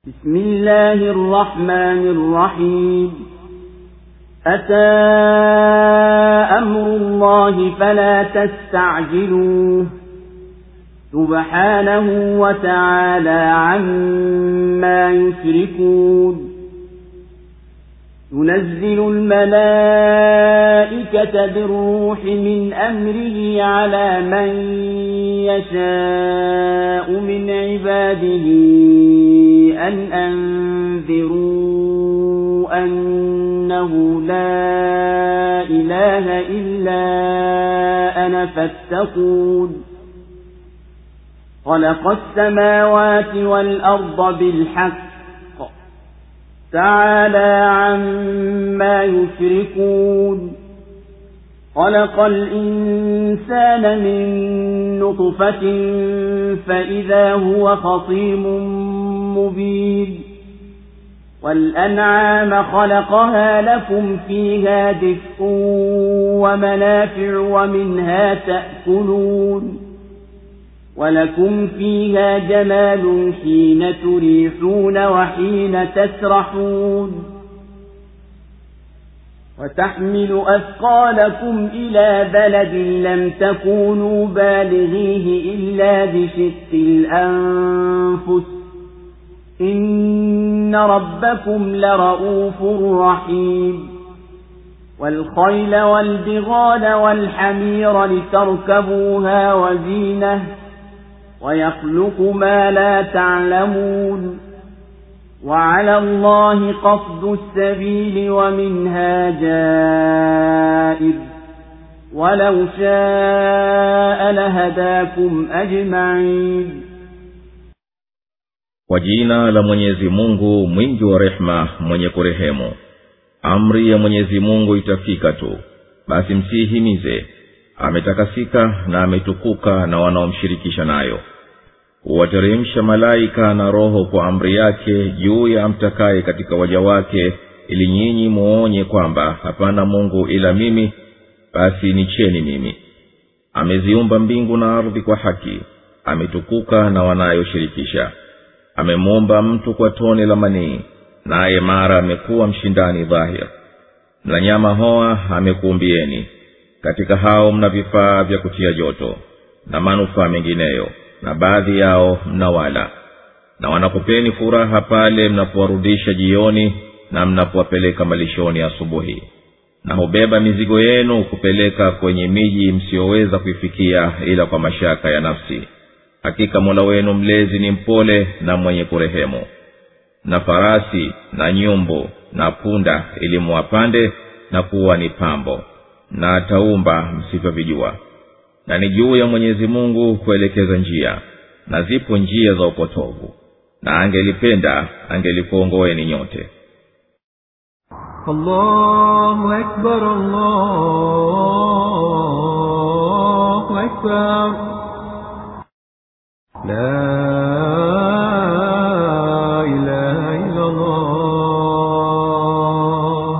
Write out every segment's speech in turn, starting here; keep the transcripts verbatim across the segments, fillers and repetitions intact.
بسم الله الرحمن الرحيم أتى أمر الله فلا تستعجلوه سبحانه وتعالى عما يشركون ينزل الملائكة بالروح من أمره على من يشاء من عباده أن أنذروا أنه لا إله إلا أنا فاتقون خلق السماوات والأرض بالحق تعالى عما يشركون خلق الإنسان من نطفة فإذا هو خصيم مبين والأنعام خلقها لكم فيها دفء ومنافع ومنها تأكلون ولكم فيها جمال حين تريحون وحين تسرحون وتحمل أثقالكم إلى بلد لم تكونوا بالغيه إلا بشق الأنفس إن ربكم لرؤوف رحيم والخيل والبغال والحمير لتركبوها وزينة ويخلق ما لا تعلمون وعلى الله قصد السبيل ومنها جائر ولو شاء لهداكم أجمعين. Kwa jina la Mwenyezi Mungu mwingi wa rehema mwenye kurehemu. Amri ya Mwenyezi Mungu itafika tu, basi msihimize. Ametakasika na ametukuka na wanaomshirikisha nayo. Huwateremsha malaika na roho kwa amri yake juu ya amtakaye katika waja wake, ili nyinyi muonye kwamba hapana Mungu ila mimi, basi nicheni mimi. Ameziumba mbingu na ardhi kwa haki, ametukuka na wanayoshirikisha. Amemuumba mtu kwa tone la manii, naye mara amekuwa mshindani dhahir. Na nyama hoa amekuumbieni, katika hao mna vifaa vya kutia joto na manufaa mengineyo, na baadhi yao mnawala. Na wanakupeni furaha pale mnapowarudisha jioni na mnapowapeleka malishoni asubuhi. Na hubeba mizigo yenu kupeleka kwenye miji msioweza kuifikia ila kwa mashaka ya nafsi. Hakika Mola wenu mlezi ni mpole na mwenye kurehemu. Na farasi na nyumbu na punda ili muwapande na kuwa ni pambo, na ataumba msivyovijua. Na ni juu ya Mwenyezi Mungu kuelekeza njia, na zipo njia za upotovu, na angelipenda angelikuongoeni nyote. Allahu Akbar, Allahu Akbar, la ilaha illa Allah.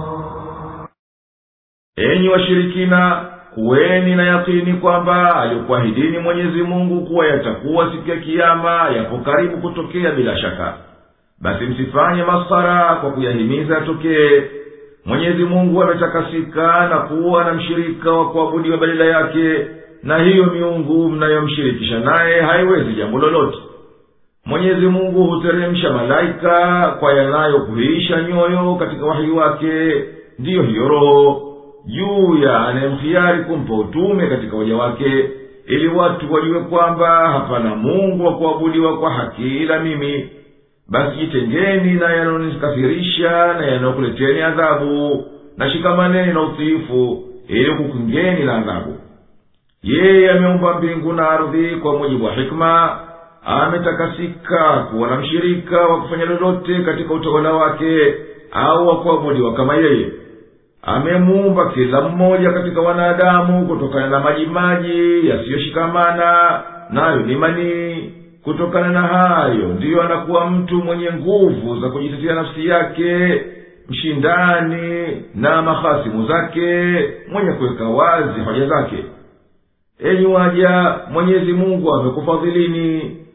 Enyi washirikina, kuweni na yakini kwamba alikuahidini Mwenyezi Mungu kuwa yatakuwa siku ya kiyama yapo karibu kutokea bila shaka. Basi msifanye maskhara kwa kuyahimiza yatokee. Mwenyezi Mungu ametakasika na kuwa na mshirika wa kuabudiwa badala yake, na hiyo miungu mnayomshirikisha naye haiwezi jambo lolote. Mwenyezi Mungu huteremsha malaika kwa yanayokuhisha nyoyo katika wahi wake, ndiyo hiyo roho, juu ya anayemkhiyari kumpa utume katika waja wake, ili watu wajue kwamba hapana Mungu wa kuabudiwa kwa haki ila mimi. Basi jitengeni na yanayonikafirisha na yanayokuleteni adhabu, na shikamaneni na utiifu ili kukungeni na adhabu. Yeye ameumba mbingu na ardhi kwa mujibu wa hikma, ametakasika kuwa na mshirika wa kufanya lolote katika utawala wake au wa kuabudiwa kama yeye. Amemuumba kila mmoja katika wanadamu kutokana na majimaji yasiyoshikamana, nayo ni manii. Kutokana na hayo ndiyo anakuwa mtu mwenye nguvu za kujitetea nafsi yake, mshindani na mahasimu zake, mwenye kuweka wazi hoja zake. Enyi waja, Mwenyezi Mungu amekufadhilini,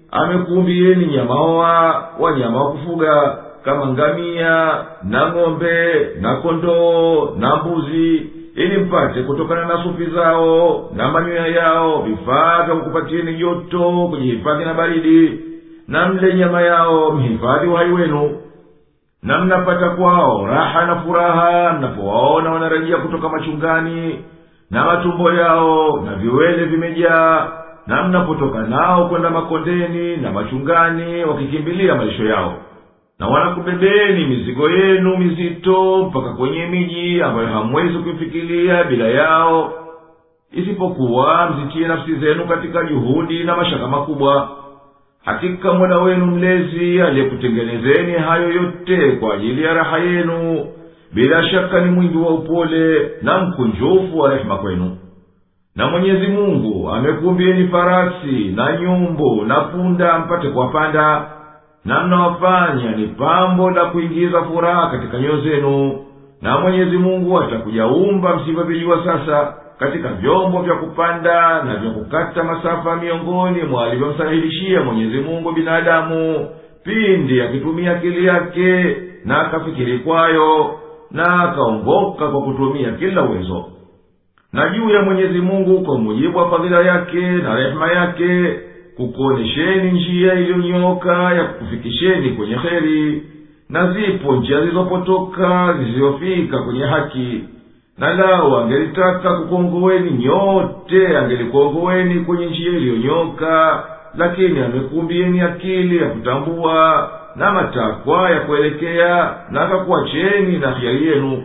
amekuumbieni nyamaoa, wanyama wa kufuga kama ngamia na ng'ombe na kondoo na mbuzi, ili mpate kutokana na sufi zao na manyoya yao vifaa vya kukupatieni joto kujihifadhi na baridi, na mle nyama yao mhifadhi uhai wenu. Na mnapata kwao raha na furaha mnapowaona wanarejea kutoka machungani na matumbo yao na viwele vimejaa, na mnapotoka nao kwenda makondeni na machungani wakikimbilia malisho yao. Na wanakubebeni mizigo yenu mizito mpaka kwenye miji ambayo hamwezi kuifikiria bila yao, isipokuwa mzitie nafsi zenu katika juhudi na mashaka makubwa. Hakika Mola wenu mlezi aliyekutengenezeni hayo yote kwa ajili ya raha yenu, bila shaka ni mwingi wa upole na mkunjufu wa rehema kwenu. Na Mwenyezi Mungu amekuumbieni farasi na nyumbu na punda mpate kuwapanda, na mnawafanya ni pambo la kuingiza furaha katika nyoyo zenu. Na Mwenyezi Mungu atakujaumba msivyovijua sasa katika vyombo vya kupanda na vya kukata masafa miongoni mwa alivyomsahilishia Mwenyezi Mungu binadamu pindi akitumia akili yake na akafikiri kwayo na akaongoka kwa kutumia kila uwezo. Na juu ya Mwenyezi Mungu kwa mujibu wa fadhila yake na rehema yake kukuonesheni njia iliyonyooka ya kukufikisheni kwenye kheri, na zipo njia zilizopotoka zisizofika kwenye haki. Na lao angelitaka kukuongoeni nyote angelikuongoeni kwenye njia iliyonyoka, lakini amekumbieni akili ya kutambua na matakwa ya kuelekea, na akakuacheni na hiari yenu.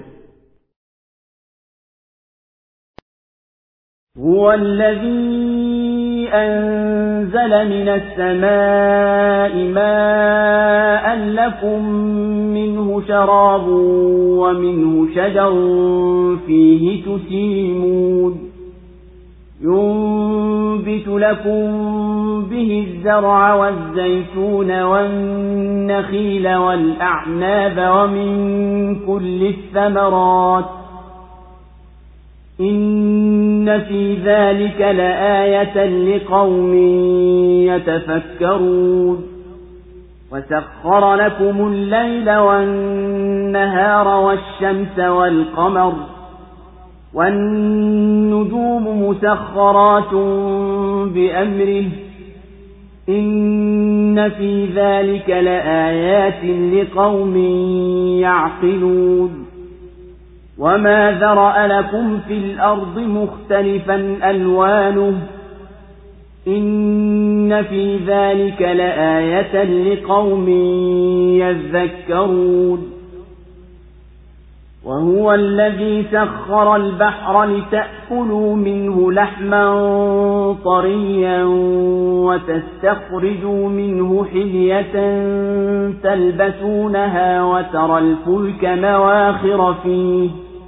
هو الذي أنزل من السماء ماء لكم منه شراب ومنه شجر فيه تسيمون ينبت لكم به الزرع والزيتون والنخيل والأعناب ومن كل الثمرات إن في ذلك لآية لقوم يتفكرون وسخر لكم الليل والنهار والشمس والقمر والنجوم مسخرات بأمره إن في ذلك لآيات لقوم يعقلون وما ذرأ لكم في الأرض مختلفا ألوانه إن في ذلك لآية لقوم يذكرون وهو الذي سخر البحر لتأكلوا منه لحما طريا وتستخرجوا منه حلية تلبسونها وترى الفلك مواخر فيه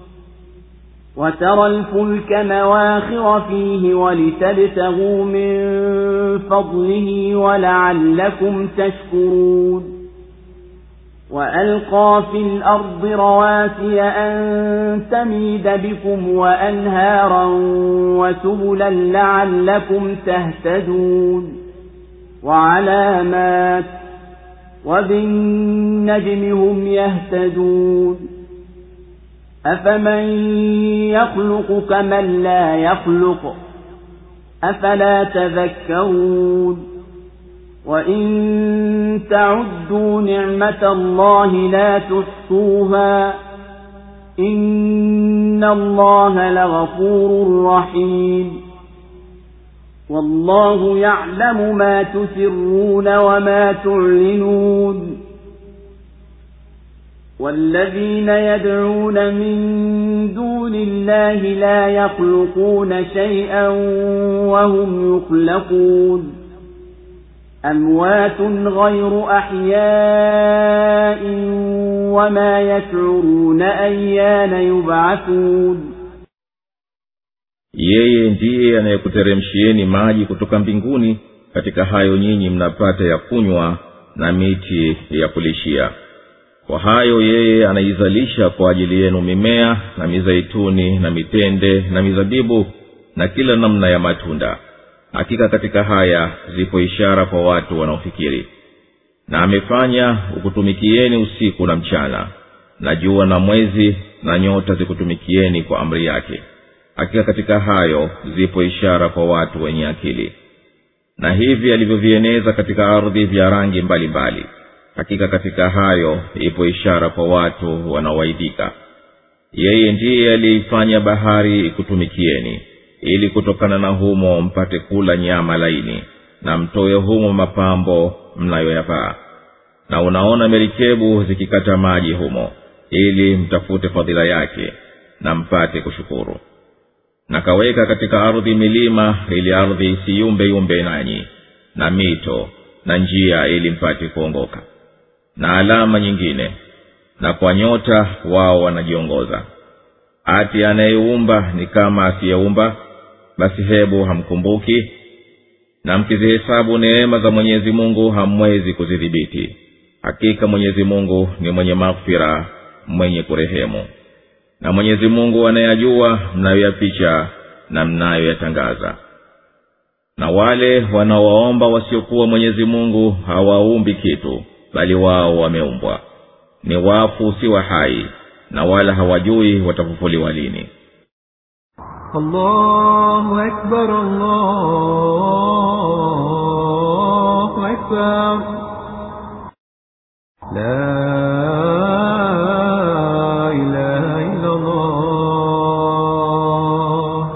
وترى الفلك مواخر فيه ولتبتغوا من فضله ولعلكم تشكرون وألقى في الأرض رواسي أن تميد بكم وأنهارا وسبلا لعلكم تهتدون وعلامات وبالنجم هم يهتدون أفمن يخلق كمن لا يخلق أفلا تذكرون وإن تعدوا نعمة الله لا تحصوها إن الله لغفور رحيم والله يعلم ما تسرون وما تعلنون والذين يدعون من دون الله لا يخلقون شيئا وهم يخلقون أموات غير أحياء وما يشعرون أيان يبعثون yeye ndiye anayekuteremshieni maji kutoka mbinguni, katika hayo nyinyi mnapata ya kunywa na miti ya kulishia. Kwa hayo yeye anaizalisha kwa ajili yenu mimea na mizaituni na mitende na mizabibu na kila namna ya matunda, hakika katika haya zipo ishara kwa watu wanaofikiri. Na amefanya ukutumikieni usiku na mchana, na jua na mwezi na nyota zikutumikieni kwa amri yake. Hakika katika hayo zipo ishara kwa watu wenye akili. Na hivi alivyovieneza katika ardhi vya rangi mbalimbali, hakika katika hayo ipo ishara kwa watu wanaowaidika. Yeye ndiye aliifanya bahari ikutumikieni, ili kutokana na humo mpate kula nyama laini, na mtoe humo mapambo mnayoyavaa. Na unaona merikebu zikikata maji humo, ili mtafute fadhila yake na mpate kushukuru. Na kaweka katika ardhi milima, ili ardhi isiyumbe yumbe nanyi, na mito na njia, ili mpate kuongoka, na alama nyingine, na kwa nyota wao wanajiongoza. Ati anayeumba ni kama asiyeumba? Basi hebu hamkumbuki? Na mkizihesabu neema za Mwenyezi Mungu hamwezi kuzidhibiti. Hakika Mwenyezi Mungu ni mwenye maghfira, mwenye kurehemu. Na Mwenyezi Mungu anayajua mnayoyaficha na mnayoyatangaza. Na wale wanaowaomba wasiokuwa Mwenyezi Mungu hawaumbi kitu, bali wao wameumbwa. Ni wafu si wa hai, na wala hawajui watafufuliwa lini. Allahu Akbar, Allahu Akbar. La ilaha illa Allah.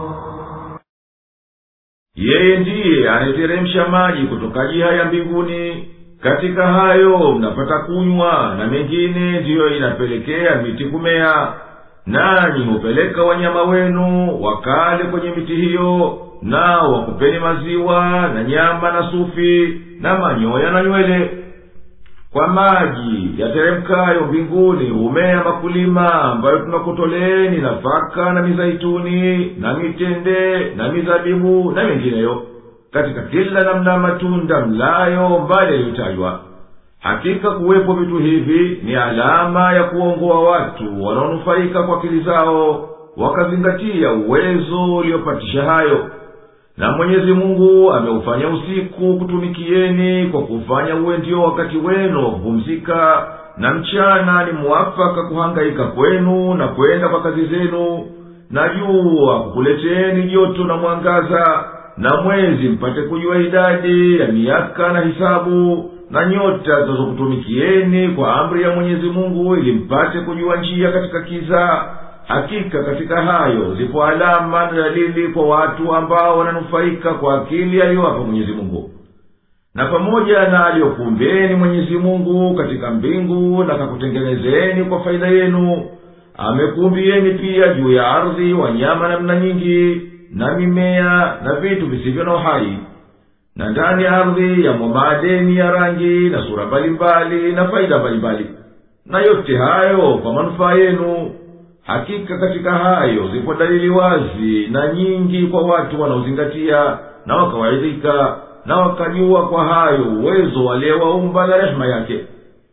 Yeye ndiye anateremsha maji kutoka jiha ya mbinguni. Katika hayo mnapata kunywa, na mengine ndiyo inapelekea miti kumea. Nanyi hupeleka wanyama wenu wakale kwenye miti hiyo, nao wakupeni maziwa na nyama na sufi na manyoya na nywele. Kwa maji yateremkayo mbinguni humea makulima, ambayo tunakutoleeni nafaka na mizaituni na mitende na mizabibu na mengineyo, katika kila namna matunda mlayo mbali yaliyotajwa. Hakika kuwepo vitu hivi ni alama ya kuongoa watu wanaonufaika kwa akili zao, wakazingatia uwezo uliopatisha hayo. Na Mwenyezi Mungu ameufanya usiku kutumikieni kwa kufanya uwe ndio wakati wenu wa kupumzika, na mchana ni muafaka kuhangaika kwenu na kwenda kwa kazi zenu, na jua kukuleteni joto na mwangaza, na mwezi mpate kujua idadi ya miaka na hisabu, na nyota zinazokutumikieni kwa amri ya Mwenyezi Mungu, ili mpate kujua njia katika kiza. Hakika katika hayo zipo alama na dalili kwa watu ambao wananufaika kwa akili aliyowapa Mwenyezi Mungu. Na pamoja na aliyokuumbeni Mwenyezi Mungu katika mbingu na kakutengenezeni kwa faida yenu, amekuumbieni pia juu ya ardhi wanyama namna nyingi, na mimea na vitu visivyo na uhai. Na ndani ya ardhi yamo madeni ya rangi na sura mbalimbali na faida mbalimbali, na yote hayo kwa manufaa yenu. Hakika katika hayo zipo dalili wazi na nyingi kwa watu wanaozingatia na wakawaidhika, na wakajua kwa hayo uwezo waliowaumba na rehema yake.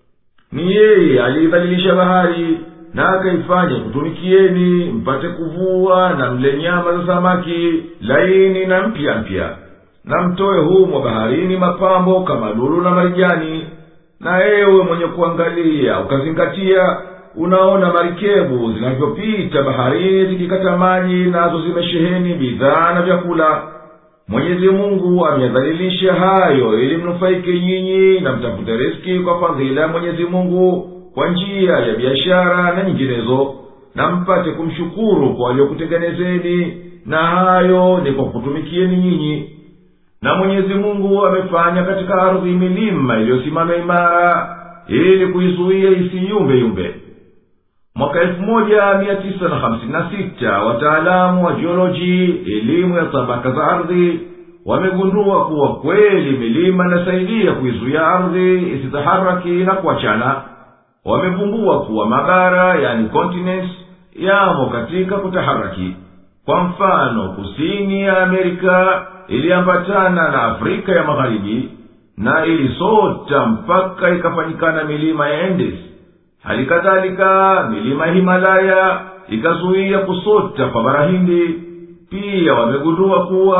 Ni yeye aliidhalilisha bahari, na akaifanya kutumikieni mpate kuvua na mle nyama za samaki laini na mpya mpya, na mtoe humo baharini mapambo kama lulu na marijani. Na ewe mwenye kuangalia ukazingatia, unaona marikebu zinavyopita baharini zikikata maji, nazo zimesheheni bidhaa na vyakula. Mwenyezi Mungu ameyadhalilisha hayo ili mnufaike nyinyi na mtafute riziki kwa fadhila ya Mwenyezi Mungu kwa njia ya biashara na nyinginezo, na mpate kumshukuru kwa waliokutengenezeni, na hayo ni kwa kutumikieni nyinyi. Na Mwenyezi Mungu amefanya katika ardhi milima iliyosimama imara, ili kuizuia isiyumbe yumbe. Mwaka elfu moja mia tisa na hamsini na sita wataalamu wa jioloji, elimu ya tabaka za ardhi, wamegundua kuwa kweli milima inasaidia kuizuia ardhi isitaharaki na kuachana. Wamevumbua kuwa mabara, yani continents, yamo katika kutaharaki. Kwa mfano, kusini ya Amerika iliambatana na Afrika ya Magharibi, na ilisota mpaka ikafanyikana milima ya Andes. Hali kadhalika milima Himalaya ikazuia kusota kwa bara Hindi. Pia wamegundua kuwa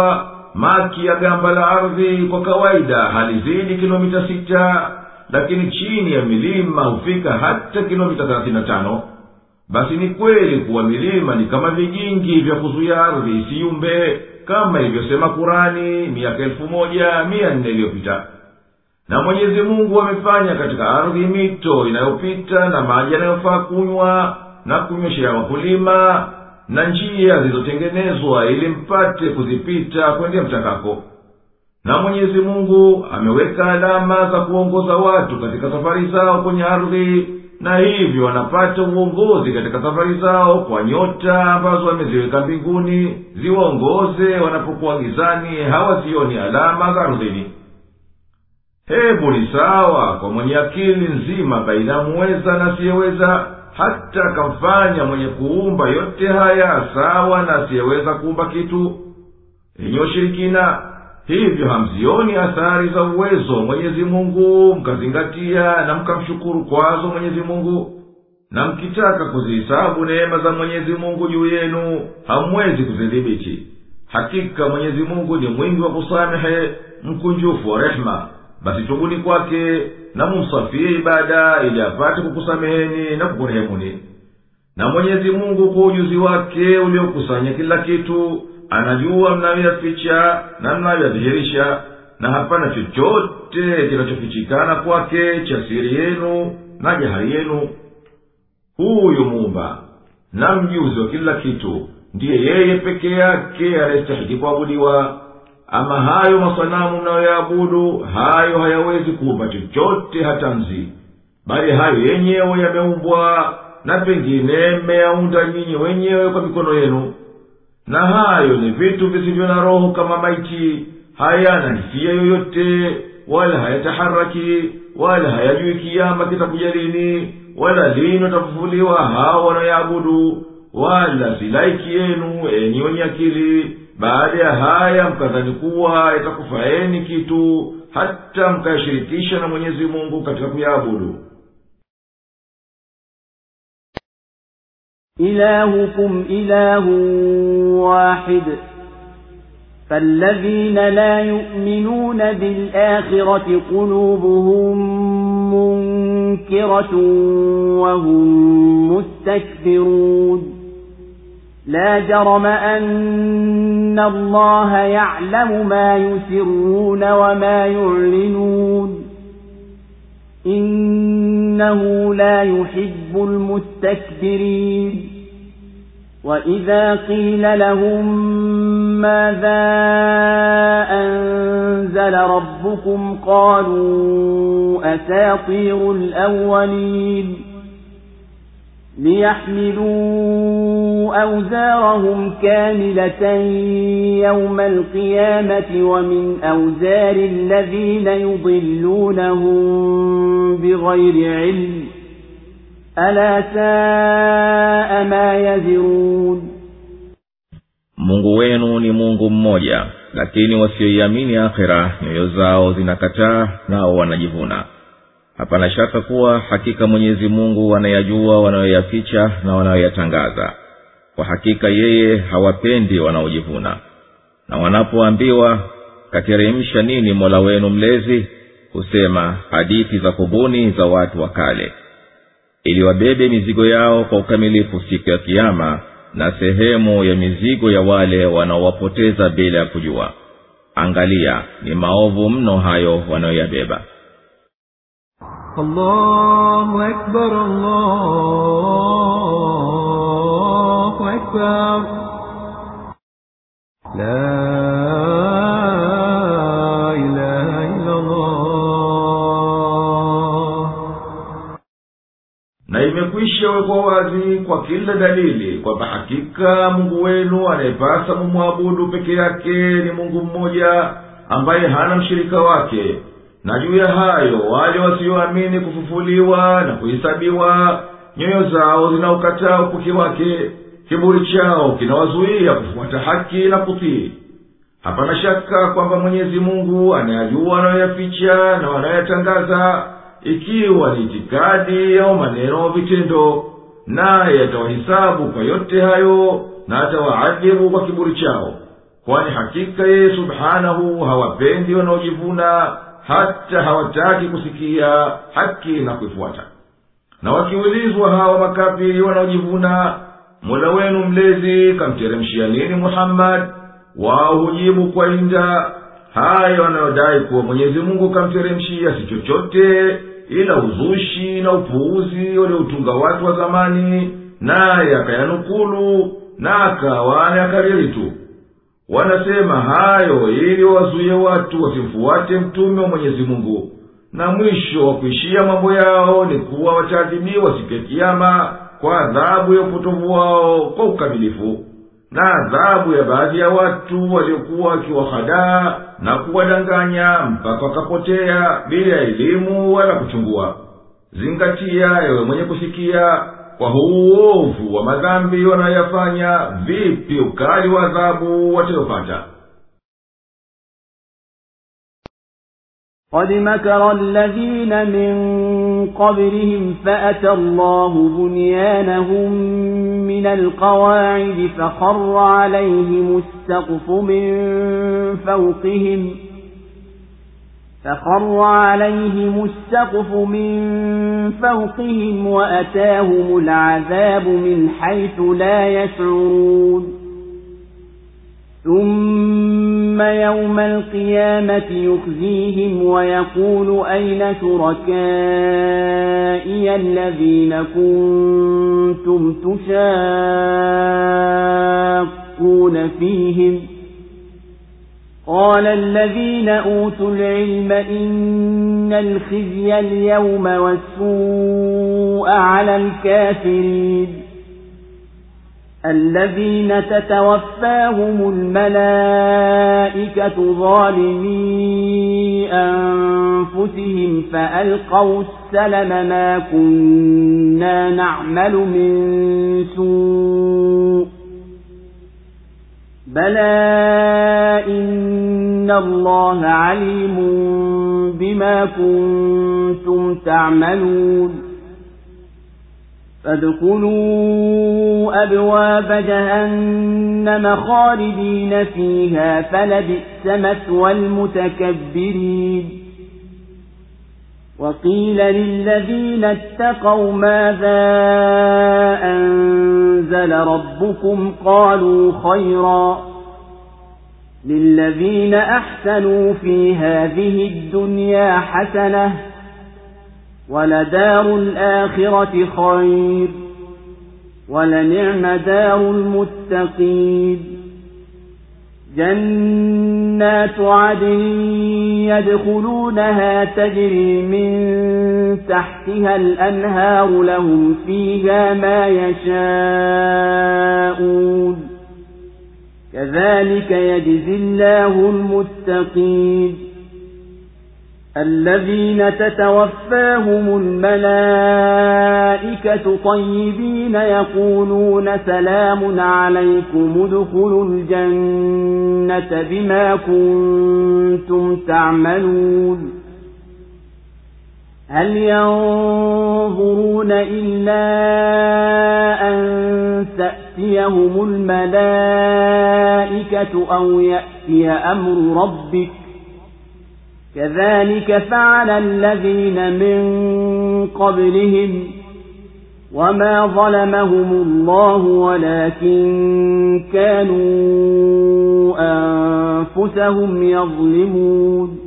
maki ya gamba la ardhi kwa kawaida halizidi kilomita sita, lakini chini ya milima hufika hata kilomita thelathini na tano. Basi ni kweli kuwa milima ni kama vigingi vya kuzuia ardhi isiyumbe, kama ilivyosema Kurani miaka elfu moja mia nne iliyopita. Na Mwenyezi Mungu amefanya katika ardhi mito inayopita na maji yanayofaa kunywa na kunyweshea wakulima, na njia zilizotengenezwa ili mpate kuzipita kwenda mtakako. Na Mwenyezi Mungu ameweka alama za kuongoza watu katika safari zao kwenye ardhi, na hivyo wanapata uongozi katika safari zao kwa nyota ambazo ameziweka mbinguni ziwaongoze wanapokuwa gizani hawasioni alama za ardhini. Hebu ni sawa kwa mwenye akili nzima baina muweza na siyeweza, hata akamfanya mwenye kuumba yote haya sawa na siyeweza kuumba kitu? Enyi washirikina, hivyo hamzioni athari za uwezo Mwenyezi Mungu mkazingatia na mkamshukuru kwazo Mwenyezi Mungu? Na mkitaka kuzihisabu neema za Mwenyezi Mungu juu yenu hamwezi kuzidhibiti. Hakika Mwenyezi Mungu ni mwingi wa kusamehe, mkunjufu wa rehema. Basi tubuni kwake na mumsafie ibada ili apate kukusameheni na kukurehemuni. Na Mwenyezi Mungu kwa ujuzi wake uliokusanya kila kitu anajua mnayoyaficha na mnayoyadhihirisha, na hapana chochote kinachofichikana kwake cha siri yenu na jahari yenu. Huyu Muumba na mjuzi wa kila kitu ndiye yeye peke yake anayestahili kuabudiwa. Ama hayo masanamu mnayoyaabudu, hayo hayawezi kuumba chochote hata nzi, bali hayo yenyewe yameumbwa, na pengine mmeyaunda nyinyi wenyewe kwa mikono yenu. Na hayo ni vitu visivyo na roho kama maiti, hayana hisia yoyote, wala hayataharaki, wala hayajui kiyama kitakuja lini, wala lini watafufuliwa hao wanaoyaabudu, wala silaiki yenu enyi wenye akili. Baada ya haya mkadhani kuwa itakufaeni kitu, hata mkayashirikisha na Mwenyezi Mungu katika kuyaabudu. إلهكم إله واحد فالذين لا يؤمنون بالآخرة قلوبهم منكرة وهم مستكبرون لا جرم أن الله يعلم ما يسرون وما يعلنون إنه لا يحب المستكبرين وإذا قيل لهم ماذا أنزل ربكم قالوا أساطير الأولين ليحملوا أوزارهم كاملة يوم القيامة ومن أوزار الذين يضلونهم بغير علم ألا ساء ما يزرون. Mungu wenu ni Mungu mmoja, lakini wasioiamini akhira nyoyo zao zinakataa nao wanajivuna. Hapana shaka kuwa hakika Mwenyezi Mungu anayajua wanayoyaficha na wanayoyatangaza. Kwa hakika yeye hawapendi wanaojivuna. Na wanapoambiwa kateremsha nini Mola wenu mlezi, husema hadithi za kubuni za watu wa kale, ili wabebe mizigo yao kwa ukamilifu siku ya kiyama, na sehemu ya mizigo ya wale wanaowapoteza bila ya kujua. Angalia, ni maovu mno hayo wanayoyabeba. الله أكبر الله أكبر لا إله إلا الله. Na imekwisha wekwa wazi kwa kila dalili kwamba hakika Mungu wenu anayepasa mumwabudu peke yake ni Mungu mmoja ambaye hana mshirika wake. Na juu ya hayo wale wasioamini kufufuliwa na kuhesabiwa, nyoyo zao zinaukataa upuki wake, kiburi chao kinawazuia kufuata haki na kutii. Hapana shaka kwamba Mwenyezi Mungu anayajua wanayoyaficha na wanayoyatangaza, ikiwa ni itikadi au maneno au vitendo, naye atawahesabu kwa yote hayo na atawaadhibu kwa kiburi chao. kwani hakika yeye subhanahu hawapendi wanaojivuna, hata hawataki kusikia haki na kuifuata. Na wakiulizwa hawa makafiri wanaojivuna, Mola wenu mlezi kamteremshia nini Muhammad, wao hujibu kwa inda, haya wanayodai kuwa Mwenyezi Mungu kamteremshia si chochote ila uzushi na upuuzi walioutunga watu wa zamani, naye akayanukulu na akawa anayakariri tu. Wanasema hayo ili wazuie watu wasimfuate mtume wa Mwenyezi Mungu, na mwisho wa kuishia mambo yao ni kuwa wataadhibiwa siku ya kiyama kwa adhabu ya upotovu wao kwa ukamilifu, na adhabu ya baadhi ya watu waliokuwa wakiwahadaa na kuwadanganya mpaka wakapotea bila elimu wala kuchungua. Zingatia ewe mwenye kusikia, kwa huu uovu wa madhambi wanayofanya, vipi ukali wa adhabu watayopata. قد مكر الذين من قبلهم فأتى الله بنيانهم من القواعد فخر عليهم السقف من فوقهم فخر عليهم السقف من فوقهم وأتاهم العذاب من حيث لا يشعرون ثم يوم القيامة يخزيهم ويقول أين شركائي الذين كنتم تشاقون فيهم قال الذين أوتوا العلم إن الخزي اليوم والسوء على الكافرين الذين تتوفاهم الملائكة ظالمي أنفسهم فألقوا السلم ما كنا نعمل من سوء بلى إن الله عليم بما كنتم تعملون فادخلوا أبواب جهنم خالدين فيها فلبئس مثوى المتكبرين وقيل للذين اتقوا ماذا أنزل ربكم قالوا خيرا للذين أحسنوا في هذه الدنيا حسنة ولدار الآخرة خير ولنعم دار المتقين جنات عدن يدخلونها تجري من تحتها الأنهار لهم فيها ما يشاءون كذلك يجزي الله المتقين الذين تتوفاهم الملائكة طيبين يقولون سلام عليكم ادخلوا الجنة بما كنتم تعملون هل ينظرون إلا أن تأتيهم الملائكة أو يأتي أمر ربك كذلك فعل الذين من قبلهم وما ظلمهم الله ولكن كانوا أنفسهم يظلمون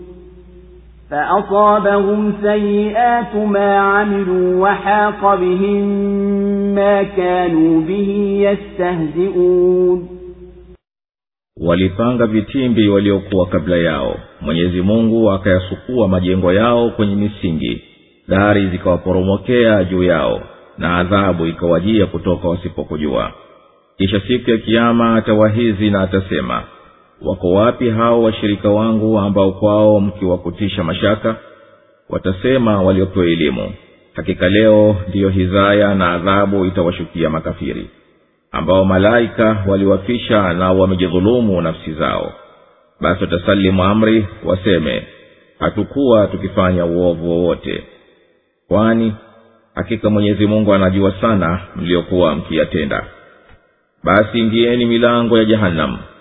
فأصابهم سيئات ما عملوا وحاق بهم ما كانوا به يستهزئون. Walipanga vitimbi waliokuwa kabla yao, Mwenyezi Mungu akayasukua majengo yao kwenye misingi, dari zikawaporomokea juu yao, na adhabu ikawajia kutoka wasipokujua. Kisha siku ya kiyama atawahizi na atasema, wako wapi hao washirika wangu ambao kwao mkiwakutisha mashaka? Watasema waliopewa elimu, hakika leo ndiyo hizaya na adhabu itawashukia makafiri, ambao malaika waliwafisha na wamejidhulumu nafsi zao. Basi watasalimu amri waseme, hatukuwa tukifanya uovu wowote, kwani hakika Mwenyezi Mungu anajua sana mliokuwa mkiyatenda. Basi ingieni milango ya Jahannam,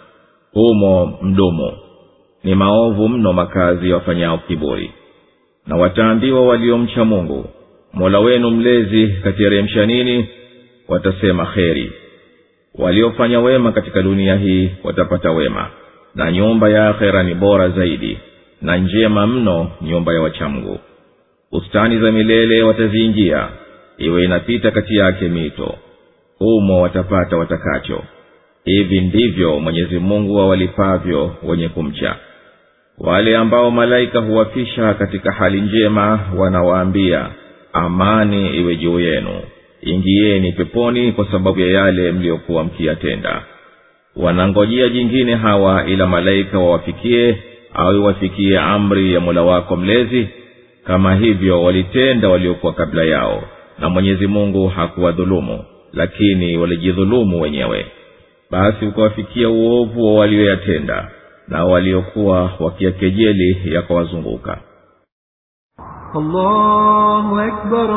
humo mdomo. Ni maovu mno makazi wafanyao kiburi. Na wataambiwa waliomcha Mungu, Mola wenu mlezi kateremsha nini? Watasema kheri. Waliofanya wema katika dunia hii watapata wema, na nyumba ya akhera ni bora zaidi, na njema mno nyumba ya wachamgu. Bustani za milele wataziingia, iwe inapita kati yake mito. Humo watapata watakacho. Hivi ndivyo Mwenyezi Mungu awalipavyo wenye kumcha. Wale ambao malaika huwafisha katika hali njema wanawaambia, amani iwe juu yenu, ingieni peponi kwa sababu ya yale mliokuwa mkiyatenda. Wanangojea jingine hawa ila malaika wawafikie au wafikie amri ya Mola wako mlezi. Kama hivyo walitenda waliokuwa kabla yao, na Mwenyezi Mungu hakuwadhulumu, lakini walijidhulumu wenyewe. Basi ukawafikia uovu wa walioyatenda, na waliokuwa wakiyakejeli yakawazunguka. Allahu Akbar,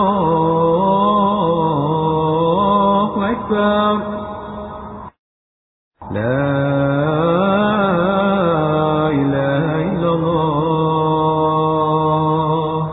Allahu Akbar. La ilaha illa Allah.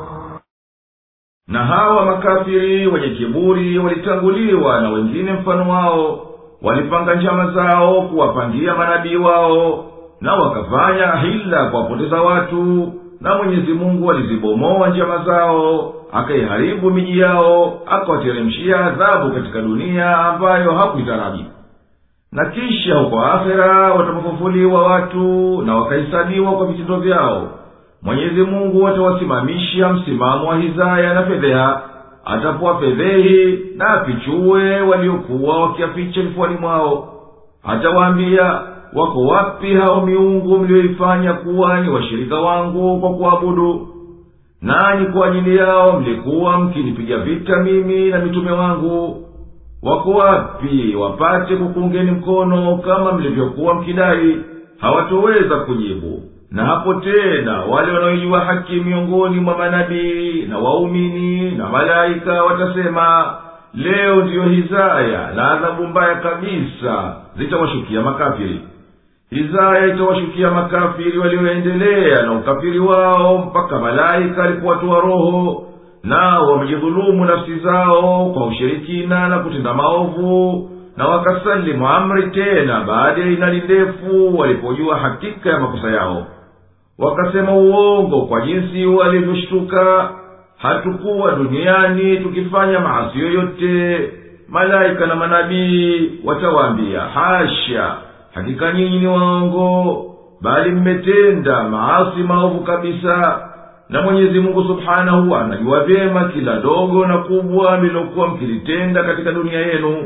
Na hawa makafiri wenye kiburi walitanguliwa na wengine mfano wao. Walipanga njama zao kuwapangia manabii wao, na wakafanya hila kuwapoteza watu. Na Mwenyezi Mungu alizibomoa njama zao, akaiharibu miji yao, akawateremshia adhabu katika dunia ambayo hakuitaraji. Na kisha huko akhera watapofufuliwa watu na wakahesabiwa kwa vitendo vyao, Mwenyezi Mungu atawasimamisha msimamo wa hizaya na fedheha. Atapowafedhehi na afichue waliokuwa wakiaficha vifuani mwao. Atawaambia, wako wapi hao miungu mlioifanya kuwa ni washirika wangu kwa kuabudu? Nanyi kwa ajili yao mlikuwa mkinipiga vita mimi na mitume wangu. Wako wapi wapate kukungeni mkono kama mlivyokuwa mkidai? Hawatoweza kujibu. Na hapo tena wale wanaojua haki miongoni mwa manabii na waumini na malaika watasema, leo ndiyo hizaya na adhabu mbaya kabisa zitawashukia makafiri. Hizaya itawashukia makafiri walioendelea na ukafiri wao mpaka malaika alipowatoa roho, nao wamejidhulumu nafsi zao kwa ushirikina na kutenda maovu, na wakasalimu amri tena baada ya inali ndefu walipojua hakika ya makosa yao. Wakasema uongo kwa jinsi walivyoshtuka, hatukuwa duniani tukifanya maasi yoyote. Malaika na manabii watawaambia, hasha, hakika nyinyi ni waongo, bali mmetenda maasi maovu kabisa. Na Mwenyezi Mungu Subhanahu anajua vyema kila dogo na kubwa mlilokuwa mkilitenda katika dunia yenu.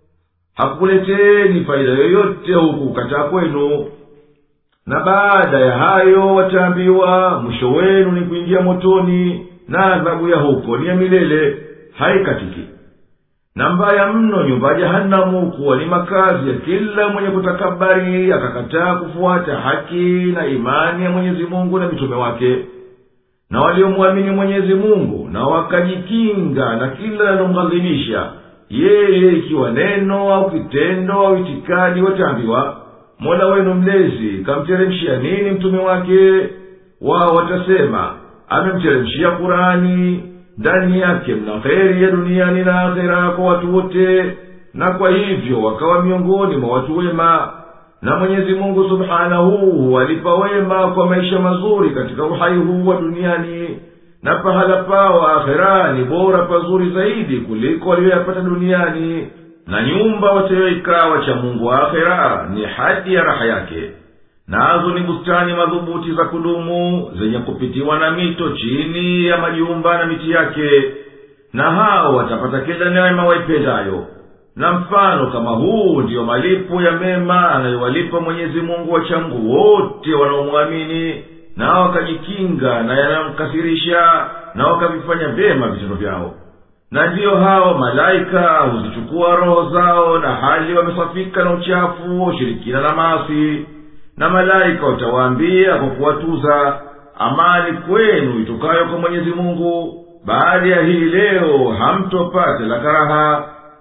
Hakuleteni faida yoyote huku kataa kwenu. Na baada ya hayo wataambiwa, mwisho wenu ni kuingia motoni, na adhabu ya huko ni ya milele, haikatiki. Na mbaya mno nyumba ya Jahanamu kuwa ni makazi ya kila mwenye kutakabari akakataa kufuata haki na imani ya Mwenyezi Mungu na mitume wake. Na waliomwamini Mwenyezi Mungu na wakajikinga na kila linalomghadhibisha yeye, ikiwa neno au kitendo au itikadi, wataambiwa, Mola wenu mlezi kamteremshia nini mtume wake? Wao watasema, amemteremshia Qur'ani, ndani yake mna kheri ya duniani na akhera kwa watu wote, na kwa hivyo wakawa miongoni mwa watu wema. Na Mwenyezi Mungu Subhanahu walipa wema kwa maisha mazuri katika uhai huu wa duniani, na pahala pao akhera ni bora pazuri zaidi kuliko walioyapata duniani. Na nyumba watayoikaa wacha Mungu wa akhera ni hadi ya raha yake. Nazo ni bustani madhubuti za kudumu zenye kupitiwa na mito chini ya majumba na miti yake. Na hao watapata kila neema waipendayo. Na mfano kama huu ndiyo malipo ya mema anayowalipa Mwenyezi Mungu wachamgu wote wanaomwamini, na wakajikinga na yanamkasirisha, na wakavifanya vyema vitendo vyao. Na ndiyo hao malaika huzichukua roho zao na hali wamesafika na uchafu, ushirikina na maasi. Na malaika watawaambia kwa kuwatuza, amani kwenu itokayo kwa Mwenyezi Mungu, baada ya hii leo hamtopata la karaha.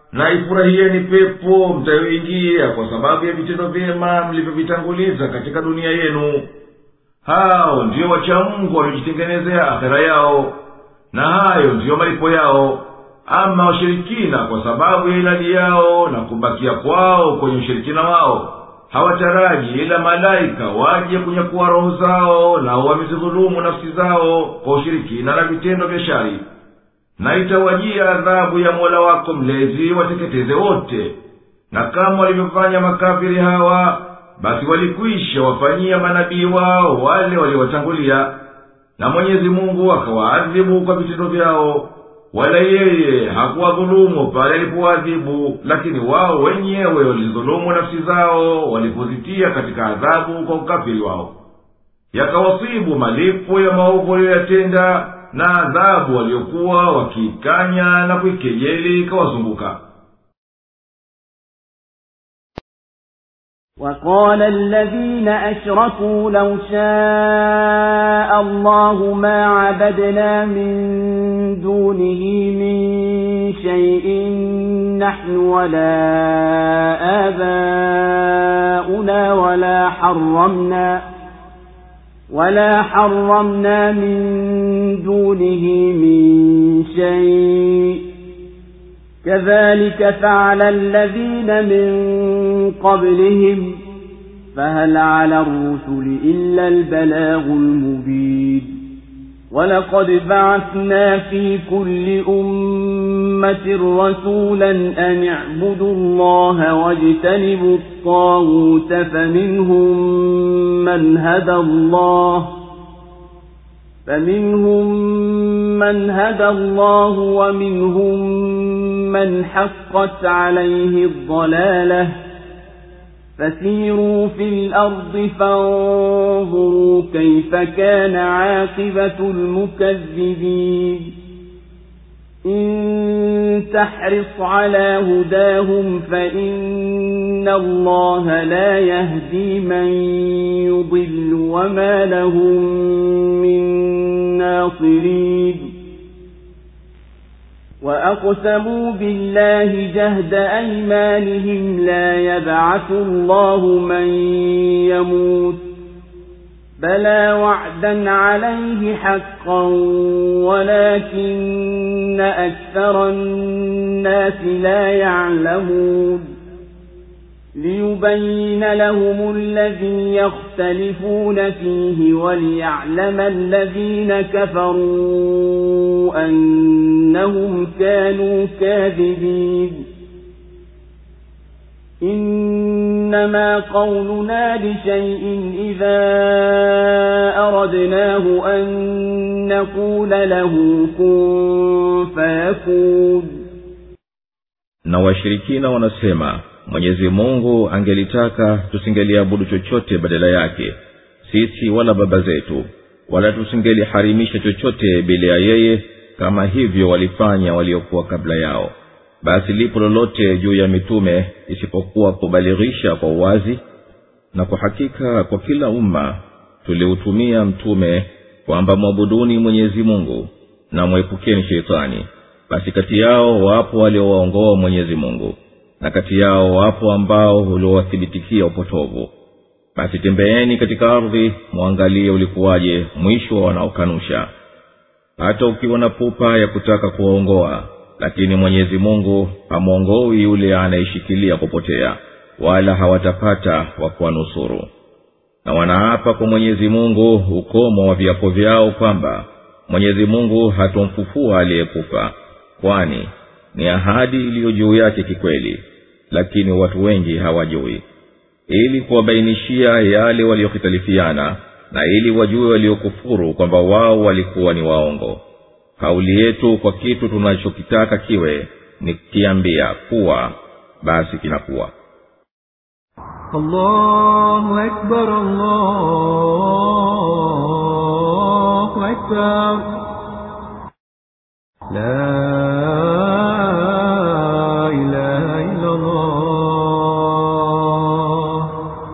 na ifurahieni pepo mtayoingia kwa sababu ya vitendo vyema mlivyovitanguliza katika dunia yenu. Hao ndio wacha Mungu waliojitengenezea akhera yao, na hayo ndiyo malipo yao. Ama washirikina kwa sababu ya ilani yao na kubakia kwao kwenye ushirikina wao, hawataraji ila malaika waje kunyakua roho zao, na wamezidhulumu nafsi zao kwa ushirikina na vitendo vya shari. Na itawajia adhabu ya Mola wako mlezi wateketeze wote. Na kama walivyofanya makafiri hawa, basi walikwisha wafanyia manabii wao wale waliowatangulia, na Mwenyezi Mungu akawaadhibu kwa vitendo vyao. Wala yeye hakuwadhulumu pale alipowaadhibu, lakini wao wenyewe walidhulumu nafsi zao walipozitia katika adhabu kwa ukafiri wao. Yakawasibu malipo ya maovu waliyotenda, na adhabu waliokuwa wakiikanya na kuikejeli ikawazunguka. وقال الذين أشركوا لو شاء الله ما عبدنا من دونه من شيء نحن ولا آباؤنا ولا حرمنا ولا حرمنا من دونه من شيء كذلك فعل الذين من قبلهم فهل على الرسل إلا البلاغ المبين ولقد بعثنا في كل أمة رسولا أن اعبدوا الله واجتنبوا الطاغوت فمنهم من هدى الله فمنهم من هدى الله ومنهم من حقت عليه الضلالة فسيروا في الأرض فانظروا كيف كان عاقبة المكذبين إن تحرص على هداهم فإن الله لا يهدي من يضل وما لهم من ناصرين وأقسموا بالله جهد أيمانهم لا يبعث الله من يموت بلى وعدا عليه حقا ولكن أكثر الناس لا يعلمون ليبين لهم الذي يختلفون فيه وليعلم الذين كفروا أنهم كانوا كاذبين إنما قولنا لشيء إذا أردناه أن نقول له كن فيكون. Na washirikina wanasema Mwenyezi Mungu angelitaka tusingeliabudu chochote badala yake, sisi wala baba zetu, wala tusingeliharimisha chochote bila ya yeye kama hivyo walifanya waliokuwa kabla yao. Basi lipo lolote juu ya mitume isipokuwa kubalighisha kwa uwazi, na kwa hakika kwa kila umma tuliutumia mtume kwamba mwabuduni Mwenyezi Mungu na mwepukeni shetani. Basi kati yao wapo waliowaongoa Mwenyezi Mungu, na kati yao wapo ambao uliowathibitikia upotovu. Basi tembeeni katika ardhi muangalie ulikuwaje mwisho wa wanaokanusha. Hata ukiwa na pupa ya kutaka kuwaongoa, lakini Mwenyezi Mungu hamuongoi yule anayeshikilia kupotea, wala hawatapata wa kuwanusuru. Na wanaapa kwa Mwenyezi Mungu ukomo wa viapo vyao kwamba Mwenyezi Mungu hatomfufua aliyekufa, kwani ni ahadi iliyo juu yake kikweli, lakini watu wengi hawajui. Ili kuwabainishia yale waliokhitalifiana, na ili wajue waliokufuru kwamba wao walikuwa ni waongo. Kauli yetu kwa kitu tunachokitaka kiwe ni kiambia kuwa, basi kinakuwa. Allahu Akbar, Allahu Akbar. La ilaha illa Allah.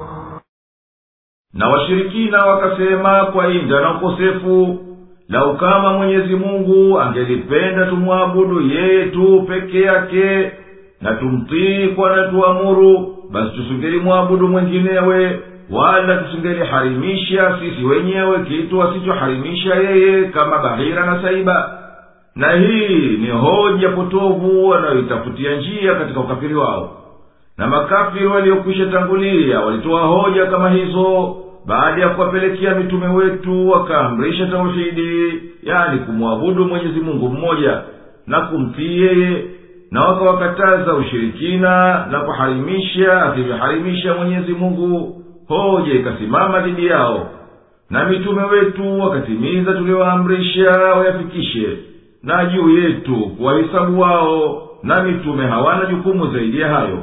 Na washirikina wakasema kwa inda na ukosefu, lau kama Mwenyezi Mungu angelipenda tumwabudu yeye tu peke yake, na tumtii kwa natuamuru, basi tusingelimwabudu mwenginewe, wala tusingeliharimisha sisi wenyewe kitu asichoharimisha yeye, kama bahira na saiba. Na hii ni hoja potovu wanayoitafutia njia katika ukafiri wao. Na makafiri waliokwisha tangulia walitoa hoja kama hizo baada ya kuwapelekea mitume wetu, wakaamrisha tauhidi, yani kumwabudu Mwenyezi Mungu mmoja na kumtii yeye, na wakawakataza ushirikina na kuharimisha asivyoharimisha Mwenyezi Mungu. Hoja ikasimama dhidi yao, na mitume wetu wakatimiza tulioamrisha wayafikishe, na juu yetu kuwahesabu wao, na mitume hawana jukumu zaidi ya hayo.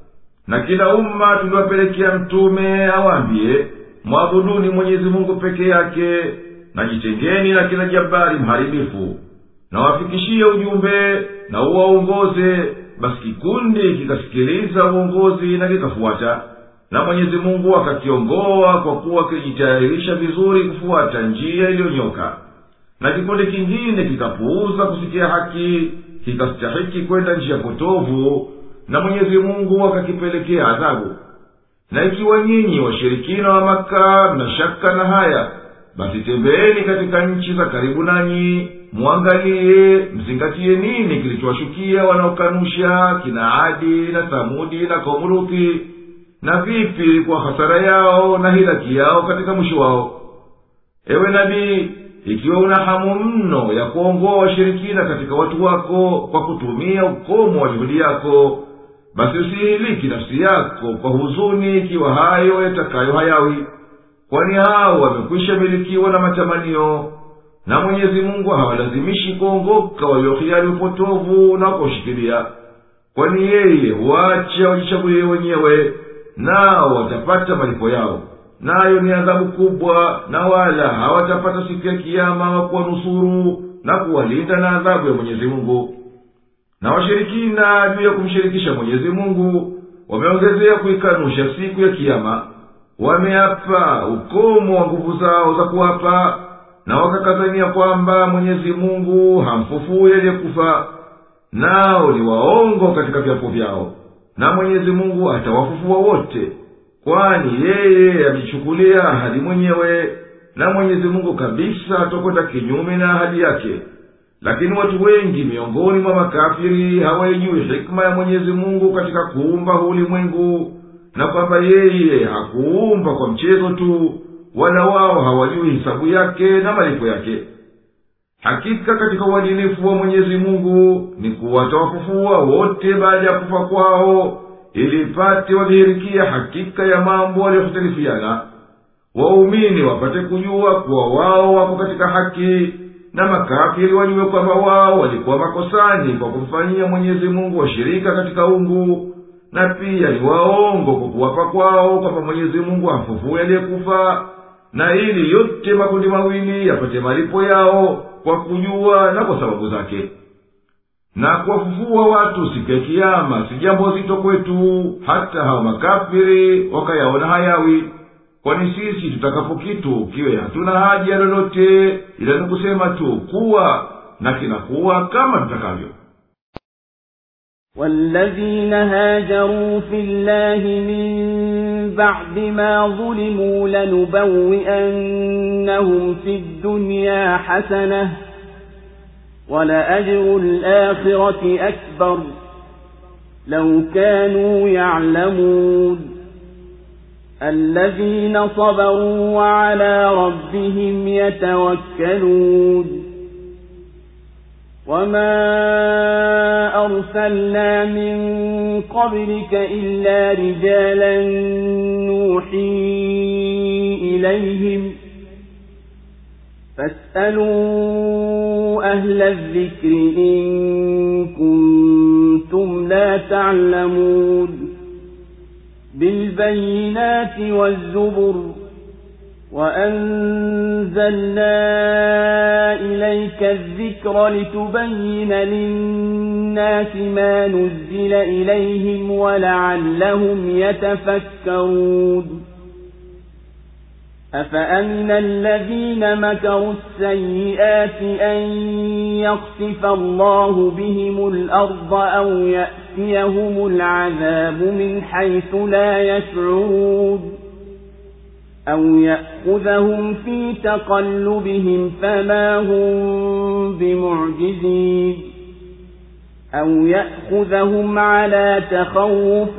Na kila umma tuliwapelekea mtume awaambie, mwabuduni Mwenyezi Mungu peke yake, na jitengeni na kila jabari mharibifu, na wafikishie ujumbe na uwaongoze. Basi kikundi kikasikiliza uongozi na kikafuata, na Mwenyezi Mungu akakiongoa kwa kuwa kijitayarisha vizuri kufuata njia iliyonyoka. Na kikundi kingine kikapuuza kusikia haki, kikastahiki kwenda njia potovu, na Mwenyezi Mungu akakipelekea adhabu. Na ikiwa nyinyi washirikina wa Maka mna shaka na haya, basi tembeeni katika nchi za karibu nanyi, muangalie mzingatie nini kilichowashukia wanaokanusha kina Adi na Samudi na kaumu Luthi, na vipi kwa hasara yao na hilaki yao katika mwisho wao. Ewe nabii, ikiwa una hamu mno ya kuongoa washirikina katika watu wako kwa kutumia ukomo wa juhudi yako, basi usihiliki nafsi yako kwa huzuni ikiwa hayo yatakayo hayawi, kwani hao wamekwisha milikiwa na matamanio. Na Mwenyezi Mungu hawalazimishi kuongoka waliohiari upotovu na kushikilia, kwani yeye huacha wajichagulie wenyewe, nao watapata malipo yao, nayo ni adhabu kubwa, na wala hawatapata siku ya kiyama wa kuwanusuru na kuwalinda na adhabu ya Mwenyezi Mungu. Na washirikina juu ya kumshirikisha Mwenyezi Mungu wameongezea kuikanusha siku ya kiyama. Wameapa ukomo wa nguvu zao za kuapa, na wakakazania kwamba Mwenyezi Mungu hamfufui aliyekufa. Nao ni waongo katika viapo vyao, na Mwenyezi Mungu atawafufua wote, kwani yeye amechukulia ahadi mwenyewe, na Mwenyezi Mungu kabisa atokwenda kinyume na ahadi yake. Lakini watu wengi miongoni mwa makafiri hawaijui hikma ya Mwenyezi Mungu katika kuumba ulimwengu, na kwamba yeye hakuumba kwa mchezo tu, wala wao hawajui hisabu yake na malipo yake. Hakika katika uadilifu wa Mwenyezi Mungu ni kuwatawafufua wote baada ya kufa kwao, ili ipate wadhihirikia hakika ya mambo waliyokhtalifiana, waumini wapate kujua kuwa wao wako katika haki, na makafiri wajue kwamba wao walikuwa makosani kwa kumfanyia Mwenyezi Mungu washirika katika ungu, na pia ni waongo kwa kuwapa kwao kwamba Mwenyezi Mungu hamfufui aliyekufa. Na ili yote makundi mawili yapate malipo yao kwa kujua na kwa sababu zake. Na kuwafufua watu siku ya kiyama si jambo zito kwetu, hata hao makafiri wakayaona hayawi, kwani sisi tutakapo kitu kiwe hatuna haja lolote, ila ni kusema tu kuwa, na kinakuwa kama tutakavyo. والذين هاجروا في الله من بعد ما ظلموا لنبوئنهم في الدنيا حسنة ولأجر الآخرة أكبر لو كانوا يعلمون الذين صبروا وعلى ربهم يتوكلون وما أرسلنا من قبلك إلا رجالا نوحي إليهم فاسألوا أهل الذكر إن كنتم لا تعلمون بالبينات والزبر وأنزلنا إليك الذكر لتبين للناس ما نزل إليهم ولعلهم يتفكرون أفأمن الذين مكروا السيئات أن يخسف الله بهم الأرض أو يأتي يأتيهم العذاب من حيث لا يشعرون أو يأخذهم في تقلبهم فما هم بمعجزين أو يأخذهم على تخوف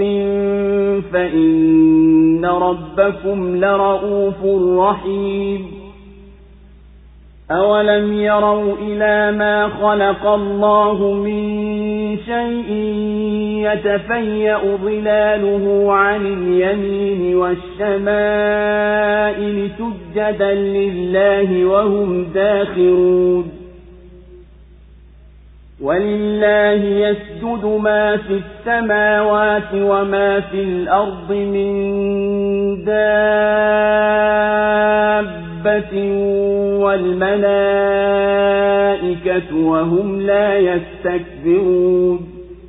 فإن ربكم لرؤوف رحيم أولم يروا إلى ما خلق الله من شيء يتفيأ ظلاله عن اليمين والشمائل سجدا لله وهم داخرون ولله يسجد ما في السماوات وما في الأرض من دابة والملائكة وهم لا يستكبرون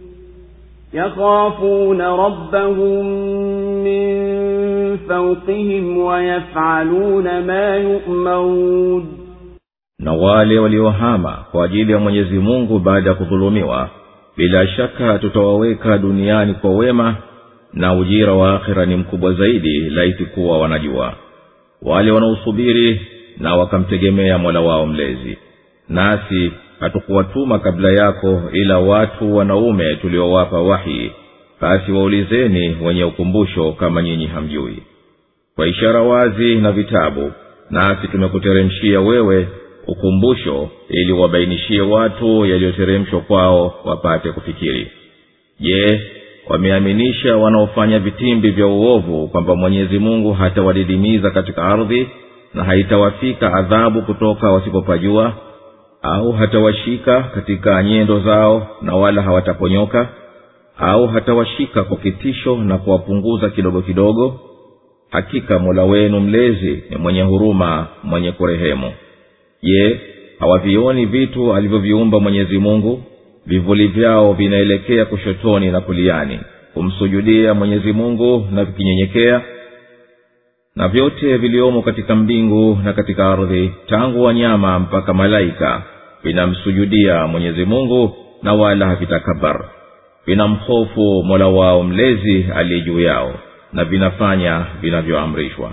يخافون ربهم من فوقهم ويفعلون ما يؤمرون. Na wale waliohama kwa ajili ya Mwenyezi Mungu baada ya kudhulumiwa, bila shaka tutawaweka duniani kwa wema, na ujira wa akhira ni mkubwa zaidi laiti kuwa wanajua. Wale wanaosubiri na wakamtegemea Mola wao mlezi. Nasi hatukuwatuma kabla yako ila watu wanaume tuliowapa wahi, basi waulizeni wenye ukumbusho kama nyinyi hamjui. Kwa ishara wazi na vitabu, nasi tumekuteremshia wewe ukumbusho ili wabainishie watu yaliyoteremshwa kwao wapate kufikiri. Je, wameaminisha wanaofanya vitimbi vya uovu kwamba Mwenyezi Mungu hatawadidimiza katika ardhi na haitawafika adhabu kutoka wasipopajua, au hatawashika katika nyendo zao na wala hawataponyoka, au hatawashika kwa kitisho na kuwapunguza kidogo kidogo? Hakika Mola wenu mlezi ni mwenye huruma, mwenye kurehemu. Je, hawavioni vitu alivyoviumba Mwenyezi Mungu? Vivuli vyao vinaelekea kushotoni na kuliani kumsujudia Mwenyezi Mungu na vikinyenyekea. Na vyote viliomo katika mbingu na katika ardhi, tangu wanyama mpaka malaika, vinamsujudia Mwenyezi Mungu na wala havitakabar. Vinamhofu Mola wao mlezi aliye juu yao, na vinafanya vinavyoamrishwa.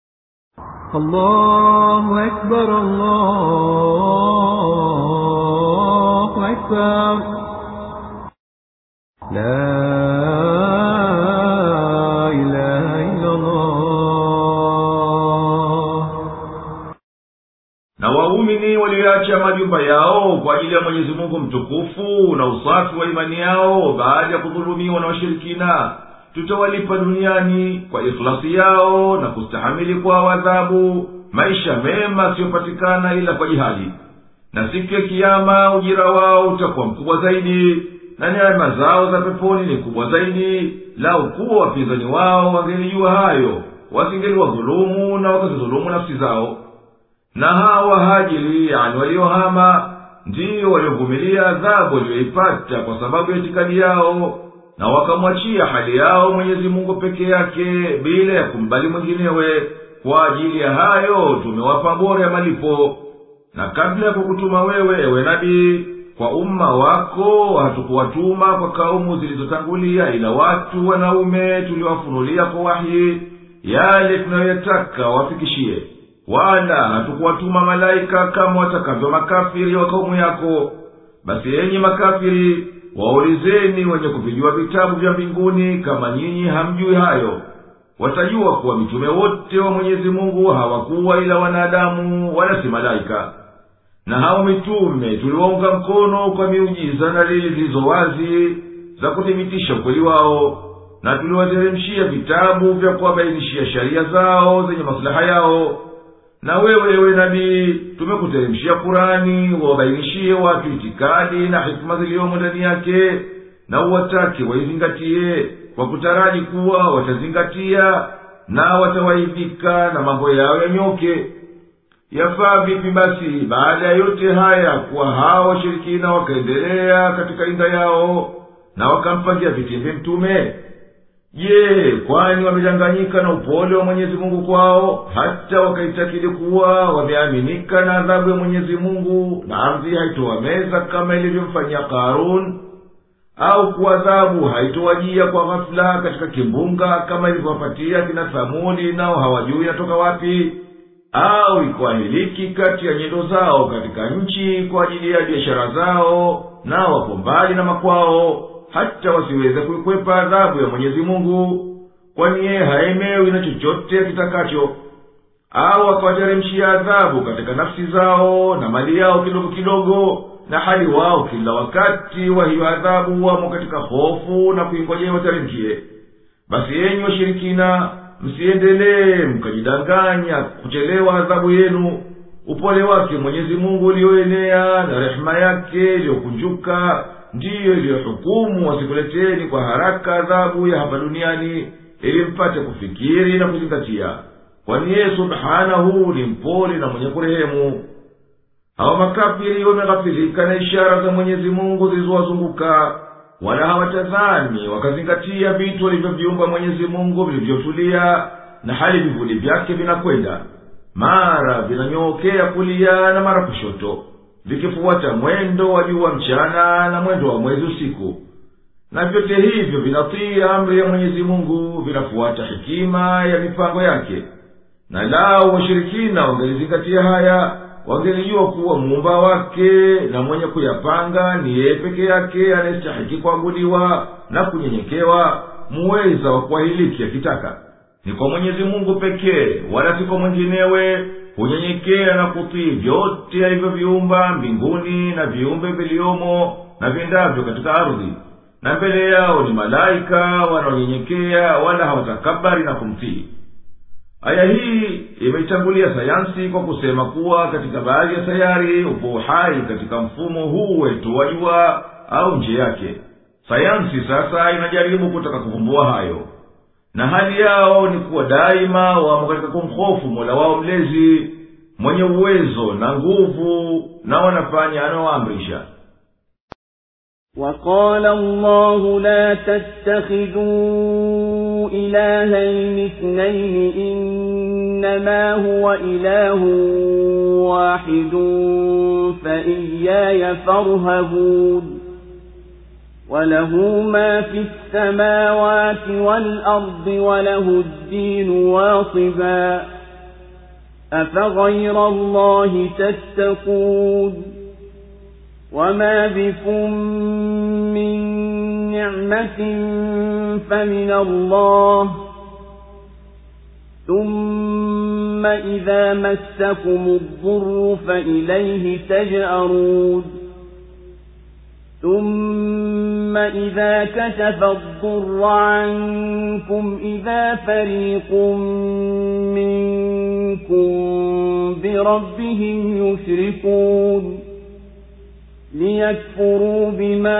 Allahu Akbar, Allahu Akbar. La ilaha illa Allah. Na waumini walioacha majumba yao kwa ajili ya Mwenyezi Mungu mtukufu na usafi wa imani yao baada ya kudhulumiwa na washirikina, tutawalipa duniani kwa ikhlasi yao na kustahamili kwa adhabu maisha mema siyopatikana ila kwa jihadi. Na siku ya kiyama ujira wao utakuwa mkubwa zaidi, na neema zao za peponi ni kubwa zaidi. Lau kuwa wapinzani wao wangelijua hayo, wasingeliwadhulumu na wakazidhulumu nafsi zao. Na hawa hajili, yani waliohama, ndio waliovumilia adhabu walioipata kwa sababu ya itikadi yao, na wakamwachia hali yao Mwenyezi Mungu peke yake bila ya kumbali mwinginewe. Kwa ajili ya hayo tumewapa bora ya malipo. Na kabla ya kukutuma wewe ewe nabii kwa umma wako, hatukuwatuma kwa kaumu zilizotangulia ila watu wanaume tuliwafunulia kwa wahi yale tunayotaka wafikishie. Wala hatukuwatuma malaika kama watakavyo makafiri wa kaumu yako. Basi enyi makafiri, waulizeni wenye kuvijua vitabu vya mbinguni kama nyinyi hamjui hayo. Watajua kuwa mitume wote wa Mwenyezi Mungu hawakuwa ila wanadamu wala si malaika. Na hao mitume tuliwaunga mkono kwa miujiza na dalili zilizo wazi za kuthibitisha ukweli wao, na tuliwateremshia vitabu vya kuwabainishia sharia zao zenye maslaha yao. Na wewe ewe nabii, tumekuteremshia Qur'ani wabainishie watu itikadi na hikma zilizomo ndani yake, na uwatake waizingatie kwa kutaraji kuwa watazingatia na watawaidhika na mambo yao yanyoke. Yafaa vipi basi baada ya yote haya kuwa hawa washirikina wakaendelea katika inda yao na wakampangia vitimbi mtume? Je, kwani wamedanganyika na upole wa Mwenyezi Mungu kwao hata wakaitakidi kuwa wameaminika na adhabu ya Mwenyezi Mungu na ardhi haitowameza kama ilivyomfanyia Karun? au kuadhabu haitowajia kwa ghafula katika kimbunga kama ilivyowapatia kina Thamudi, nao hawajui yatoka wapi, au ikuahiliki kati ya nyendo zao katika nchi kwa ajili ya biashara zao, nao wako mbali na makwao hata wasiweze kuikwepa adhabu ya Mwenyezi Mungu, kwani yeye haemewi na chochote kitakacho, au akawateremshia adhabu katika nafsi zao na mali yao kidogo kidogo, na hali wao kila wakati wa hiyo adhabu wamo katika hofu na kuingojea wateremkie. Basi enyi washirikina, msiendelee mkajidanganya kuchelewa adhabu yenu. Upole wake Mwenyezi Mungu ulioenea na rehema yake iliyokunjuka ndiyo iliyohukumu wasikuleteni kwa haraka adhabu ya hapa duniani, ili mpate kufikiri na kuzingatia, kwani yeye subhanahu ni mpole na mwenye kurehemu. Hao makafiri wameghafilika na ishara za Mwenyezi Mungu zilizowazunguka, wala hawatazami wakazingatia vitu walivyoviumba Mwenyezi Mungu vilivyotulia, na hali vivuli vyake vinakwenda mara vinanyookea kulia na mara kushoto, vikifuata mwendo wa jua mchana na mwendo wa mwezi usiku. Na vyote hivyo vinatii amri ya Mwenyezi Mungu, vinafuata hikima ya mipango yake. Na lao washirikina wangelizingatia haya, wangelijua kuwa muumba wake na mwenye kuyapanga ni yeye peke yake anayestahiki kuabudiwa na kunyenyekewa, muweza wa kuahiliki akitaka. Ni kwa Mwenyezi Mungu pekee, wala si kwa mwinginewe, hunyenyekea na kutii vyote alivyoviumba mbinguni na viumbe viliomo na viendavyo katika ardhi, na mbele yao ni malaika wanaonyenyekea wala hawatakabari na kumtii. Aya hii imeitangulia sayansi kwa kusema kuwa katika baadhi ya sayari upo uhai katika mfumo huu wetu wa jua au nje yake. Sayansi sasa inajaribu kutaka kuvumbua hayo, na hali yao ni kuwa daima wamo katika kumhofu Mola wao mlezi mwenye uwezo na nguvu, na wanafanya anaoamrisha. وقال الله لا تتخذوا إلهين اثنين إنما هو إله واحد فإياي فارهبون وله ما في السماوات والأرض وله الدين واصبا أفغير الله تتقون وما بكم من نعمة فمن الله ثم إذا مسكم الضر فإليه تجأرون ثم إذا كشف الضر عنكم إذا فريق منكم بربهم يشركون ليكفروا بما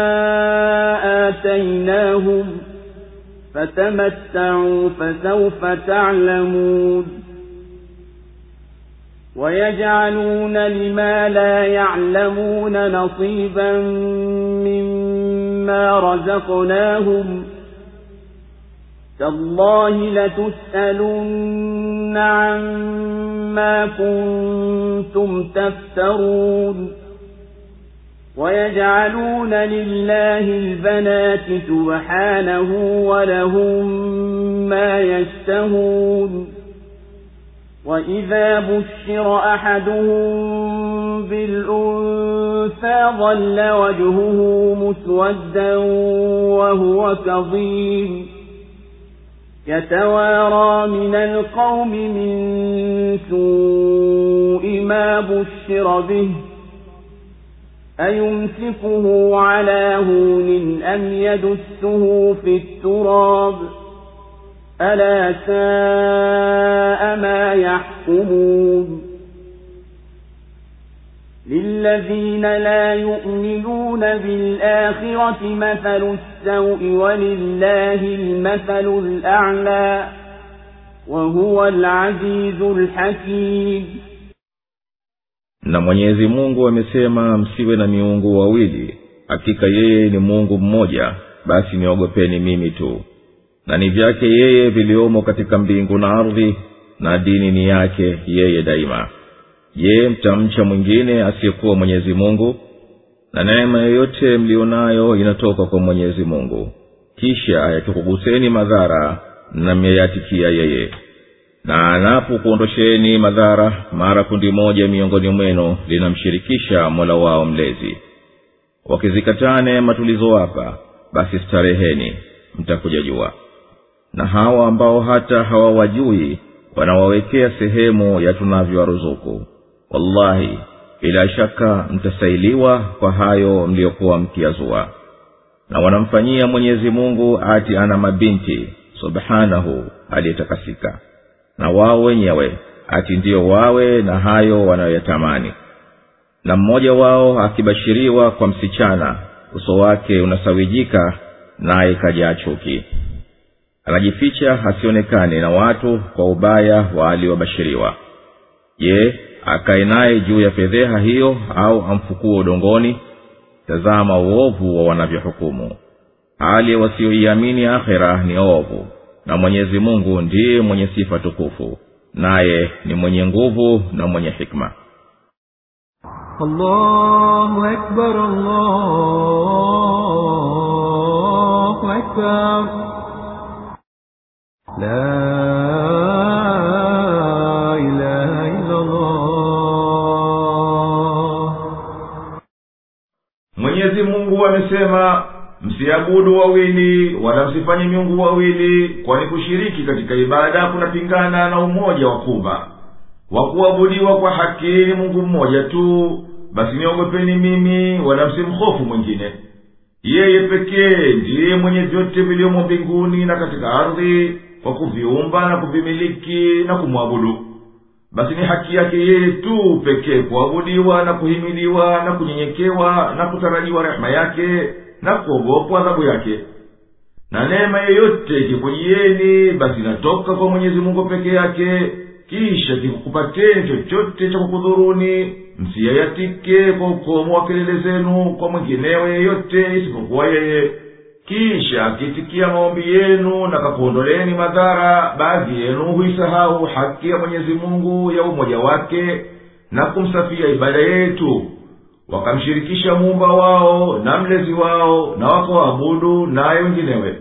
آتيناهم فتمتعوا فسوف تعلمون ويجعلون لما لا يعلمون نصيبا مما رزقناهم تالله لتسألن عما كنتم تفترون ويجعلون لله البنات سبحانه ولهم ما يشتهون وإذا بشر أحدهم بالأنثى ظل وجهه مسودا وهو كظيم يتوارى من القوم من سوء ما بشر به أيمسكه على هون أم يدسه في التراب ألا ساء ما يحكمون للذين لا يؤمنون بالآخرة مثل السوء ولله المثل الأعلى وهو العزيز الحكيم. Na Mwenyezi Mungu amesema msiwe na miungu wawili, hakika yeye ni Mungu mmoja, basi niogopeni mimi tu. Na ni vyake yeye viliomo katika mbingu na ardhi, na dini ni yake yeye daima. Je, mtamcha mwingine asiyekuwa Mwenyezi Mungu? na neema yoyote mlionayo inatoka kwa Mwenyezi Mungu, kisha yakikuguseni madhara na mmeyatikia yeye. Na anapokuondosheni madhara, mara kundi moja miongoni mwenu linamshirikisha Mola wao mlezi. Wakizikataa neema tulizowapa, basi stareheni, mtakuja jua. Na hawa ambao hata hawawajui wanawawekea sehemu ya tunavyowaruzuku, wallahi bila shaka mtasailiwa kwa hayo mliokuwa mkiazua. Na wanamfanyia Mwenyezi Mungu ati ana mabinti, subhanahu aliyetakasika, na wao wenyewe ati ndio wawe na hayo wanayoyatamani. Na mmoja wao akibashiriwa kwa msichana, uso wake unasawijika naye kajaa chuki, anajificha hasionekane na watu kwa ubaya wa aliobashiriwa. Je, akae naye juu ya fedheha hiyo au amfukue udongoni? Tazama uovu wa wanavyohukumu. Hali wasioiamini akhera ni ovu, na Mwenyezi Mungu ndiye mwenye sifa tukufu, naye ni mwenye nguvu na mwenye hikma. Allahu Akbar, Allahu Akbar. La ilaha illa Allah. Mwenyezi Mungu amesema, msiabudu wawili wala msifanye miungu wawili, kwani kushiriki katika ibada kunapingana na umoja wa kuumba. Wa kuabudiwa kwa haki ni Mungu mmoja tu, basi niogopeni mimi wala msimhofu mwingine. Yeye pekee ndiye mwenye vyote vilivyomo mbinguni na katika ardhi, kwa kuviumba na kuvimiliki na kumwabudu. Basi ni haki yake yeye tu pekee kuabudiwa na kuhimiliwa na kunyenyekewa na kutarajiwa rehema yake na kuogopwa adhabu yake. Na neema yoyote ikikujieni, basi inatoka kwa Mwenyezi Mungu peke yake. Kisha kikukupateni chochote cha kukudhuruni, msiyayatike kwa ukomo wa kelele zenu kwa mwinginewe yeyote isipokuwa yeye. Kisha akitikia maombi yenu na kakuondoleni madhara, baadhi yenu huisahau haki ya Mwenyezi Mungu ya umoja wake na kumsafia ibada yetu, wakamshirikisha muumba wao na mlezi wao na wakawaabudu naye wenginewe.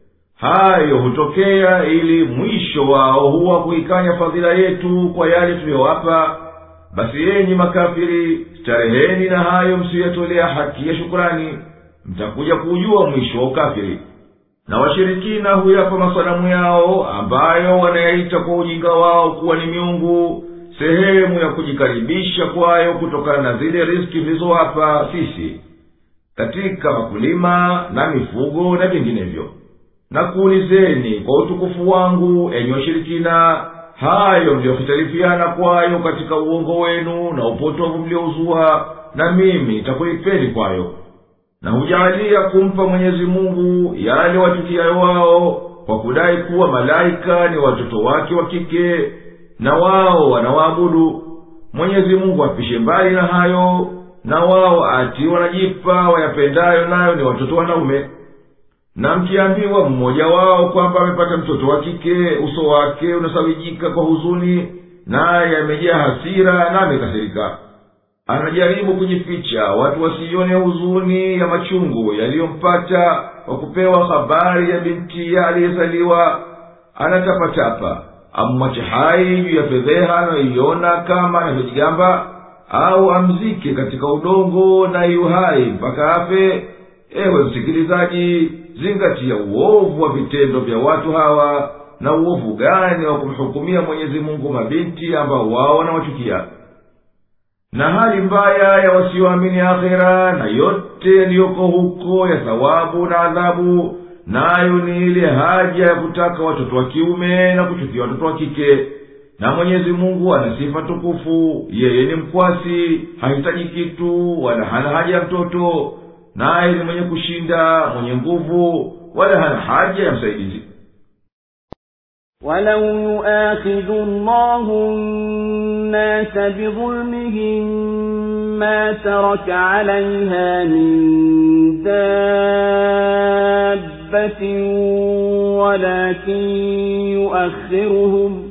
Hayo hutokea ili mwisho wao huwa kuikanya fadhila yetu kwa yale tuliyowapa. Basi yenyi makafiri, stareheni na hayo msiyatolea haki ya shukrani, mtakuja kujua mwisho wa ukafiri. Na washirikina huyapa masanamu yao ambayo wanayaita kwa ujinga wao kuwa ni miungu, sehemu ya kujikaribisha kwayo kutokana na zile riziki zilizowapa sisi katika makulima na mifugo na vinginevyo. Na kuulizeni kwa utukufu wangu, enyi washirikina, hayo mliokhitalifiana kwayo katika uongo wenu na upotovu mliouzua, na mimi nitakulipeni kwayo. Na hujalia kumpa Mwenyezi Mungu yale watukiayo wao, kwa kudai kuwa malaika ni watoto wake wa kike, na wao wanawaabudu. Mwenyezi Mungu apishe mbali na hayo, na wao ati wanajipa wayapendayo nayo ni watoto wanaume. Na mkiambiwa mmoja wao kwamba amepata mtoto wa kike, uso wake unasawijika kwa huzuni, naye amejaa hasira na amekasirika. Anajaribu kujificha watu wasione huzuni ya machungu yaliyompata kwa kupewa habari ya binti aliyezaliwa. Anatapatapa, amwache hai juu ya fedheha anayoiona kama anavyojigamba, au amzike katika udongo na yuhai mpaka afe. Ewe msikilizaji, zingatia uovu wa vitendo vya watu hawa, na uovu gani wa kumhukumia Mwenyezi Mungu mabinti ambao wao wanawachukia. Na hali mbaya ya wasioamini akhera na yote yaliyoko huko ya thawabu na adhabu, nayo ni ile haja ya kutaka watoto wa kiume na kuchukia watoto wa kike. Na Mwenyezi Mungu ana sifa tukufu, yeye ni mkwasi, hahitaji kitu wala hana haja ya mtoto, naye ni mwenye kushinda, mwenye nguvu, wala hana haja ya msaidizi. وَلَوْ يُؤَاخِذُ اللَّهُ النَّاسَ بِظُلْمِهِمْ مَا تَرَكَ عَلَيْهَا مِنْ دَابَّةٍ وَلَكِنْ يُؤَخِّرُهُمْ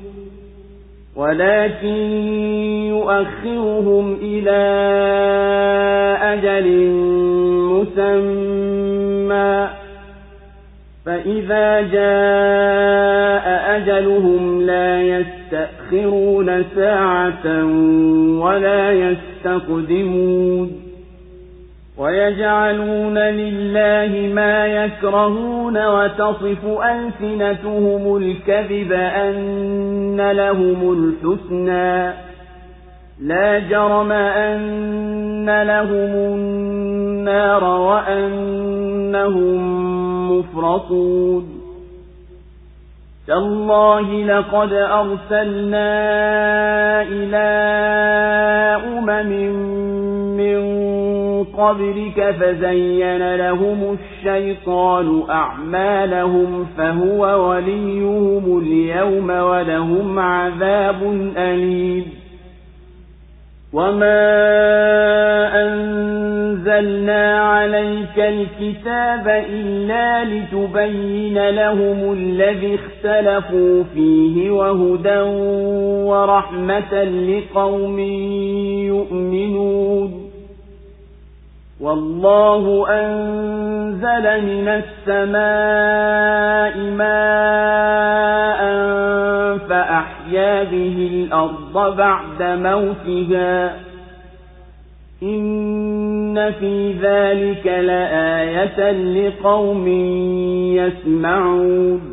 ولكن يؤخرهم إلى أجل مسمى فإذا جاء أجلهم لا يستأخرون ساعة ولا يستقدمون ويجعلون لله ما يكرهون وتصف ألسنتهم الكذب أن لهم الحسنى لا جرم أن لهم النار وأنهم مفرطون تالله لقد أرسلنا إلى أمم من قبلك فزين لهم الشيطان أعمالهم فهو وليهم اليوم ولهم عذاب أليم وما أنزلنا عليك الكتاب إلا لتبين لهم الذي اختلفوا فيه وهدى ورحمة لقوم يؤمنون والله أنزل من السماء ماء فأحيا به الأرض بعد موتها إن في ذلك لآية لقوم يسمعون.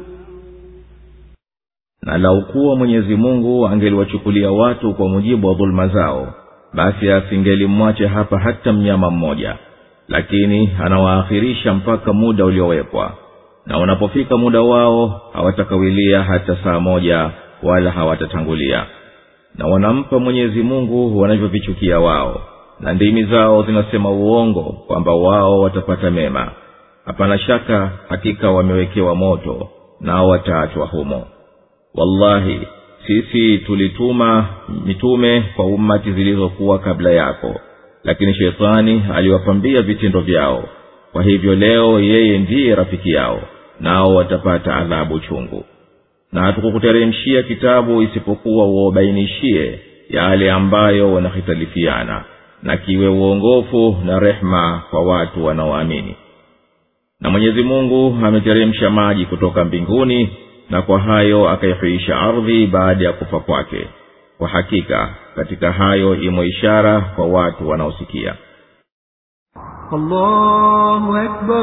Na lau kuwa Mwenyezi Mungu angeliwachukulia watu kwa mujibu wa dhulma zao, basi asingelimwache hapa hata mnyama mmoja, lakini anawaakhirisha mpaka muda uliowekwa, na unapofika muda wao hawatakawilia hata saa moja wala hawatatangulia. Na wanampa Mwenyezi Mungu wanavyovichukia wao, na ndimi zao zinasema uongo kwamba wao watapata mema. Hapana shaka hakika wamewekewa moto nao wataachwa humo. Wallahi sisi tulituma mitume kwa ummati zilizokuwa kabla yako, lakini shetani aliwapambia vitendo vyao. Kwa hivyo leo yeye ndiye rafiki yao, nao watapata adhabu chungu. Na hatukukuteremshia kitabu isipokuwa uwabainishie yale ambayo wanahitalifiana, na kiwe uongofu na rehma kwa watu wanaoamini. Na Mwenyezi Mungu ameteremsha maji kutoka mbinguni, na kwa hayo akaihuisha ardhi baada ya kufa kwake. Kwa hakika katika hayo imo ishara kwa watu wanaosikia. Allahu Akbar,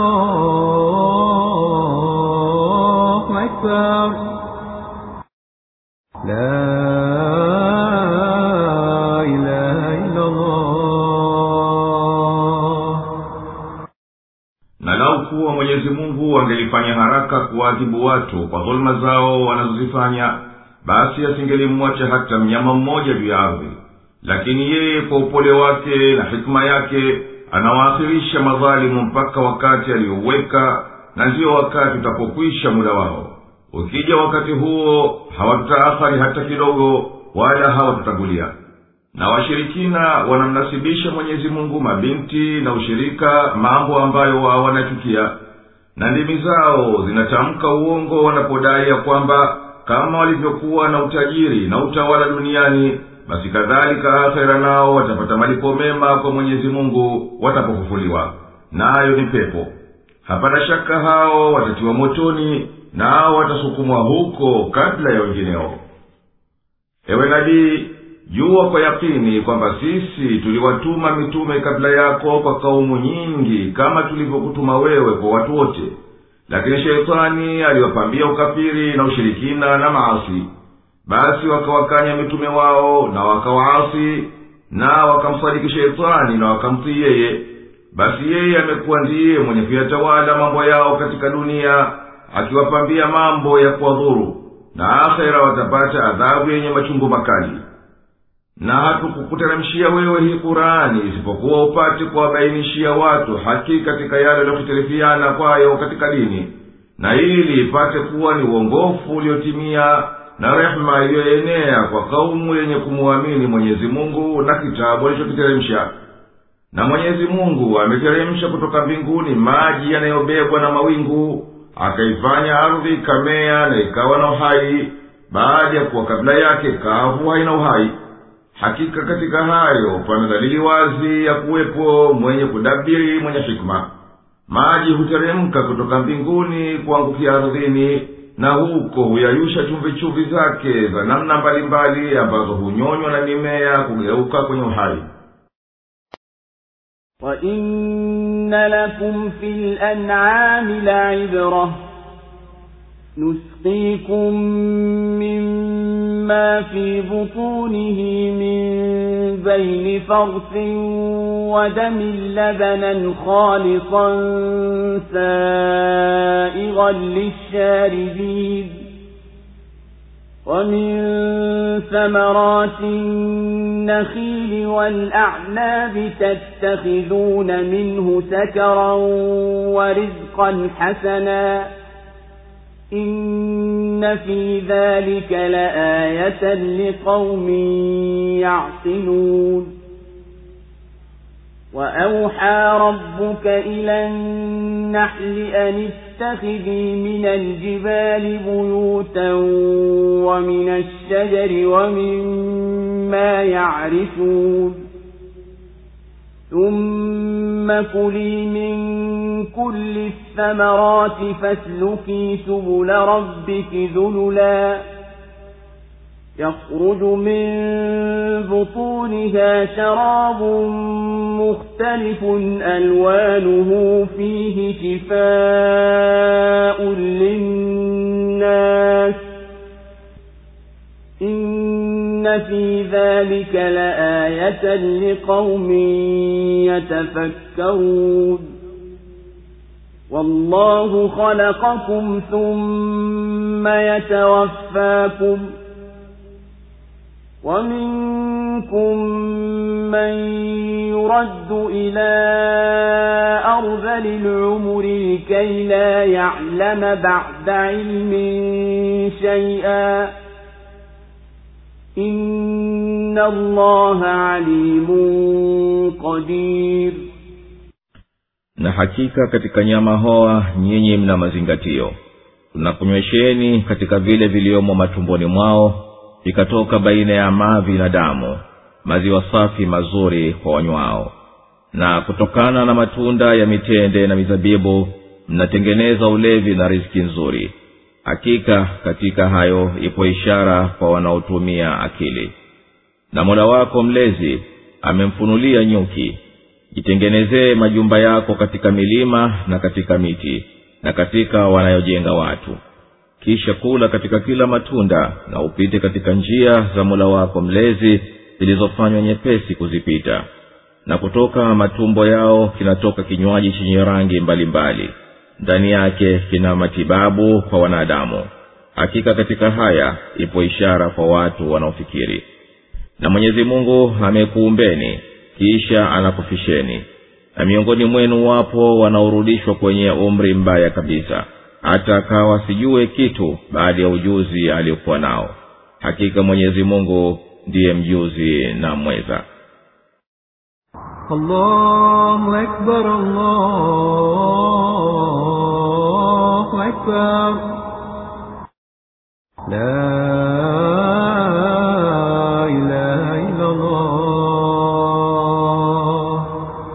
Allahu Akbar. La ilaha illa Allah. Na lau kuwa Mwenyezi Mungu angelifanya haraka kuadhibu watu kwa dhulma zao wanazozifanya, basi asingelimwacha hata mnyama mmoja juu ya ardhi. Lakini yeye kwa upole wake na hikma yake anawaakhirisha madhalimu mpaka wakati aliouweka, na ndio wakati utapokwisha muda wao. Ukija wakati huo hawataakhari hata kidogo wala hawatatangulia. Na washirikina wanamnasibisha Mwenyezi Mungu mabinti na ushirika, mambo ambayo wao wanachukia, na ndimi zao zinatamka uongo wanapodai ya kwamba kama walivyokuwa na utajiri na utawala duniani, basi kadhalika akhera nao watapata malipo mema kwa Mwenyezi Mungu watapofufuliwa, nayo ni pepo. Hapana shaka hao watatiwa motoni, nao watasukumwa huko kabla ya wengineo. Ewe nabii, jua kwa yakini kwamba sisi tuliwatuma mitume kabla yako kwa kaumu nyingi kama tulivyokutuma wewe kwa watu wote. Lakini shetani aliwapambia ukafiri na ushirikina na maasi, basi wakawakanya mitume wao na wakawaasi, na wakamsadiki shetani na wakamtii yeye. Basi yeye amekuwa ndiye mwenye kuyatawala mambo yao katika dunia, akiwapambia mambo ya kuwadhuru, na akhera watapata adhabu yenye machungu makali. Na hatukukuteremshia wewe hii Qur'ani isipokuwa upate kuwabainishia watu haki katika yale waliyotarifiana kwayo katika dini, na ili ipate kuwa ni uongofu uliotimia na rehema iliyoenea kwa kaumu yenye kumuamini Mwenyezi Mungu na kitabu alichokiteremsha. Na Mwenyezi Mungu ameteremsha kutoka mbinguni maji yanayobebwa na mawingu, akaifanya ardhi kamea na ikawa na uhai, baada ya kuwa kabla yake kavu haina uhai. hakika katika hayo pana dalili wazi ya kuwepo mwenye kudabiri mwenye hikma. Maji huteremka kutoka mbinguni kuangukia ardhini, na huko huyayusha chumvi-chumvi zake za namna mbalimbali ambazo hunyonywa na mimea kugeuka kwenye uhai. wa inna lakum fil an'ami la'ibra nusqikum mimma fi butunihi min bayni farthin wa damin labanan khalisan sa'igan lish-sharibin ومن ثمرات النخيل والأعناب تتخذون منه سكرا ورزقا حسنا إن في ذلك لآية لقوم يعقلون وأوحى ربك إلى النحل أن اتخذي من الجبال بيوتا ومن الشجر ومما يعرشون ثم كلي من كل الثمرات فاسلكي سبل ربك ذللا يخرج من بطونها شراب مختلف ألوانه فيه شفاء للناس إن في ذلك لآية لقوم يتفكرون والله خلقكم ثم يتوفاكم ومنكم من يرد إلى أرذل العمر لكي لا يعلم بعد علم شيئا إن الله عليم قدير. Na hakika katika nyama hoa nyinyi mna mazingatio, tunakunywesheni katika vile viliomo matumboni mwao, ikatoka baina ya mavi na damu, maziwa safi mazuri kwa wanywao. Na kutokana na matunda ya mitende na mizabibu mnatengeneza ulevi na riziki nzuri. Hakika katika hayo ipo ishara kwa wanaotumia akili. Na Mola wako mlezi amemfunulia nyuki, jitengenezee majumba yako katika milima na katika miti na katika wanayojenga watu. Kisha kula katika kila matunda na upite katika njia za Mola wako mlezi zilizofanywa nyepesi kuzipita. Na kutoka matumbo yao kinatoka kinywaji chenye rangi mbalimbali, ndani yake kina matibabu kwa wanadamu. Hakika katika haya ipo ishara kwa watu wanaofikiri. Na Mwenyezi Mungu amekuumbeni kisha anakufisheni, na miongoni mwenu wapo wanaorudishwa kwenye umri mbaya kabisa, hata akawa sijue kitu baada ya ujuzi aliokuwa nao. Hakika Mwenyezi Mungu ndiye mjuzi na mweza. Allahu Akbar, Allahu Akbar. La ilaha illa Allah.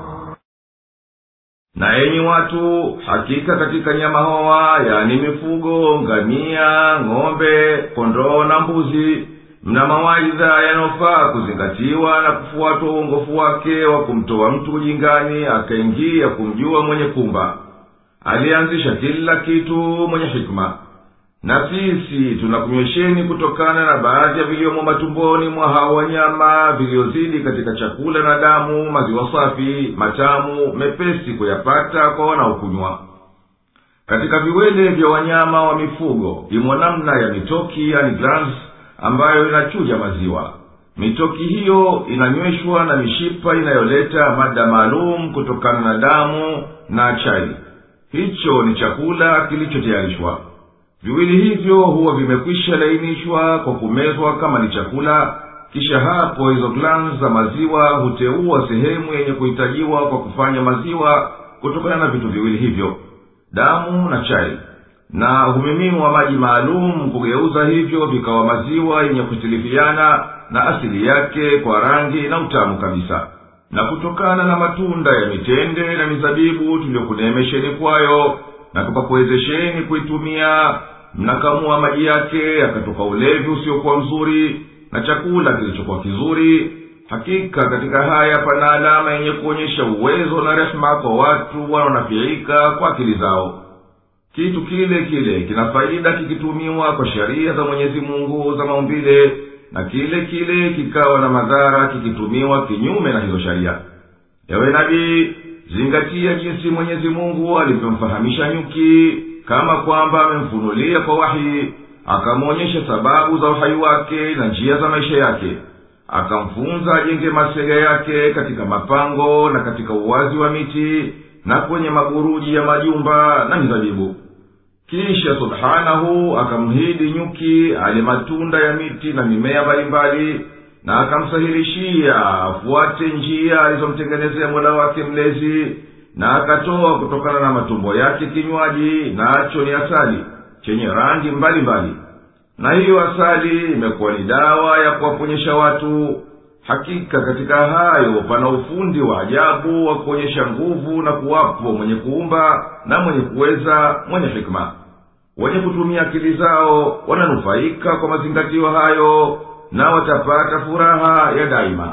Na enyi watu, hakika katika nyama hoa, yani mifugo, ngamia, ng'ombe, kondoo na mbuzi, mna mawaidha yanofaa kuzingatiwa na kufuatwa uongofu wake wa kumtoa mtu ujingani akaingia kumjua mwenye kumba. Alianzisha kila kitu mwenye hikma. Na sisi tunakunywesheni kutokana na baadhi ya viliomo matumboni mwa hao wanyama viliozidi katika chakula na damu, maziwa safi, matamu, mepesi kuyapata kwa wanaokunywa. Katika viwele vya wanyama wa mifugo imo namna ya mitoki, yani glands, ambayo inachuja maziwa. Mitoki hiyo inanyweshwa na mishipa inayoleta mada maalum kutokana na damu na chai. Hicho ni chakula kilichotayarishwa. Viwili hivyo huwa vimekwisha lainishwa kwa kumezwa kama ni chakula. Kisha hapo hizo glands za maziwa huteua sehemu yenye kuhitajiwa kwa kufanya maziwa kutokana na vitu viwili hivyo, damu na chai. na humiminwa maji maalum kugeuza hivyo vikawa maziwa yenye kutilifiana na asili yake kwa rangi na utamu kabisa, na kutokana na matunda ya mitende na mizabibu tuliokuneemesheni kwayo na tukakuwezesheni kuitumia, mnakamua maji yake yakatoka ulevi usiokuwa mzuri na chakula kilichokuwa kizuri. Hakika katika haya pana alama yenye kuonyesha uwezo na rehema kwa watu wanaonafiika kwa akili zao. Kitu kile kile kina faida kikitumiwa kwa sheria za Mwenyezi Mungu za maumbile, na kile kile kikawa na madhara kikitumiwa kinyume na hizo sheria. Ewe nabii, zingatia jinsi Mwenyezi Mungu alivyomfahamisha nyuki, kama kwamba amemfunulia kwa wahi, akamwonyesha sababu za uhai wake na njia za maisha yake, akamfunza ajenge masega yake katika mapango na katika uwazi wa miti na kwenye maguruji ya majumba na mizabibu. Kisha subhanahu akamhidi nyuki ale matunda ya miti na mimea mbalimbali, na akamsahilishia afuate njia alizomtengenezea Mola wake mlezi, na akatoa kutokana na matumbo yake kinywaji, nacho ni asali chenye rangi mbalimbali. Na hiyo asali imekuwa ni dawa ya kuwaponyesha watu. Hakika katika hayo pana ufundi wa ajabu wa kuonyesha nguvu na kuwapo mwenye kuumba na mwenye kuweza, mwenye hikma. Wenye kutumia akili zao wananufaika kwa mazingatio hayo, na watapata furaha ya daima.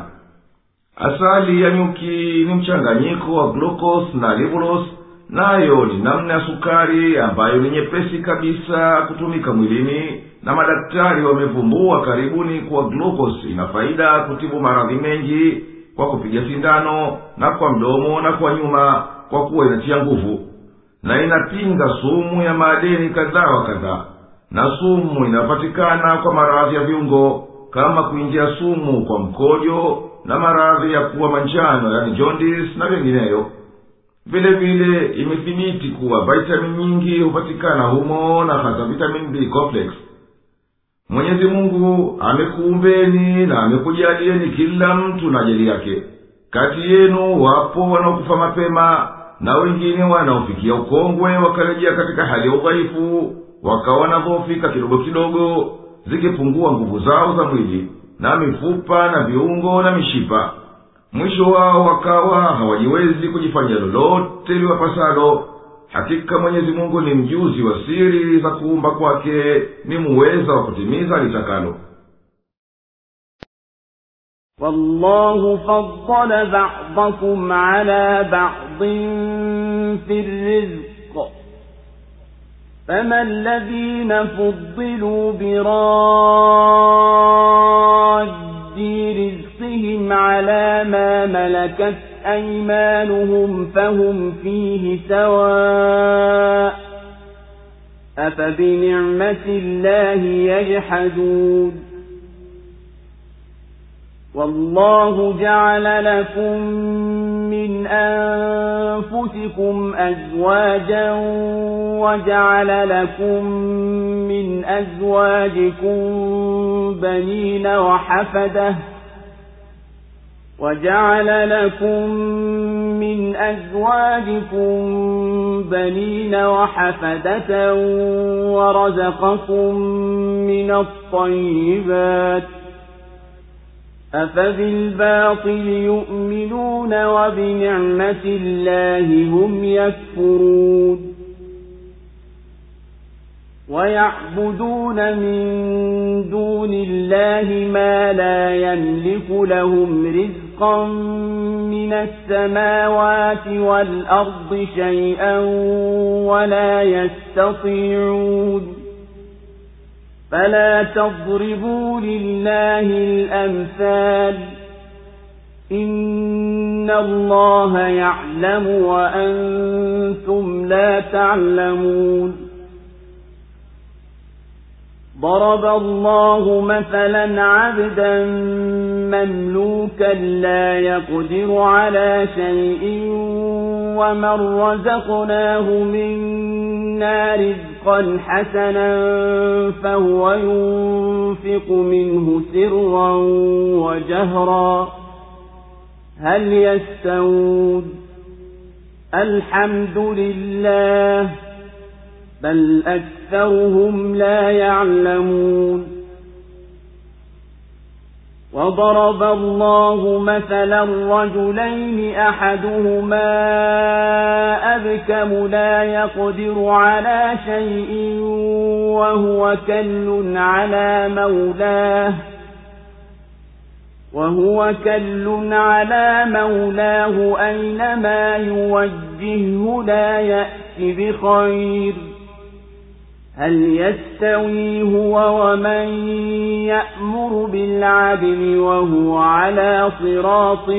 Asali ya nyuki ni mchanganyiko wa glucose na ribulose, nayo ni namna ya sukari ambayo ni nyepesi kabisa kutumika mwilini, na madaktari wamevumbua karibuni kuwa glucose ina faida kutibu maradhi mengi kwa kupiga sindano, na kwa mdomo na kwa nyuma, kwa kuwa inatia nguvu, na inapinga sumu ya madeni kadhaa wa kadhaa. Na sumu inapatikana kwa maradhi ya viungo kama kuingia sumu kwa mkojo na maradhi ya kuwa manjano, yani jaundice na vingineyo. Vile vile imethibiti kuwa vitamini nyingi hupatikana humo, na hasa vitamin B complex. Mwenyezi Mungu amekuumbeni na amekujalieni kila mtu na ajali yake. Kati yenu wapo wanaokufa mapema, na wengine wanaofikia ukongwe wakarejea katika hali ya udhaifu, wakawa nadhoofika kidogo kidogo, zikipungua nguvu zao za mwili na mifupa na viungo na mishipa. Mwisho wao wakawa hawajiwezi kujifanyia lolote liwapasalo. Hakika Mwenyezi Mungu ni mjuzi wa siri za kuumba kwake, ni muweza wa kutimiza litakalo. والله فضل بعضكم على بعض في الرزق فما الذين فضلوا براد رزقهم على ما ملكت أيمانهم فهم فيه سواء أفبنعمة الله يجحدون والله جعل لكم من أنفسكم أزواجا وجعل لكم من أزواجكم بنين وحفدة وجعل لكم من أزواجكم بنين وحفدة ورزقكم من الطيبات أفبالباطل يؤمنون وبنعمة الله هم يكفرون ويعبدون من دون الله ما لا يملك لهم رزقا من السماوات والأرض شيئا ولا يستطيعون فلا تضربوا لله الأمثال إن الله يعلم وأنتم لا تعلمون ضرب الله مثلا عبدا مملوكا لا يقدر على شيء ومن رزقناه منا رزقا حسنا فهو ينفق منه سرا وجهرا هل يستوون الحمد لله بل أكثرهم لا يعلمون وضرب الله مثلا رجلين أحدهما أبكم لا يقدر على شيء وهو كل على مولاه وهو كل على مولاه أينما يوجهه لا يأتي بخير هل يستوي هو ومن يأمر بالعدل وهو على صراط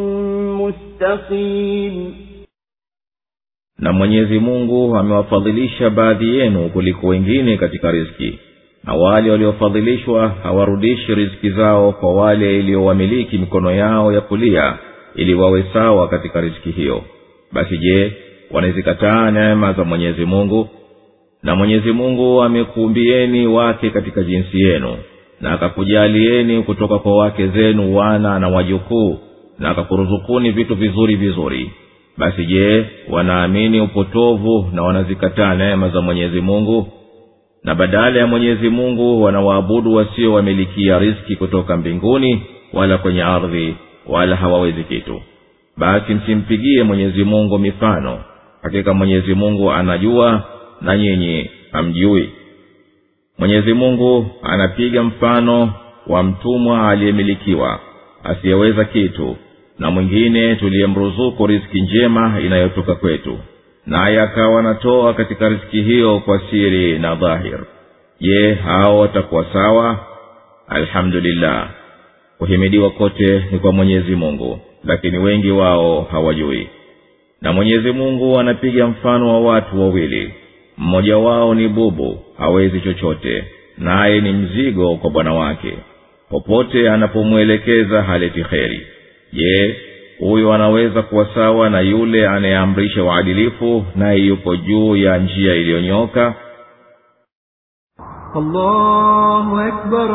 مستقيم. Na Mwenyezi Mungu amewafadhilisha baadhi yenu kuliko wengine katika riziki, na wale waliofadhilishwa hawarudishi riziki zao kwa wale iliyowamiliki mikono yao ya kulia ili wawe sawa katika riziki hiyo. Basi je, wanazikataa neema za Mwenyezi Mungu? Na Mwenyezi Mungu amekuumbieni wake katika jinsi yenu, na akakujalieni kutoka kwa wake zenu wana na wajukuu, na akakuruzukuni vitu vizuri vizuri. Basi je, wanaamini upotovu na wanazikataa neema za Mwenyezi Mungu? Na badala ya Mwenyezi Mungu wanawaabudu wasio wamilikia riziki kutoka mbinguni wala kwenye ardhi, wala hawawezi kitu. Basi msimpigie Mwenyezi Mungu mifano, hakika Mwenyezi Mungu anajua na nyinyi hamjui. Mwenyezi Mungu anapiga mfano wa mtumwa aliyemilikiwa asiyeweza kitu, na mwingine tuliyemruzuku riziki njema inayotoka kwetu, naye akawa anatoa katika riziki hiyo kwa siri na dhahir. Je, hao watakuwa sawa? Alhamdulillah, kuhimidiwa kote ni kwa Mwenyezi Mungu, lakini wengi wao hawajui. Na Mwenyezi Mungu anapiga mfano wa watu wawili, mmoja wao ni bubu, hawezi chochote, naye ni mzigo kwa bwana wake, popote anapomwelekeza haleti kheri. Je, huyo anaweza kuwa sawa na yule anayeamrisha uadilifu naye yupo juu ya njia iliyonyoka? Allahu Akbar,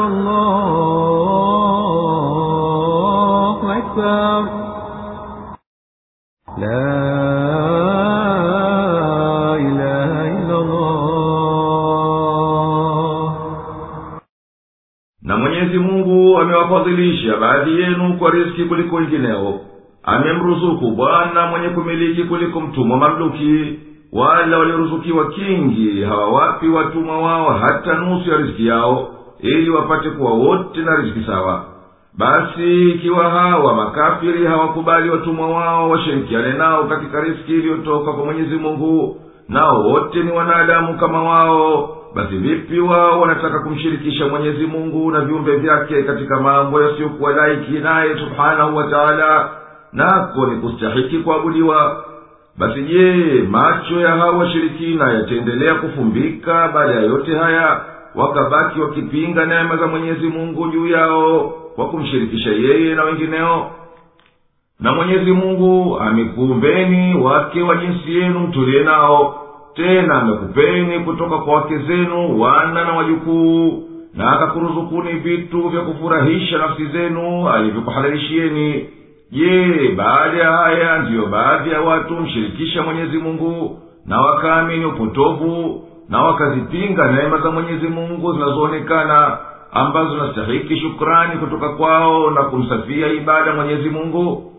Allahu Akbar. La ilaha illa Allah. Na Mwenyezi Mungu amewafadhilisha baadhi yenu kwa riziki kuliko wengineo. Amemruzuku bwana mwenye kumiliki kuliko mtumwa mamluki. Wala walioruzukiwa kingi hawawapi watumwa wao hata nusu ya riziki yao, ili wapate kuwa wote na riziki sawa. Basi ikiwa hawa makafiri hawakubali watumwa wao washirikiane nao katika riziki iliyotoka kwa Mwenyezi Mungu, nao wote ni wanadamu kama wao, basi vipi wao wanataka kumshirikisha Mwenyezi Mungu na viumbe vyake katika mambo yasiyokuwa laiki naye subhanahu wa ta'ala, nako ni kustahiki kuabudiwa? Basi je, macho ya hawa washirikina yataendelea kufumbika baada ya yote haya, wakabaki wakipinga neema za Mwenyezi Mungu juu yao kwa kumshirikisha yeye na wengineo? Na Mwenyezi Mungu amekuumbeni wake wa jinsi yenu mtulie nao, tena amekupeni kutoka kwa wake zenu wana na wajukuu, na akakuruzukuni vitu vya kufurahisha nafsi zenu alivyokuhalalishieni. Je, baada ya haya ndiyo baadhi ya watu mshirikisha Mwenyezi Mungu na wakaamini upotovu na wakazipinga neema za Mwenyezi Mungu zinazoonekana ambazo zinastahiki shukrani kutoka kwao na kumsafia ibada Mwenyezi Mungu?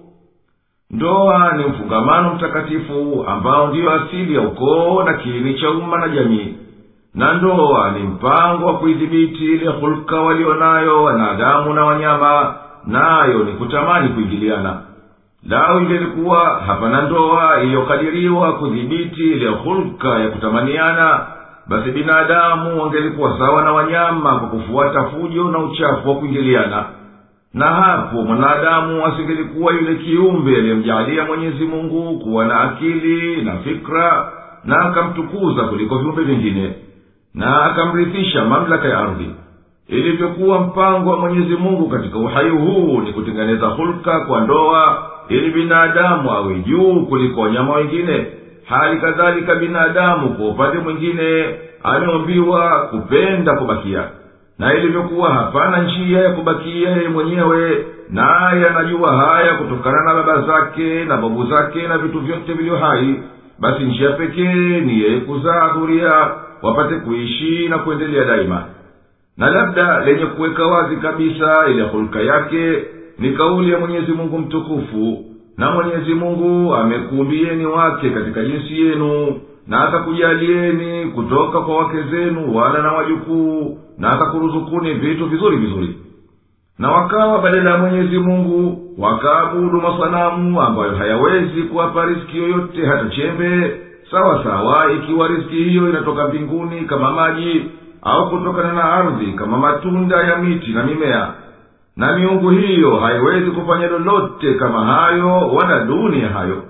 Ndoa ni mfungamano mtakatifu ambao ndiyo asili ya ukoo na kiini cha umma na jamii. Na ndoa ni mpango wa kuidhibiti ile hulka walionayo wanadamu na wanyama, nayo ni kutamani kuingiliana. Lao ingelikuwa hapana ndoa iliyokadiriwa kudhibiti ile hulka ya kutamaniana, basi binadamu wangelikuwa sawa na wanyama kwa kufuata fujo na uchafu wa kuingiliana. Na hapo mwanadamu asingelikuwa yule kiumbe aliyemjalia Mwenyezi Mungu kuwa na akili na fikra, na akamtukuza kuliko viumbe vingine, na akamrithisha mamlaka ya ardhi. Ilivyokuwa mpango wa Mwenyezi Mungu katika uhai huu ni kutengeneza hulka kwa ndoa, ili binadamu awe juu kuliko wanyama wengine, hali kadhalika binadamu kwa upande mwingine ameombiwa kupenda kubakia. Na ilivyokuwa hapana njia ya kubakia yeye mwenyewe, naye anajua haya kutokana na baba zake na babu zake na vitu vyote vilivyo hai, basi njia pekee ni yeye kuzaa dhuria wapate kuishi na kuendelea daima. Na labda lenye kuweka wazi kabisa ile hulka yake ni kauli ya Mwenyezi Mungu mtukufu, na Mwenyezi Mungu amekuumbieni wake katika jinsi yenu, na akakujalieni kutoka kwa wake zenu wala na wajukuu, na akakuruzukuni vitu vizuri vizuri. Na wakawa badala ya Mwenyezi Mungu wakaabudu masanamu ambayo hayawezi kuwapa riziki yoyote hata chembe, sawa sawa ikiwa riziki hiyo inatoka mbinguni kama maji au kutokana na ardhi kama matunda ya miti na mimea. Na miungu hiyo haiwezi kufanya lolote kama hayo wala duni ya hayo.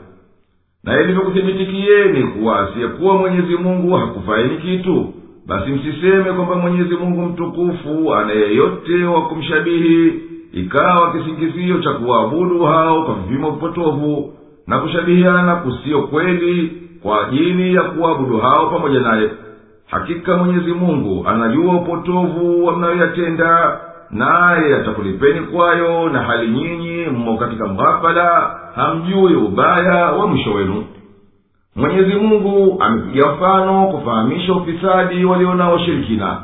Na ilivyokuthibitikieni kuwa asiyekuwa Mwenyezi Mungu hakufaini kitu, basi msiseme kwamba Mwenyezi Mungu mtukufu ana yeyote wa kumshabihi, ikawa kisingizio cha kuabudu hao kwa vipimo vipotovu na kushabihiana kusio kweli kwa ajili ya kuabudu hao pamoja naye. Hakika Mwenyezi Mungu anajua upotovu wa mnayoyatenda, naye atakulipeni kwayo, na hali nyinyi mmo katika mghafala, hamjui ubaya wa mwisho wenu. Mwenyezi Mungu amepiga mfano kufahamisha ufisadi walionao shirikina.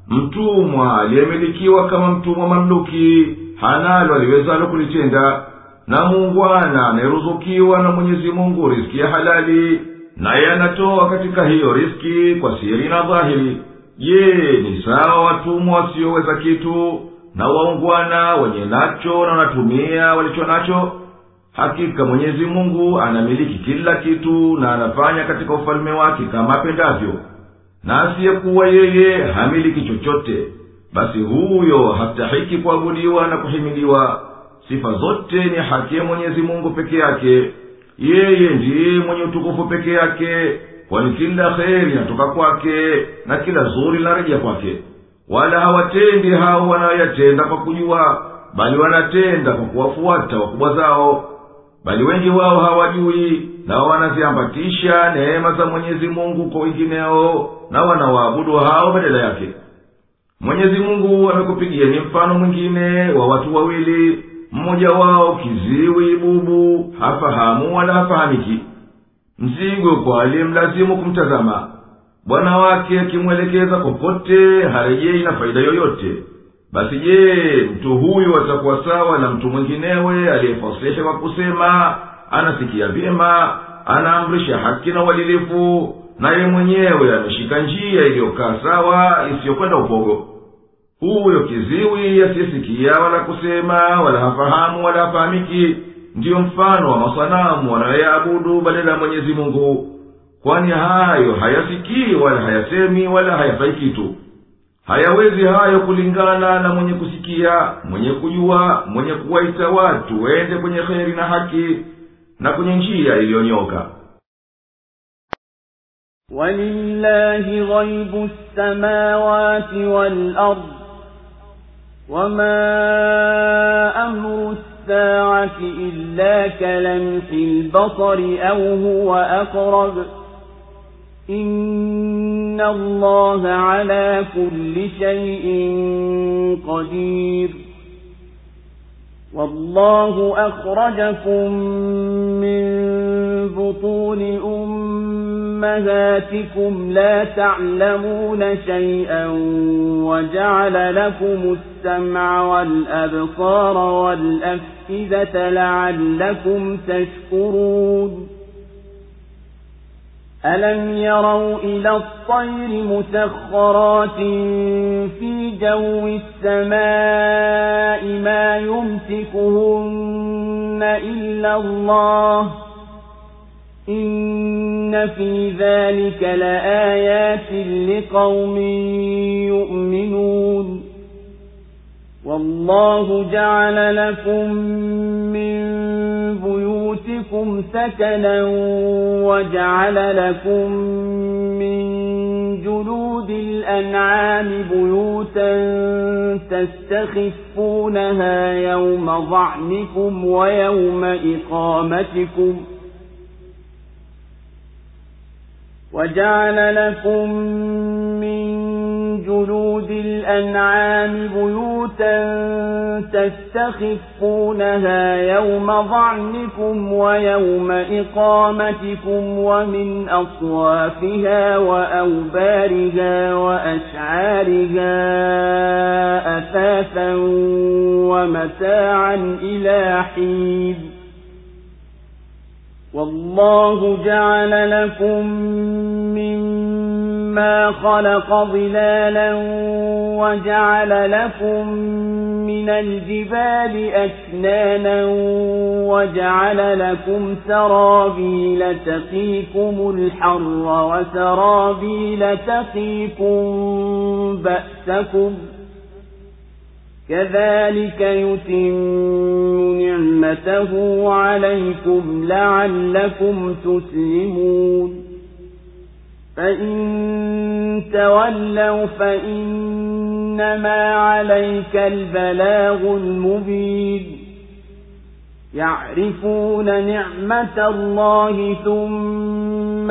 Mtumwa aliyemilikiwa kama mtumwa mamluki hanalo aliwezalo kulitenda, na muungwana anayeruzukiwa na Mwenyezi Mungu riziki ya halali, naye anatoa katika hiyo riziki kwa siri na dhahiri. Je, ni sawa watumwa wasioweza kitu na waungwana wenye nacho na wanatumia walicho nacho? Hakika Mwenyezi Mungu anamiliki kila kitu na anafanya katika ufalme wake kama apendavyo, na asiyekuwa yeye hamiliki chochote, basi huyo hastahiki kuabudiwa na kuhimiliwa. Sifa zote ni haki ya Mwenyezi Mungu peke yake. Yeye ndiye mwenye utukufu peke yake, kwani kila kheri inatoka kwake na kila zuri linarejea kwake. Wala hawatendi hao wanayoyatenda kwa kujua, bali wanatenda kwa kuwafuata wakubwa zao. Bali wengi wao hawajui, na wanaziambatisha neema za Mwenyezi Mungu kwa wengineo, na wanawaabudu hao badala yake. Mwenyezi Mungu amekupigieni mfano mwingine wa watu wawili, mmoja wao kiziwi bubu, hafahamu wala hafahamiki. Mzigo kwa aliyemlazimu kumtazama, bwana wake akimwelekeza kokote harejei na faida yoyote. Basi je, mtu huyu atakuwa sawa na mtu mwinginewe aliyefasihi kwa kusema, anasikia vyema, anaamrisha haki na uadilifu, naye mwenyewe ameshika njia iliyokaa sawa isiyokwenda upogo? Huyo kiziwi asiyesikia wala kusema wala hafahamu wala hafahamiki ndiyo mfano wa masanamu wanayoyaabudu badala ya Mwenyezi Mungu, kwani hayo hayasikii wala hayasemi wala hayafai kitu. Hayawezi hayo kulingana na mwenye kusikia, mwenye kujua, mwenye kuwaita watu wende kwenye kheri na haki na kwenye njia iliyonyoka. Walillahi ghaibu samawati wal ard, wama amru as-sa'ati illa kalamhil basari aw huwa aqrab, inna Allaha ala kulli shay'in qadir. Wallahu akhrajakum min butuni ummahatikum la ta'lamuna shay'an wa ja'ala lakum as-sam'a wal absara wal af'idata la'allakum tashkurun. ألم يروا إلى الطير مسخرات في جو السماء ما يمسكهن إلا الله إن في ذلك لآيات لقوم يؤمنون. والله جعل لكم من بيوتكم سكنا وجعل لكم من جلود الأنعام بيوتا تستخفونها يوم ظعنكم ويوم إقامتكم وجعل لكم من جلود الأنعام بيوتا تستخفونها يوم ظعنكم ويوم إقامتكم ومن أصوافها وأوبارها وأشعارها أثاثا ومتاعا إلى حين والله جعل لكم مما خلق ظلالا وجعل لكم من الجبال أكنانا وجعل لكم سرابيل تقيكم الحر وسرابيل تقيكم بأسكم كذلك يتم نعمته عليكم لعلكم تسلمون فإن تولوا فإنما عليك البلاغ المبين يعرفون نعمة الله ثم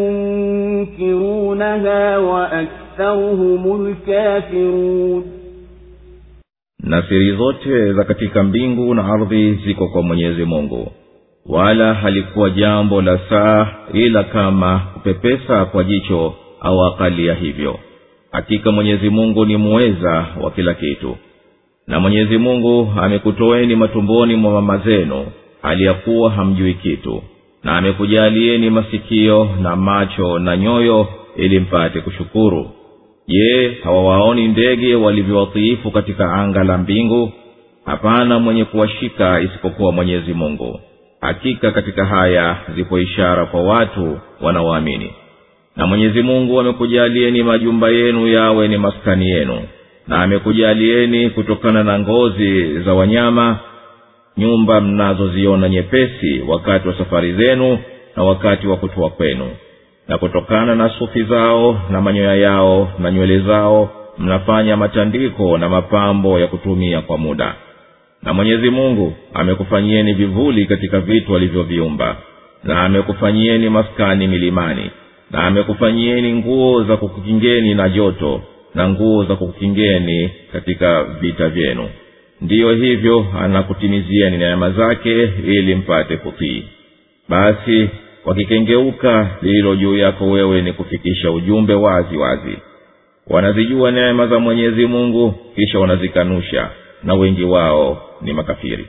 ينكرونها وأكثرهم الكافرون. Na siri zote za katika mbingu na ardhi ziko kwa Mwenyezi Mungu, wala halikuwa jambo la saa ila kama kupepesa kwa jicho au akali ya hivyo. Hakika Mwenyezi Mungu ni muweza wa kila kitu. Na Mwenyezi Mungu amekutoeni matumboni mwa mama zenu aliyakuwa hamjui kitu, na amekujalieni masikio na macho na nyoyo ili mpate kushukuru. Je, hawawaoni ndege walivyowatiifu katika anga la mbingu? Hapana mwenye kuwashika isipokuwa Mwenyezi Mungu. Hakika katika haya zipo ishara kwa watu wanaoamini. Na Mwenyezi Mungu amekujalieni majumba yenu yawe ni maskani yenu, na amekujalieni kutokana na ngozi za wanyama nyumba mnazoziona nyepesi wakati wa safari zenu na wakati wa kutua kwenu, na kutokana na sufi zao na manyoya yao na nywele zao mnafanya matandiko na mapambo ya kutumia kwa muda. Na Mwenyezi Mungu amekufanyieni vivuli katika vitu alivyoviumba, na amekufanyieni maskani milimani, na amekufanyieni nguo za kukukingeni na joto na nguo za kukukingeni katika vita vyenu. Ndiyo hivyo anakutimizieni neema zake ili mpate kutii. Basi wakikengeuka, lilo juu yako wewe ni kufikisha ujumbe wazi wazi. Wanazijua neema za Mwenyezi Mungu kisha wanazikanusha, na wengi wao ni makafiri.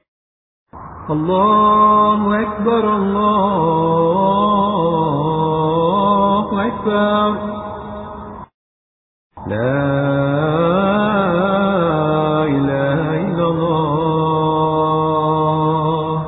Allahu Akbar, Allahu Akbar. La ilaha illa Allah.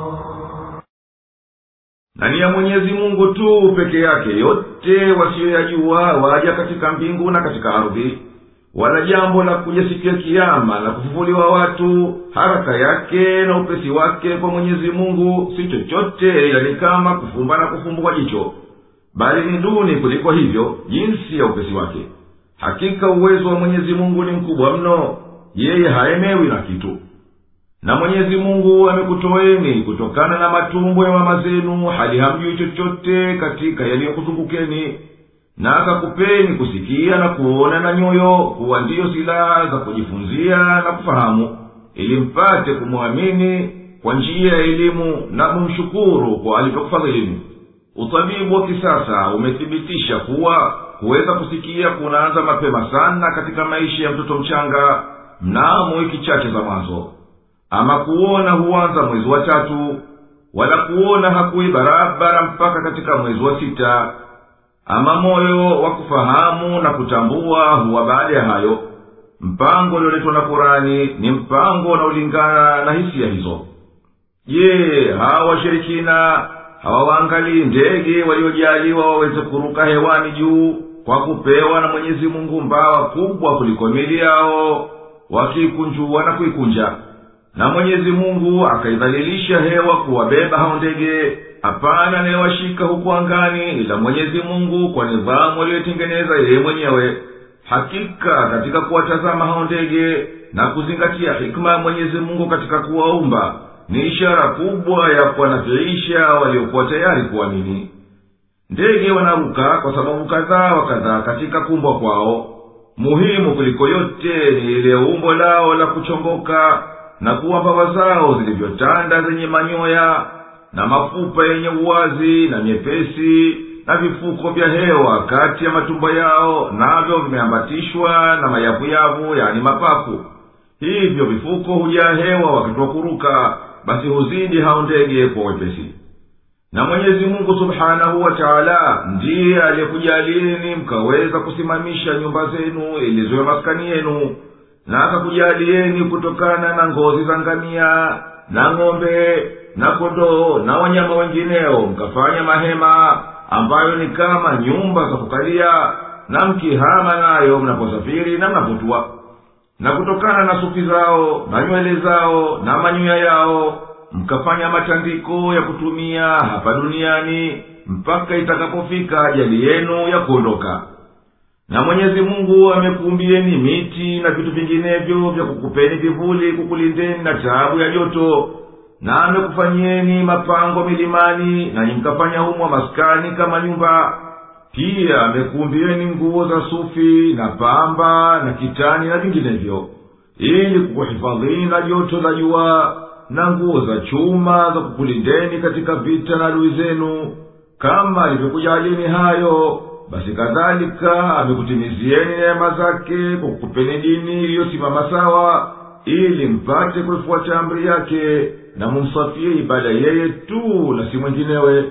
Nani ya Mwenyezi Mungu tu peke yake yote wasioyajua waja katika mbingu na katika ardhi, wala jambo la kuja siku ya kiyama na kufufuliwa watu, haraka yake na upesi wake kwa Mwenyezi Mungu si chochote ila ni kama kufumba na kufumbua jicho, bali ni duni kuliko hivyo jinsi ya upesi wake. Hakika uwezo wa Mwenyezi Mungu ni mkubwa mno, yeye haemewi na kitu. Na Mwenyezi Mungu amekutoeni kutokana na matumbo ya mama zenu hali hamjui chochote katika yaliyokuzungukeni, na akakupeni kusikia na kuona na nyoyo kuwa ndiyo silaha za kujifunzia na kufahamu, ili mpate kumwamini kwa njia ya elimu na kumshukuru kwa alivyokufadhilini. Utabibu wa kisasa umethibitisha kuwa kuweza kusikia kunaanza mapema sana katika maisha ya mtoto mchanga mnamo wiki chache za mwanzo. Ama kuona huanza mwezi wa tatu, wala kuona hakui barabara mpaka katika mwezi wa sita. Ama moyo wa kufahamu na kutambua huwa baada ya hayo. Mpango ulioletwa na Qur'ani ni mpango unaolingana na hisia hizo. Je, hawa washirikina hawaangalii ndege waliojaliwa waweze kuruka hewani juu kwa kupewa na Mwenyezi Mungu mbawa kubwa kuliko miili yao, wakikunjua na kuikunja? Na Mwenyezi Mungu akaidhalilisha hewa kuwabeba hao ndege. Hapana anayewashika huku angani ila Mwenyezi Mungu kwa nidhamu aliyotengeneza yeye mwenyewe. Hakika katika kuwatazama hao ndege na kuzingatia hikma ya Mwenyezi Mungu katika kuwaumba ni ishara kubwa ya kuwanafiisha waliokuwa tayari kuamini. Ndege wanaruka kwa sababu kadhaa wa kadhaa katika kumbwa kwao. muhimu kuliko yote ni ile umbo lao la kuchongoka na kuwa mbawa zao zilivyotanda zenye manyoya na mafupa yenye uwazi na nyepesi na vifuko vya hewa kati ya matumbo yao, navyo vimeambatishwa na mayavuyavu, yani mapafu. Hivyo vifuko hujaa hewa wakati wa kuruka, basi huzidi hao ndege kwa wepesi. Na Mwenyezi Mungu Subhanahu wa Ta'ala ndiye aliyekujalieni mkaweza kusimamisha nyumba zenu ili ziwe maskani yenu, na akakujalieni kutokana na ngozi za ngamia na ng'ombe na kondoo na wanyama wengineo mkafanya mahema ambayo ni kama nyumba za kukalia, na mkihama nayo mnaposafiri na mnapotua. Na kutokana na sufi zao na nywele zao na manyoya yao mkafanya matandiko ya kutumia hapa duniani mpaka itakapofika ajali yenu ya kuondoka. Na Mwenyezi Mungu amekuumbieni miti na vitu vinginevyo vya kukupeni vivuli kukulindeni na taabu ya joto, na amekufanyieni mapango milimani na mkafanya humo maskani kama nyumba. Pia amekuumbieni nguo za sufi na pamba na kitani na vinginevyo ili kukuhifadhini na joto la jua, na nguo za chuma za kukulindeni katika vita na adui zenu. Kama alivyokujalini hayo, basi kadhalika amekutimizieni neema zake kwa kukupeni dini iliyosimama sawa, ili mpate kuifuata amri yake na mumsafie ibada yeye tu na si mwinginewe.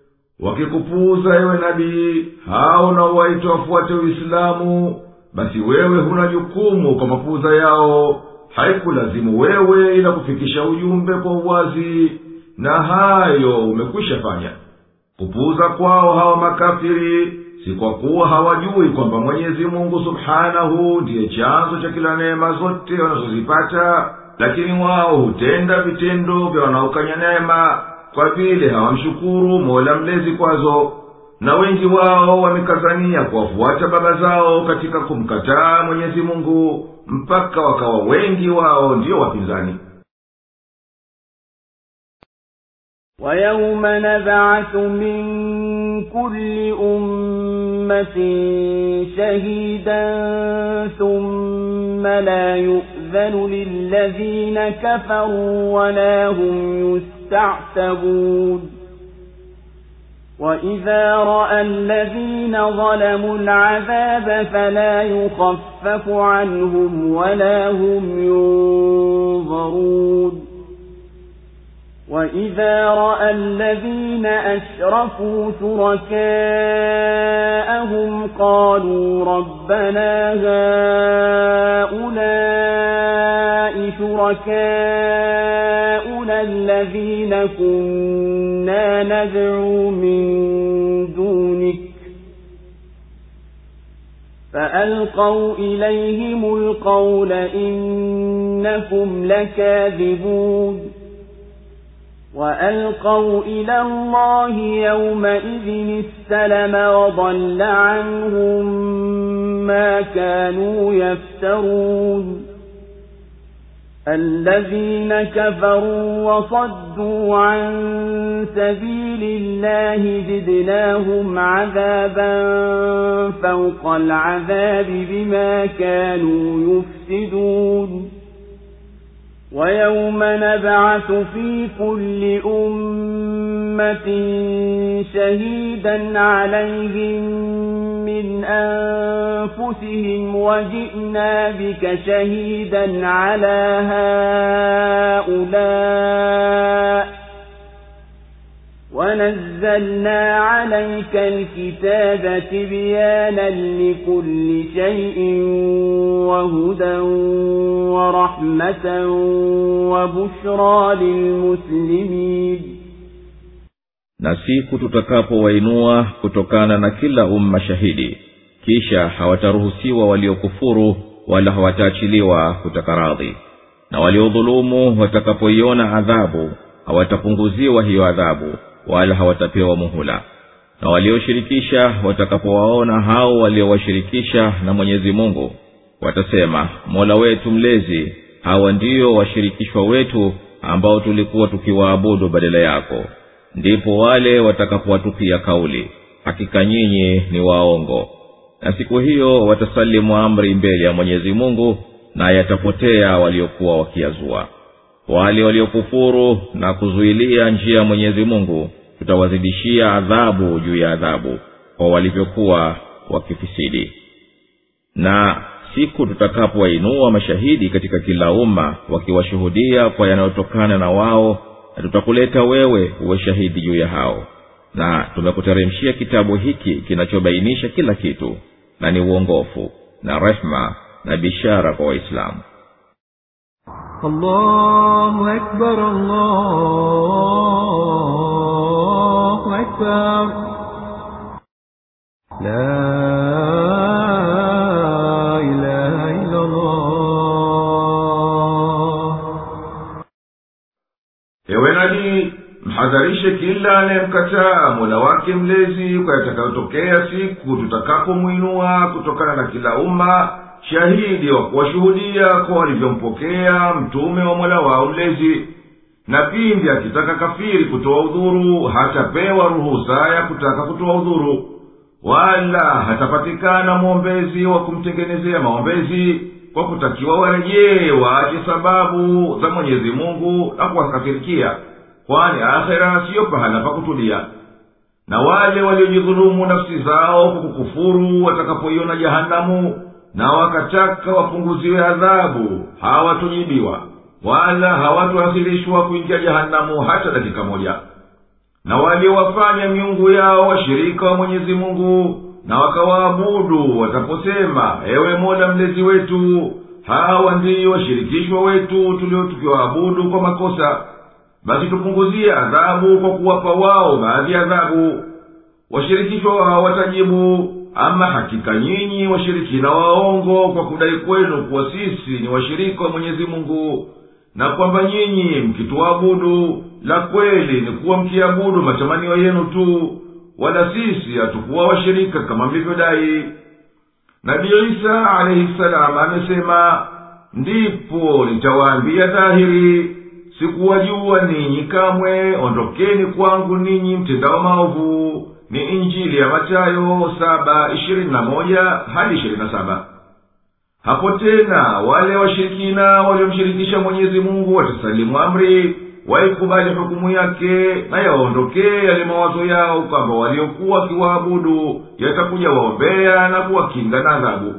Wakikupuuza ewe nabii hao na waito wafuate Uislamu, basi wewe huna jukumu kwa mapuuza yao. Haikulazimu wewe ila kufikisha ujumbe kwa uwazi, na hayo umekwisha fanya. Kupuuza kwao hawa makafiri si kwa kuwa hawajui kwamba Mwenyezi Mungu Subhanahu ndiye chanzo cha kila neema zote wanazozipata, lakini wao hutenda vitendo vya wanaokanya neema kwa vile hawamshukuru Mola mlezi kwazo. Na wengi wao wamekazania kuwafuata baba zao katika kumkataa Mwenyezi Mungu, mpaka wakawa wengi wao ndio wapinzani. وَيَوْمَ نَبْعَثُ مِنْ كُلِّ أُمَّةٍ شَهِيدًا ثُمَّ لَا يُؤْذَنُ لِلَّذِينَ كَفَرُوا وَلَا هُمْ يُسْتَعْتَبُونَ وَإِذَا رَأَى الَّذِينَ ظَلَمُوا الْعَذَابَ فَلَا يُخَفَّفُ عَنْهُمْ وَلَا هُمْ يُنظَرُونَ وَإِذَا رَأَى الَّذِينَ أَشْرَكُوا شُرَكَاءَهُمْ قَالُوا رَبَّنَا هَؤُلَاءِ شُرَكَاؤُنَا الَّذِينَ كُنَّا نَدْعُو مِن دُونِكَ فَأَلْقَوْا إِلَيْهِمُ الْقَوْلَ إِنَّكُمْ لَكَاذِبُونَ وَأَلْقَوْا إِلَى اللَّهِ يَوْمَئِذٍ السَّلَمَ وَضَلَّ عَنْهُمْ مَا كَانُوا يَفْتَرُونَ الَّذِينَ كَفَرُوا وَصَدُّوا عَن سَبِيلِ اللَّهِ زِدْنَاهُمْ عَذَابًا فَوْقَ الْعَذَابِ بِمَا كَانُوا يُفْسِدُونَ وَيَوْمَ نَبْعَثُ فِي كُلِّ أُمَّةٍ شَهِيدًا عَلَيْهِمْ مِنْ أَنفُسِهِمْ وَجِئْنَا بِكَ شَهِيدًا عَلَى هَؤُلَاءِ وَنَزَّلْنَا عَلَيْكَ الْكِتَابَ تِبْيَانًا لِكُلِّ شَيْءٍ وَهُدًى وَرَحْمَةً وَبُشْرَى لِلْمُسْلِمِينَ. Na siku tutakapowainua kutokana na kila umma shahidi, kisha hawataruhusiwa waliokufuru wala hawataachiliwa kutaka radhi. Na waliodhulumu watakapoiona adhabu hawatapunguziwa hiyo adhabu wala hawatapewa muhula. Na walioshirikisha watakapowaona hao waliowashirikisha na Mwenyezi Mungu watasema, Mola wetu mlezi, hawa ndio washirikishwa wetu ambao tulikuwa tukiwaabudu badala yako. Ndipo wale watakapowatupia kauli, hakika nyinyi ni waongo. na siku hiyo watasalimu amri mbele ya Mwenyezi Mungu, na yatapotea waliokuwa wakiazua. Wale waliokufuru na kuzuilia njia ya Mwenyezi Mungu tutawazidishia adhabu juu ya adhabu kwa walivyokuwa wakifisidi. Na siku tutakapowainua mashahidi katika kila umma wakiwashuhudia kwa yanayotokana na wao, na tutakuleta wewe uwe shahidi juu ya hao, na tumekuteremshia kitabu hiki kinachobainisha kila kitu, na ni uongofu na rehma na bishara kwa Waislamu. Allahu Akbar, Allahu Akbar. La ilaha illa Allah. Ewe nabii, mhadharishe kila anayemkataa Mola wake mlezi kwa yatakayotokea siku tutakapomuinua kutokana na kila umma shahidi wa kuwashuhudia kwa walivyompokea mtume wa Mola wao mlezi. Na pindi akitaka kafiri kutoa udhuru, hatapewa ruhusa ya kutaka kutoa udhuru, wala hatapatikana mwombezi wa kumtengenezea maombezi, kwa kutakiwa warejee waache sababu za Mwenyezi Mungu na kuwakafirikia, kwani akhera siyo pahala pa kutulia. Na wale waliojidhulumu nafsi zao kwa kukufuru watakapoiona jahanamu na wakataka wapunguziwe adhabu, hawatujibiwa wala hawatuakhirishwa kuingia jahanamu hata dakika moja. Na waliowafanya miungu yao washirika wa Mwenyezi Mungu na wakawaabudu wataposema, ewe Mola mlezi wetu, hawa ndio washirikishwa wetu tulio tukiwaabudu kwa makosa, basi tupunguzie adhabu kwa kuwapa wao baadhi ya adhabu. Washirikishwa wao watajibu, ama hakika nyinyi washirikina waongo kwa kudai kwenu kuwa sisi ni washirika wa Mwenyezi Mungu, na kwamba nyinyi mkituabudu la kweli ni kuwa mkiabudu matamanio yenu tu, wala sisi hatukuwa washirika kama mlivyodai. Nabii Isa alayhi salam amesema, ndipo nitawaambia dhahiri, sikuwajua ninyi kamwe, ondokeni kwangu ninyi mtendao maovu. Ni Injili ya Mathayo saba ishirini na moja hadi ishirini na saba. Hapo tena wale washirikina waliomshirikisha Mwenyezi Mungu watasalimu amri, waikubali hukumu yake, na yaondokee yale mawazo yao kwamba waliokuwa wakiwaabudu yatakuja waombea na kuwakinga na adhabu.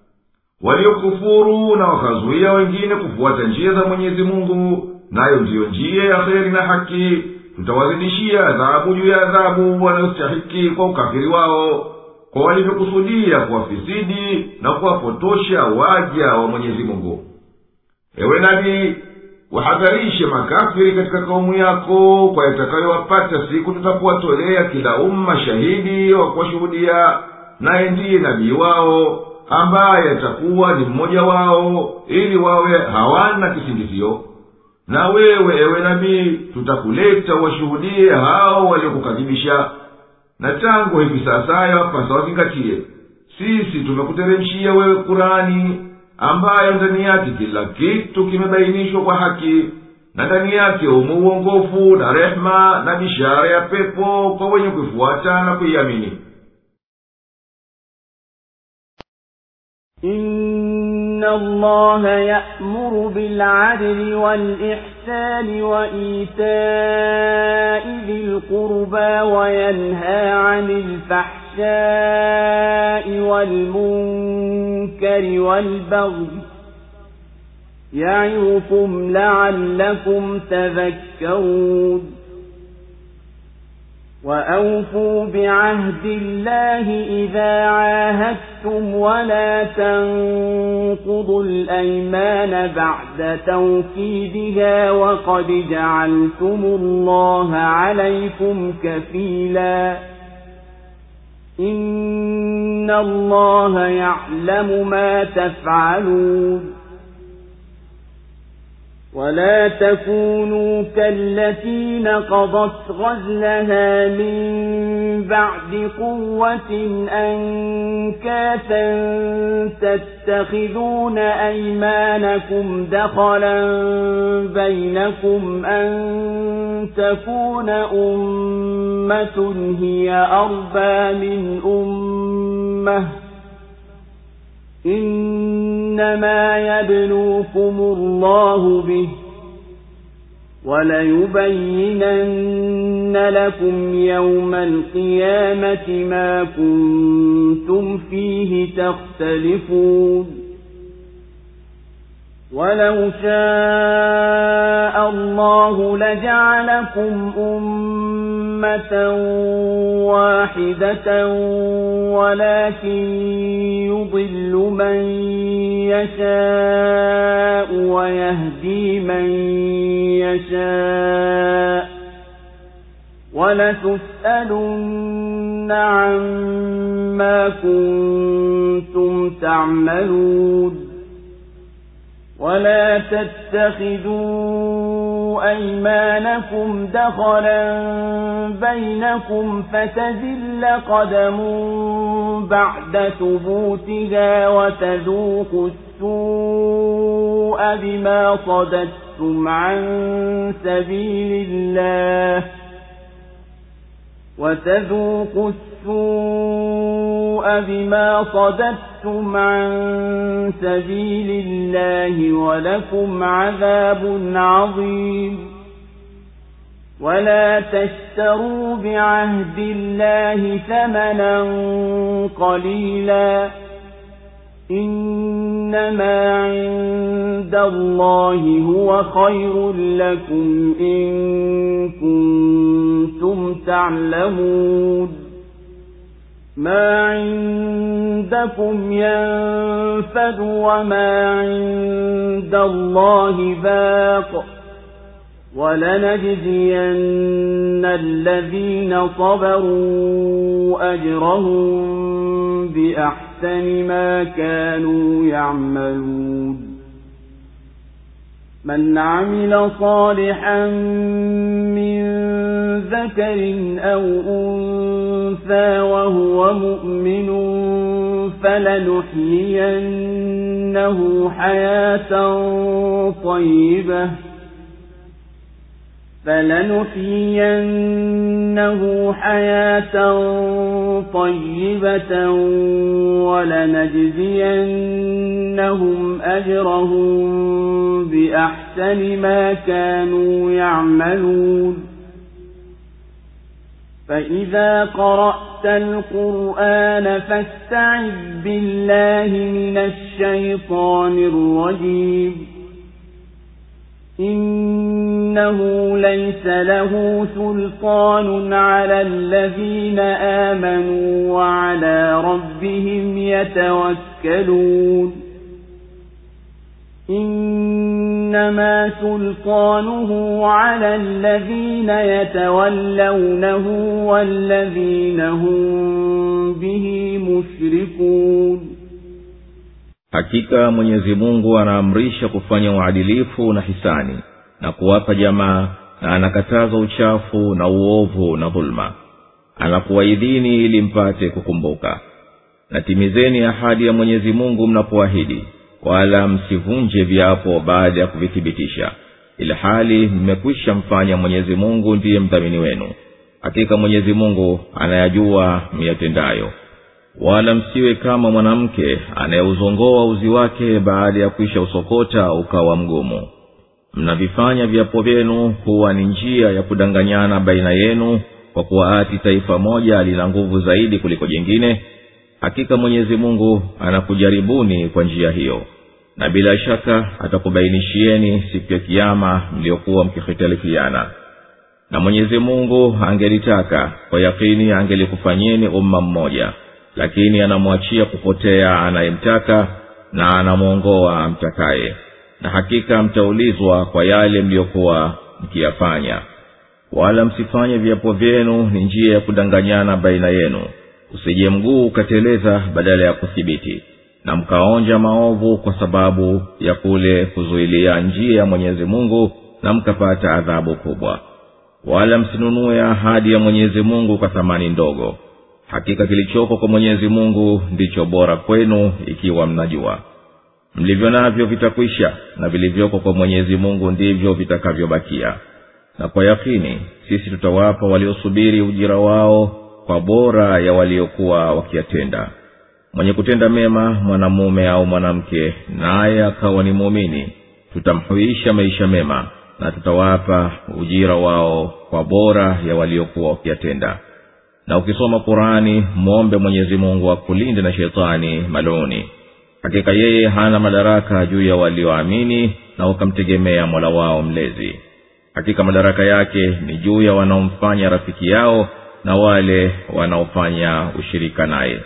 Waliokufuru na wakazuia wengine kufuata njia za Mwenyezi Mungu, nayo ndiyo njia ya kheri na haki, tutawazidishia adhabu juu ya adhabu wanayostahiki kwa ukafiri wao, kwa walivyokusudia kuwafisidi na kuwapotosha waja wa Mwenyezi Mungu. Ewe nabii, wahadharishe makafiri katika kaumu yako kwa yatakayowapata siku tutapowatolea kila umma shahidi wa kuwashuhudia, naye ndiye nabii wao ambaye atakuwa ni mmoja wao, ili wawe hawana kisingizio. Na wewe ewe nabii, tutakuleta washuhudie hao waliokukadhibisha. Na tangu hivi sasa yapasa wazingatie, sisi tumekuteremshia wewe Kurani, ambayo ndani yake kila kitu kimebainishwa kwa haki, na ndani yake umo uongofu na rehma na bishara ya pepo kwa wenye kuifuata na kuiamini. إن الله يأمر بالعدل والإحسان وإيتاء ذي القربى وينهى عن الفحشاء والمنكر والبغي يعظكم لعلكم تذكرون وأوفوا بعهد الله إذا عاهدتم ولا تنقضوا الأيمان بعد توكيدها وقد جعلتم الله عليكم كفيلا إن الله يعلم ما تفعلون ولا تكونوا كالتي نقضت غزلها من بعد قوة أنكاثا تتخذون أيمانكم دخلا بينكم أن تكون أمة هي أربى من أمة إنما يبلوكم الله به وليبينن لكم يوم القيامة ما كنتم فيه تختلفون ولو شاء الله لجعلكم أمة واحدة ولكن يضل من يشاء ويهدي من يشاء ولتسألن عما كنتم تعملون ولا تتخذوا أيمانكم دخلا بينكم فتزل قدم بعد ثبوتها وتذوقوا السوء بما صددتم عن سبيل الله وتذوقوا السوء بما صددتم عن سبيل الله ولكم عذاب عظيم ولا تشتروا بعهد الله ثمنا قليلا إنما عند الله هو خير لكم إن كنتم تعلمون ما عندكم ينفد وما عند الله باق ولنجزين الذين صبروا أجرهم بأحسن ما كانوا يعملون من عمل صالحا من ذكر أو أنثى وهو مؤمن فلنحيينه حياة طيبة فلنحيينه حياة طيبة ولنجزينهم أجرهم بأحسن ما كانوا يعملون فإذا قرأت القرآن فاستعذ بالله من الشيطان الرجيم إنه ليس له سلطان على الذين آمنوا وعلى ربهم يتوكلون إنما سلطانه على الذين يتولونه والذين هم به مشركون Hakika Mwenyezi Mungu anaamrisha kufanya uadilifu na hisani na kuwapa jamaa na anakataza uchafu na uovu na dhulma. Anakuwaidhini ili mpate kukumbuka. Na timizeni ahadi ya Mwenyezi Mungu mnapoahidi, wala msivunje viapo baada ya kuvithibitisha. Ila hali mmekwisha mfanya Mwenyezi Mungu ndiye mdhamini wenu. Hakika Mwenyezi Mungu anayajua miyatendayo. Wala msiwe kama mwanamke anayeuzongoa uzi wake baada ya kuisha usokota ukawa mgumu. Mnavifanya viapo vyenu huwa ni njia ya kudanganyana baina yenu kwa kuwa ati taifa moja lina nguvu zaidi kuliko jingine. Hakika Mwenyezi Mungu anakujaribuni kwa njia hiyo, na bila shaka atakubainishieni siku ya kiyama mliokuwa mkihitalifiana. Na Mwenyezi Mungu angelitaka kwa yakini angelikufanyeni umma mmoja, lakini anamwachia kupotea anayemtaka na anamuongoa amtakaye. Na hakika mtaulizwa kwa yale mliokuwa mkiyafanya. Wala msifanye viapo vyenu ni njia ya kudanganyana baina yenu, usije mguu ukateleza badala ya kuthibiti, na mkaonja maovu kwa sababu ya kule kuzuilia njia ya Mwenyezi Mungu na mkapata adhabu kubwa. Wala msinunue ahadi ya Mwenyezi Mungu kwa thamani ndogo. Hakika kilichoko kwa Mwenyezi Mungu ndicho bora kwenu ikiwa mnajua. Mlivyo navyo vitakwisha, na vilivyoko kwa Mwenyezi Mungu ndivyo vitakavyobakia. Na kwa yakini sisi tutawapa waliosubiri ujira wao kwa bora ya waliokuwa wakiyatenda. mwenye kutenda mema mwanamume au mwanamke naye akawa ni muumini, tutamhuisha maisha mema na tutawapa ujira wao kwa bora ya waliokuwa wakiyatenda. Na ukisoma Qur'ani, muombe Mwenyezi Mungu akulinde na shetani maluni. Hakika yeye hana madaraka juu ya walioamini na wakamtegemea Mola wao mlezi. Hakika madaraka yake ni juu ya wanaomfanya rafiki yao na wale wanaofanya ushirika naye.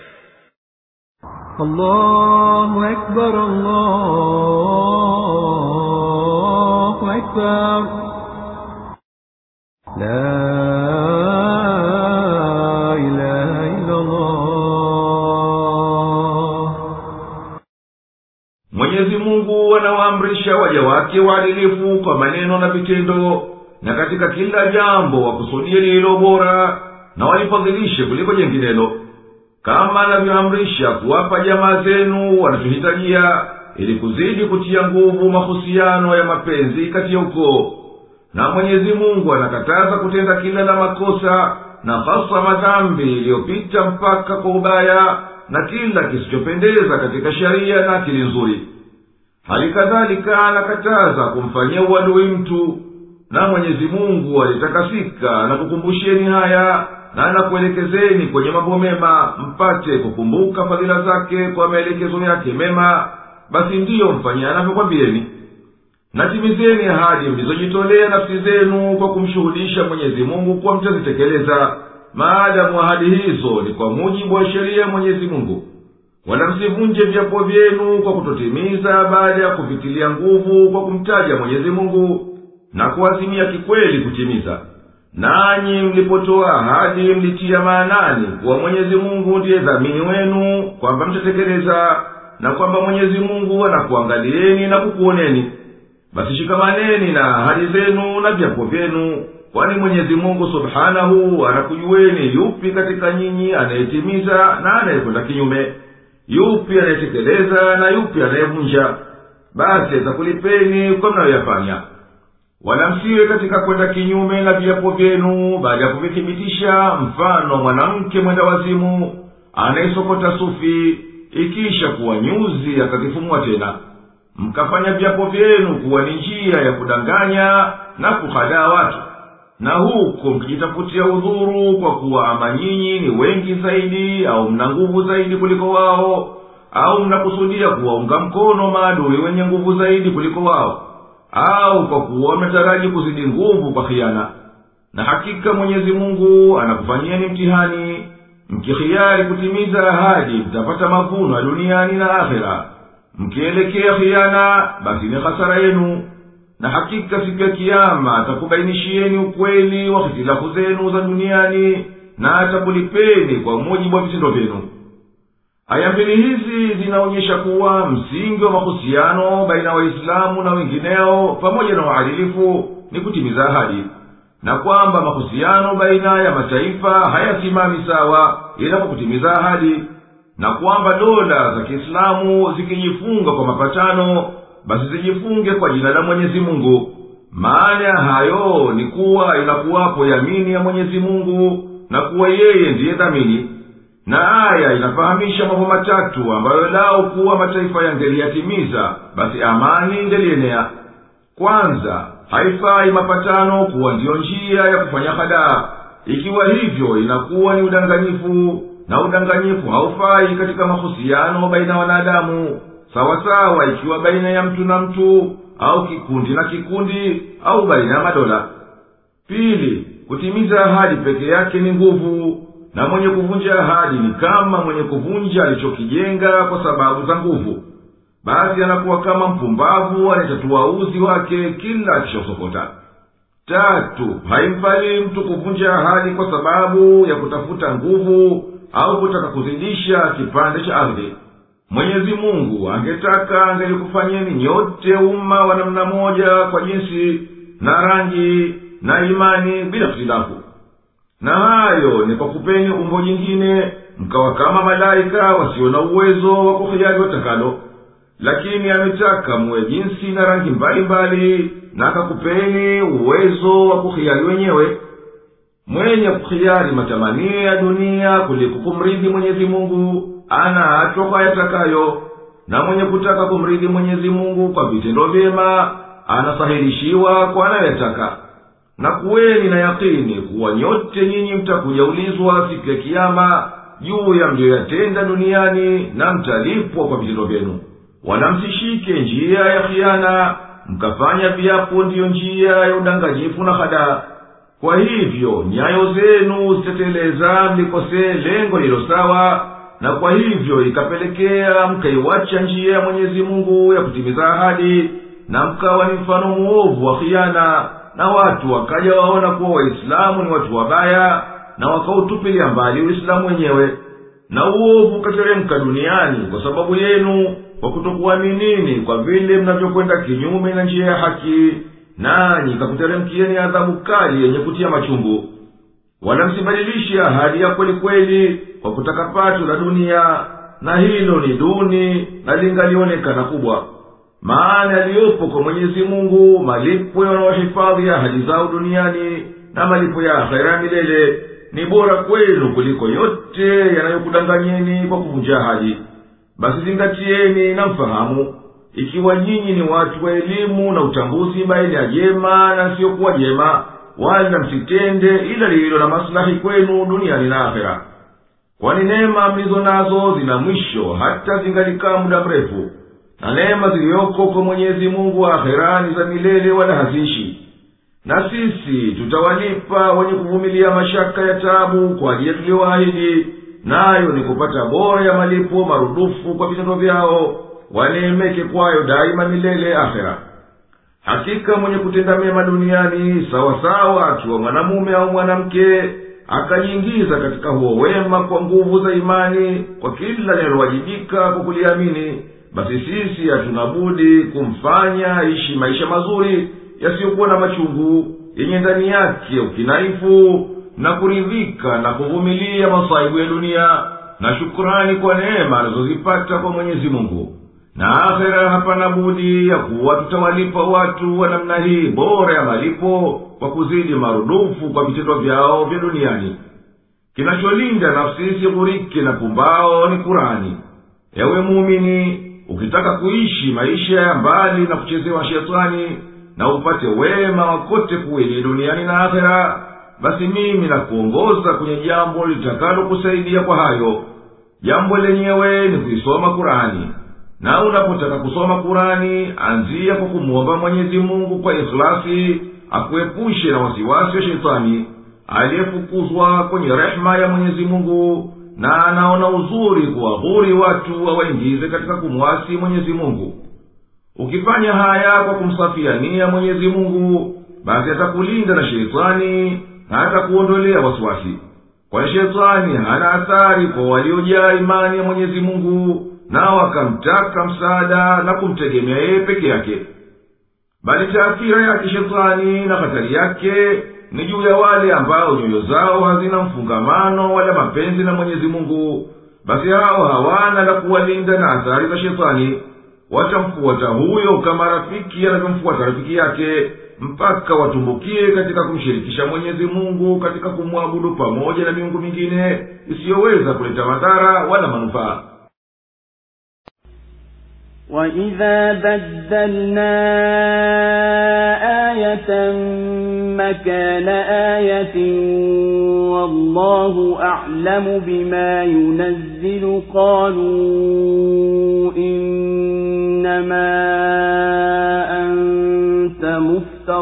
Allahu Akbar, Allahu Akbar. La ilaha illa Allah. Mwenyezi Mungu anawaamrisha waja wake waadilifu kwa maneno na vitendo, na katika kila jambo wakusudie lililo bora na walifadhilishe kuliko jenginelo, kama anavyoamrisha kuwapa jamaa zenu wanachohitajia, ili kuzidi kutia nguvu mahusiano ya mapenzi kati ya ukoo. Na Mwenyezi Mungu anakataza kutenda kila la makosa, na hasa madhambi iliyopita mpaka kwa ubaya, na kila kisichopendeza katika sharia na akili nzuri. Hali kadhalika anakataza kumfanyia uadui mtu. Na Mwenyezi Mungu alitakasika na kukumbusheni haya, na anakuelekezeni kwenye mambo mema mpate kukumbuka fadhila zake kwa maelekezo yake mema. Basi ndiyo mfanyia anavyokwambieni. Na timizeni ahadi mlizojitolea nafsi zenu kwa kumshuhudisha Mwenyezi Mungu kwa mtazitekeleza, maadamu ahadi hizo ni kwa mujibu wa sheria ya Mwenyezi Mungu. Wala msivunje viapo vyenu kwa kutotimiza baada ya kuvitilia nguvu kwa kumtaja Mwenyezi Mungu na kuazimia kikweli kutimiza. Nanyi mlipotoa ahadi mlitia maanani kuwa Mwenyezi Mungu ndiye dhamini wenu kwamba mtatekeleza, na kwamba Mwenyezi Mungu anakuangalieni na kukuoneni. Basi shikamaneni na ahadi zenu na viapo vyenu, kwani Mwenyezi Mungu Subhanahu anakujueni yupi katika nyinyi anayetimiza na anayekwenda kinyume, yupi anayetekeleza na yupi anayevunja. Basi atakulipeni kwa mnayoyafanya. Wala msiwe katika kwenda kinyume na viapo vyenu baada ya kuvithibitisha, mfano mwanamke mwenda wazimu anayesokota sufi, ikisha kuwa nyuzi akazifumua tena. Mkafanya viapo vyenu kuwa ni njia ya kudanganya na kuhadaa watu, na huko mkijitafutia udhuru kwa kuwa ama nyinyi ni wengi zaidi au mna nguvu zaidi kuliko wao, au mnakusudia kuwaunga mkono maadui wenye nguvu zaidi kuliko wao, au kwa kuwa mnataraji kuzidi nguvu kwa khiana. Na hakika Mwenyezi Mungu anakufanyieni mtihani. Mkikhiari kutimiza ahadi mtapata mavuno ya duniani na akhera. Mkielekea khiana basi ni hasara yenu. Na hakika siku ya kiyama atakubainishieni ukweli wa hitilafu zenu za duniani, na atakulipeni kwa mujibu wa vitendo vyenu. Aya mbili hizi zinaonyesha kuwa msingi wa mahusiano baina Waislamu na wengineo pamoja na uadilifu ni kutimiza ahadi, na kwamba mahusiano baina ya mataifa hayasimami sawa ila kwa kutimiza ahadi, na kwamba dola za Kiislamu zikijifunga kwa mapatano basi zijifunge kwa jina la Mwenyezi Mungu. Maana hayo ni kuwa inakuwapo yamini ya Mwenyezi Mungu na kuwa yeye ndiye dhamini. Na aya inafahamisha mambo matatu ambayo lao kuwa mataifa yangeliyatimiza basi amani ingelienea. Kwanza, haifai mapatano kuwa ndiyo njia ya kufanya hadaa. Ikiwa hivyo inakuwa ni udanganyifu, na udanganyifu haufai katika mahusiano baina wanadamu, sawa sawa ikiwa baina ya mtu na mtu, au kikundi na kikundi, au baina ya madola. Pili, kutimiza ahadi peke yake ni nguvu, na mwenye kuvunja ahadi ni kama mwenye kuvunja alichokijenga kwa sababu za nguvu. Basi anakuwa kama mpumbavu anayetatua uzi wake kila akishosokota. Tatu, haimfali mtu kuvunja ahadi kwa sababu ya kutafuta nguvu au kutaka kuzidisha kipande cha ardhi. Mwenyezi Mungu angetaka angelikufanyeni nyote umma wa namna moja kwa jinsi na rangi na imani bila ikhtilafu. Na hayo ni kwa kupeni umbo jingine mkawa kama malaika wasio na uwezo wa kuhiari watakalo. Lakini ametaka muwe jinsi na rangi mbalimbali, na akakupeni uwezo wa kuhiari wenyewe. Mwenye kuhiari matamanio ya dunia kuliko kumridhi Mwenyezi Mungu, ana atoka yatakayo, na mwenye kutaka kumridhi Mwenyezi Mungu kwa vitendo vyema anasahilishiwa kwa anayoyataka. Na kuweni na yakini kuwa nyote nyinyi mtakuja ulizwa siku ya kiyama juu ya mlioyatenda duniani, na mtalipwa kwa vitendo vyenu. Wala msishike njia ya khiana, mkafanya viapo ndiyo njia ya udanganyifu na hadaa. Kwa hivyo nyayo zenu zitateleza mlikosee lengo lilo sawa, na kwa hivyo ikapelekea mkaiwacha njia ya Mwenyezi Mungu ya kutimiza ahadi, na mkawa ni mfano muovu wa khiana, na watu wakaja waona kuwa Waislamu ni watu wabaya, na wakautupilia mbali Uislamu wenyewe. Na uovu ukateremka duniani kwa sababu yenu, kwa kutokuaminini kwa vile mnavyokwenda kinyume na njia ya haki, nanyi kakuteremkieni adhabu kali yenye kutia machungu. Wala msibadilishe ahadi ya kweli kweli kwa kutaka pato la dunia, na hilo ni duni na lingalionekana kubwa. Maana yaliyopo kwa Mwenyezi Mungu malipo yanayohifadhi ahadi zao duniani, na malipo ya akhera milele ni bora kwenu kuliko yote yanayokudanganyeni kwa kuvunja ahadi. Basi zingatieni na mfahamu, ikiwa nyinyi ni watu wa elimu na utambuzi baina ya jema na sio kuwa jema, wala msitende ila lililo na maslahi kwenu duniani na akhera. Kwani neema mlizo nazo zina mwisho hata zingalikaa muda mrefu, na neema ziliyoko kwa Mwenyezi Mungu akhera ni za milele wala haziishi. Na sisi tutawalipa wenye kuvumilia mashaka ya taabu kwa ajili tuliyoahidi, nayo ni kupata bora ya malipo marudufu kwa vitendo vyao, waneemeke kwayo daima milele akhera. Hakika mwenye kutenda mema duniani sawa sawa akiwa mwanamume au mwanamke, akajiingiza katika huo wema kwa nguvu za imani kwa kila linalowajibika kwa kuliamini, basi sisi hatuna budi kumfanya ishi maisha mazuri yasiyokuwa na machungu, yenye ndani yake ukinaifu na kuridhika na kuvumilia masaibu ya dunia, na shukrani kwa neema anazozipata kwa Mwenyezi Mungu. Na akhera hapana budi ya kuwa tutawalipa watu wa namna hii bora ya malipo kwa kuzidi marudufu kwa vitendo vyao vya duniani. Kinacholinda nafsi isighurike na pumbao ni Kurani. Ewe muumini, ukitaka kuishi maisha ya mbali na kuchezewa shetani, na upate wema wakote kuwili duniani na akhera, basi mimi nakuongoza kwenye jambo litakalo kusaidia kwa hayo. Jambo lenyewe ni kuisoma Kurani. Na unapotaka kusoma Kurani, anzia kwa kumuomba Mwenyezi Mungu kwa ikhlasi akuepushe na wasiwasi wa shetani aliyefukuzwa kwenye rehema ya Mwenyezi Mungu, na anaona uzuri kuwaghuri watu wawaingize katika kumwasi Mwenyezi Mungu. Ukifanya haya kwa kumsafia nia Mwenyezi Mungu, basi atakulinda na shetani na atakuondolea wasiwasi. Kwa shetani hana athari kwa waliojaa imani ya Mwenyezi Mungu, na wakamtaka msaada na kumtegemea yeye peke yake. Bali taathira yake shetani na hatari yake ni juu ya wale ambao nyoyo zao hazina mfungamano wala mapenzi na Mwenyezi Mungu, basi hao hawana la kuwalinda na athari za shetani. Watamfuata huyo kama rafiki anavyomfuata rafiki yake, mpaka watumbukie katika kumshirikisha Mwenyezi Mungu katika kumwabudu pamoja na miungu mingine isiyoweza kuleta madhara wala manufaa. وَإِذَا بَدَّلْنَا آيَةً مَكَانَ آيَةٍ وَاللَّهُ أَعْلَمُ بِمَا يُنَزِّلُ قَالُوا إِنَّمَا أَنْتَ مُفْتَرٍ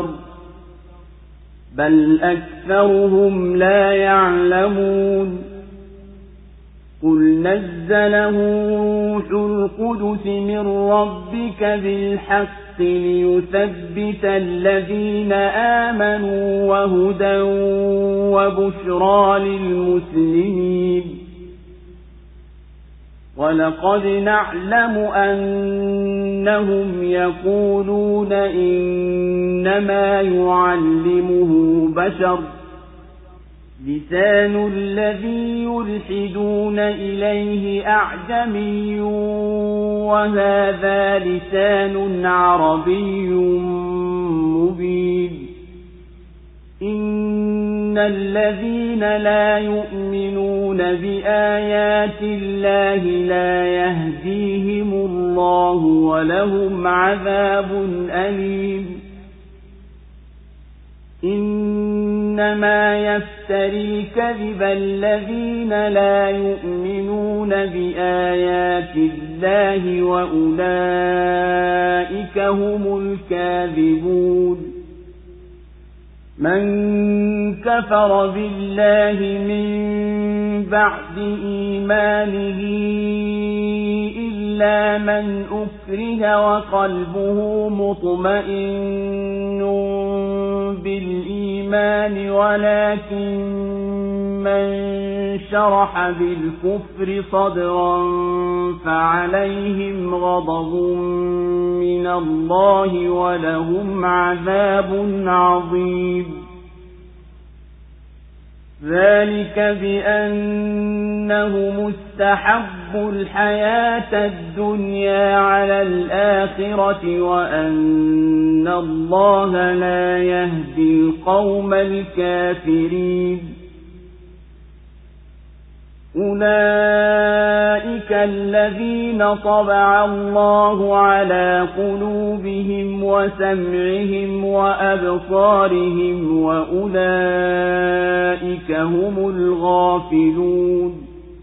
بَلْ أَكْثَرُهُمْ لَا يَعْلَمُونَ. قُلْ نَزَّلَهُ رُوحُ الْقُدُسِ مِنْ رَبِّكَ بِالْحَقِّ لِيُثَبِّتَ الَّذِينَ آمَنُوا وَهُدًى وَبُشْرَى لِلْمُسْلِمِينَ. وَلَقَدْ نَعْلَمُ أَنَّهُمْ يَقُولُونَ إِنَّمَا يُعَلِّمُهُ بَشَرٌ لسان الذي يلحدون إليه أعجمي وهذا لسان عربي مبين. إن الذين لا يؤمنون بآيات الله لا يهديهم الله ولهم عذاب أليم إنما يفتري الكذب الذين لا يؤمنون بآيات الله وأولئك هم الكاذبون من كفر بالله من بعد إيمانه إلا من أكره وقلبه مطمئن بالإيمان ولكن من شرح بالكفر صدرا فعليهم غضب من الله ولهم عذاب عظيم ذلك بأنه مستحب الحياة الدنيا على الآخرة وأن الله لا يهدي القوم الكافرين أولئك الذين طبع الله على قلوبهم وسمعهم وأبصارهم وأولئك هم الغافلون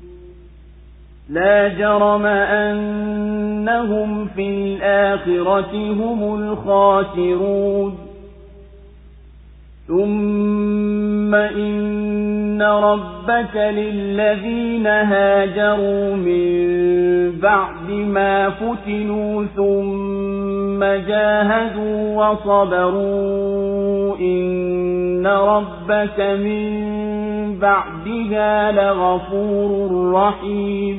لا جرم أنهم في الآخرة هم الخاسرون ثم إن ربك للذين هاجروا من بعد ما فتنوا ثم جاهدوا وصبروا إن ربك من بعدها لغفور رحيم.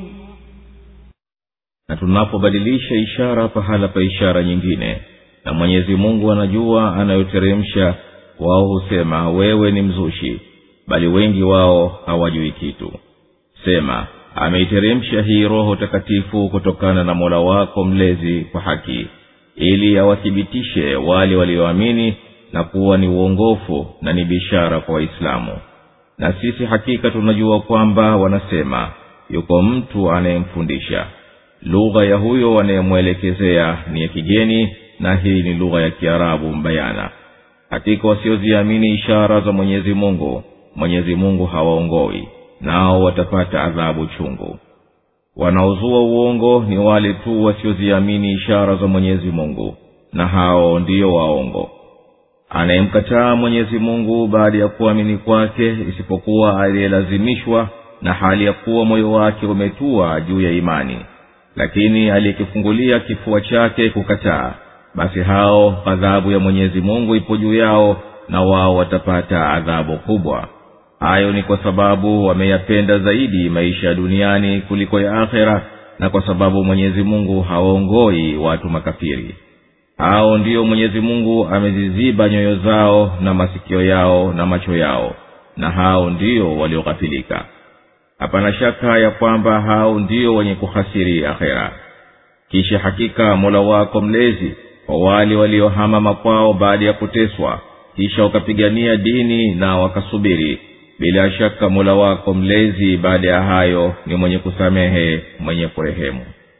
Na tunapobadilisha ishara pahala pa ishara nyingine, na Mwenyezi Mungu anajua anayoteremsha, wao husema wewe ni mzushi, bali wengi wao hawajui kitu. Sema, ameiteremsha hii Roho Takatifu kutokana na Mola wako mlezi kwa haki, ili awathibitishe wale walioamini na kuwa ni uongofu na ni bishara kwa Waislamu. Na sisi hakika tunajua kwamba wanasema yuko mtu anayemfundisha. Lugha ya huyo wanayemwelekezea ni ya kigeni, na hii ni lugha ya Kiarabu mbayana. Hakika wasioziamini ishara za Mwenyezi Mungu, Mwenyezi Mungu hawaongoi, nao watapata adhabu chungu. Wanaozua uongo ni wale tu wasioziamini ishara za Mwenyezi Mungu, na hao ndio waongo. Anayemkataa Mwenyezi Mungu baada ya kuamini kwake isipokuwa aliyelazimishwa na hali ya kuwa moyo wake umetua juu ya imani, lakini aliyekifungulia kifua chake kukataa, basi hao adhabu ya Mwenyezi Mungu ipo juu yao, na wao watapata adhabu kubwa. Hayo ni kwa sababu wameyapenda zaidi maisha ya duniani kuliko ya akhera, na kwa sababu Mwenyezi Mungu hawaongoi watu makafiri. Hao ndio Mwenyezi Mungu ameziziba nyoyo zao na masikio yao na macho yao, na hao ndio walioghafilika. Hapana shaka ya kwamba hao ndio wenye kuhasiri akhera. Kisha hakika Mola wako mlezi kwa wale waliohama makwao baada ya kuteswa, kisha wakapigania dini na wakasubiri, bila shaka Mola wako mlezi baada ya hayo ni mwenye kusamehe, mwenye kurehemu.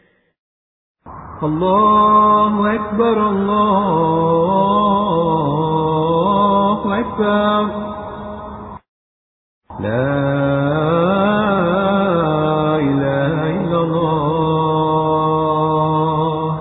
Allahu Akbar, Allahu Akbar, la ilaha illa Allah.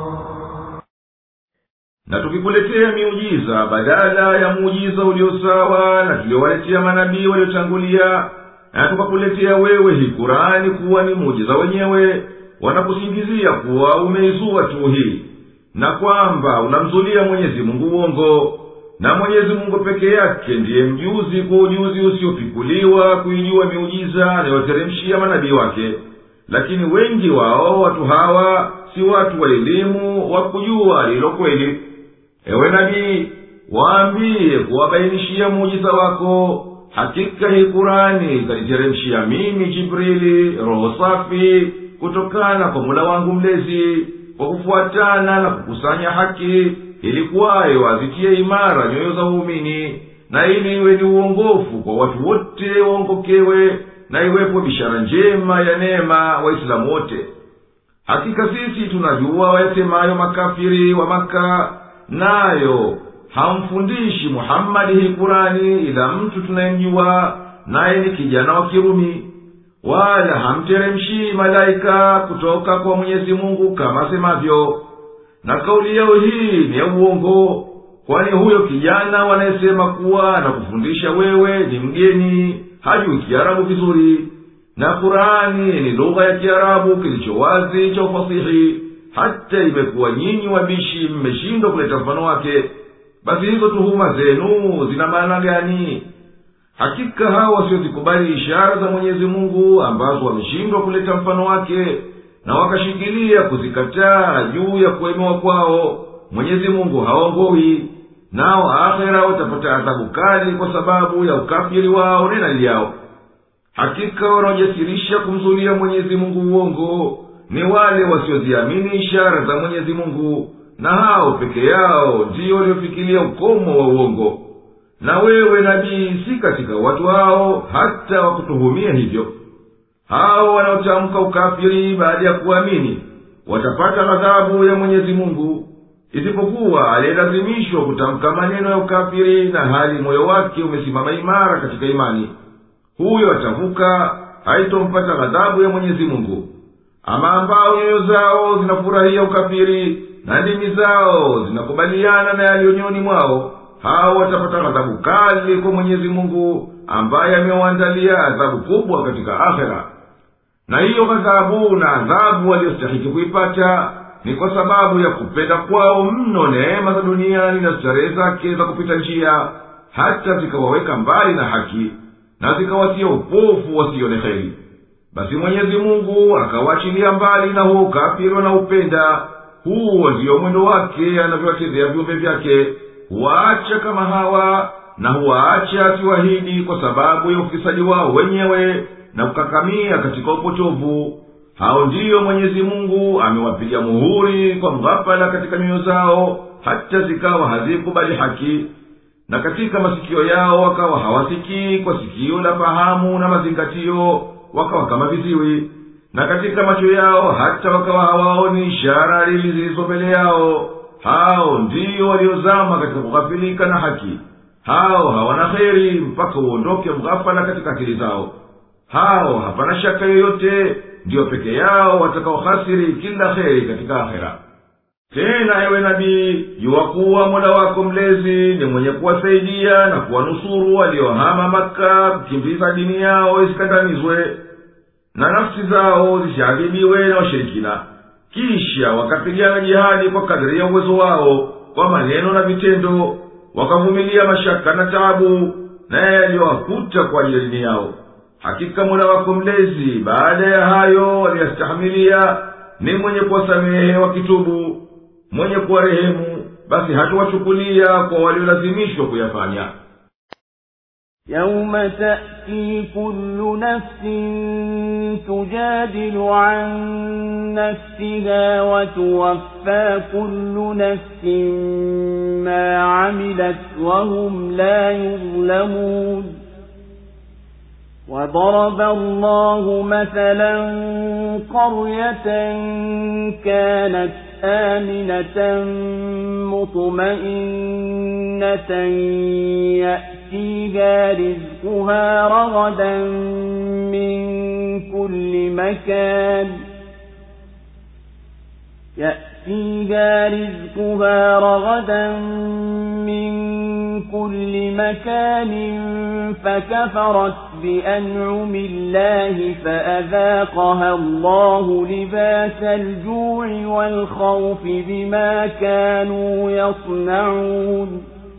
Na tukikuletea miujiza badala ya muujiza uliosawa na tuliowaletea manabii waliotangulia, na tukakuletea wewe hii Qur'ani kuwa ni muujiza wenyewe, wanakusingizia kuwa umeizua tu hii, na kwamba unamzulia Mwenyezi Mungu uongo. Na Mwenyezi Mungu peke yake ndiye mjuzi kwa ujuzi usiopikuliwa kuijua miujiza anayoteremshia manabii wake. Lakini wengi wao watu hawa si watu wa elimu wa kujua lilo kweli. Ewe nabii, waambie kuwabainishia muujiza wako, hakika hii Qur'ani kaniteremshia mimi Jibrili roho safi kutokana kwa Mola wangu mlezi, kwa kufuatana na kukusanya haki, ili kwayo azitie imara nyoyo za waumini, na ili iwe ni uongofu kwa watu wote waongokewe, na iwepo bishara njema ya neema waislamu wote. Hakika sisi tunajua wayasemayo makafiri wa Maka, nayo hamfundishi Muhammadi hii Kurani ila mtu tunayemjua, naye ni kijana wa Kirumi, wala hamteremshi malaika kutoka kwa Mwenyezi Mungu kama semavyo. Na kauli yao hii ni ya uongo, kwani huyo kijana wanayesema kuwa na kufundisha wewe ni mgeni, hajui Kiarabu vizuri, na Kurani ni lugha ya Kiarabu kilicho wazi cha ufasihi, hata imekuwa nyinyi wabishi mmeshindwa kuleta mfano wake. Basi hizo tuhuma zenu zina maana gani? Hakika hawa wasiozikubali ishara za Mwenyezi Mungu ambazo wameshindwa kuleta mfano wake, na wakashikilia kuzikataa juu ya kuemewa kwao, Mwenyezi Mungu haongoi, nao akhera watapata adhabu kali kwa sababu ya ukafiri wao na inadi yao. Hakika wanaojasirisha kumzulia Mwenyezi Mungu uongo ni wale wasioziamini ishara za Mwenyezi Mungu, na hao peke yao ndio waliofikiria ukomo wa uongo. Na wewe nabii si katika watu hao hata wakutuhumia hivyo. Hao wanaotamka ukafiri baada ya kuamini watapata ghadhabu ya Mwenyezi Mungu, isipokuwa aliyelazimishwa kutamka maneno ya ukafiri na hali moyo wake umesimama imara katika imani, huyo atavuka, haitompata ghadhabu ya Mwenyezi Mungu. Ama ambao nyoyo zao zinafurahia ukafiri na ndimi zao zinakubaliana na yaliyonyoni mwao, hao watapata ghadhabu kali kwa Mwenyezi Mungu, ambaye amewaandalia adhabu kubwa katika akhera. Na hiyo ghadhabu na adhabu waliostahiki kuipata ni kwa sababu ya kupenda kwao mno neema za duniani na starehe zake za kupita njia, hata zikawaweka mbali na haki na zikawatia upofu wasione kheri. Basi Mwenyezi Mungu akawaachilia mbali na huo ukafiri wanaupenda. Huo ndiyo mwendo wake anavyowachezea viumbe vyake, huwaacha kama hawa, na huwaacha asiwahidi kwa sababu ya ufisadi wao wenyewe na kukakamia katika upotovu. Hao ndiyo Mwenyezi Mungu amewapiga muhuri kwa mghafala katika mioyo zao, hata zikawa hazikubali haki, na katika masikio yao wakawa hawasikii kwa sikio la fahamu na mazingatio, wakawa kama viziwi, na katika macho yao hata wakawa hawaoni ishara zilizo mbele yao. Hao ndiyo waliozama katika kughafilika na haki. Hao hawana kheri mpaka uondoke mghafala katika akili zao. Hao hapana shaka yoyote ndiyo peke yao watakaohasiri kila kheri katika akhera. Tena ewe nabii, jua kuwa Mola wako mlezi ni mwenye kuwasaidia na kuwanusuru waliohama Maka kukimbiza dini yao isikandamizwe na nafsi zao zisiadhibiwe na washirikina, kisha wakapigana jihadi kwa kadri ya uwezo wao kwa maneno na vitendo, wakavumilia mashaka na taabu na yaliyowakuta kwa ajili ya dini yao. Hakika Mola wako mlezi baada ya hayo waliyastahimilia ni mwenye kuwasamehe wakitubu, mwenye kuwarehemu, basi hatuwachukulia kwa waliolazimishwa kuyafanya. يوم تأتي كل نفس تجادل عن نفسها وتوفى كل نفس ما عملت وهم لا يظلمون. وضرب الله مثلا قرية كانت آمنة مطمئنة يأتيها رزقها رغدا من كل مكان يأتيها رزقها رغدا من كل مكان فكفرت بأنعم الله فأذاقها الله لباس الجوع والخوف بما كانوا يصنعون.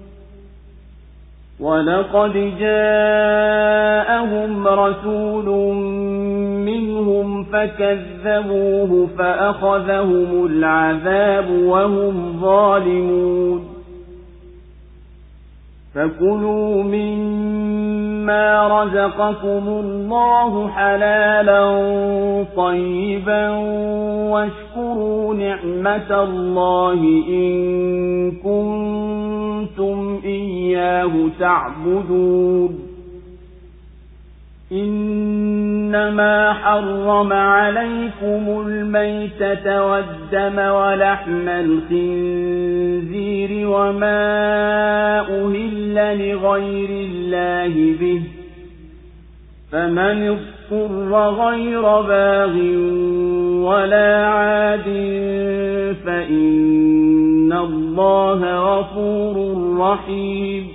ولقد جاءهم رسول منهم فكذبوه فأخذهم العذاب وهم ظالمون. فكلوا مما رزقكم الله حلالا طيبا واشكروا نعمة الله إن كنتم إياه تعبدون إنما حرم عليكم الميتة والدم ولحم الخنزير وما أهل لغير الله به فمن اضطر غير باغ ولا عاد فإن الله غفور رحيم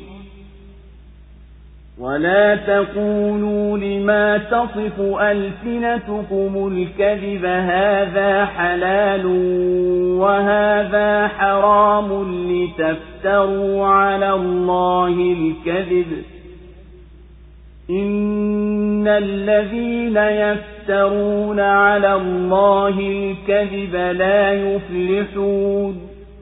ولا تقولوا لما تصف ألسنتكم الكذب هذا حلال وهذا حرام لتفتروا على الله الكذب إن الذين يفترون على الله الكذب لا يفلحون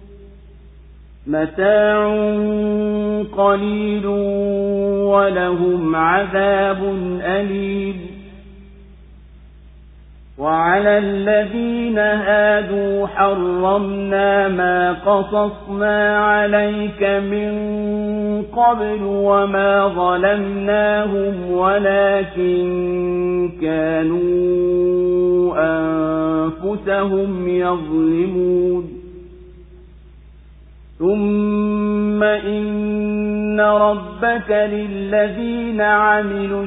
متاع قليل ولهم عذاب أليم وعلى الذين هادوا حرمنا ما قصصنا عليك من قبل وما ظلمناهم ولكن كانوا أنفسهم يظلمون ثم إن ربك للذين عملوا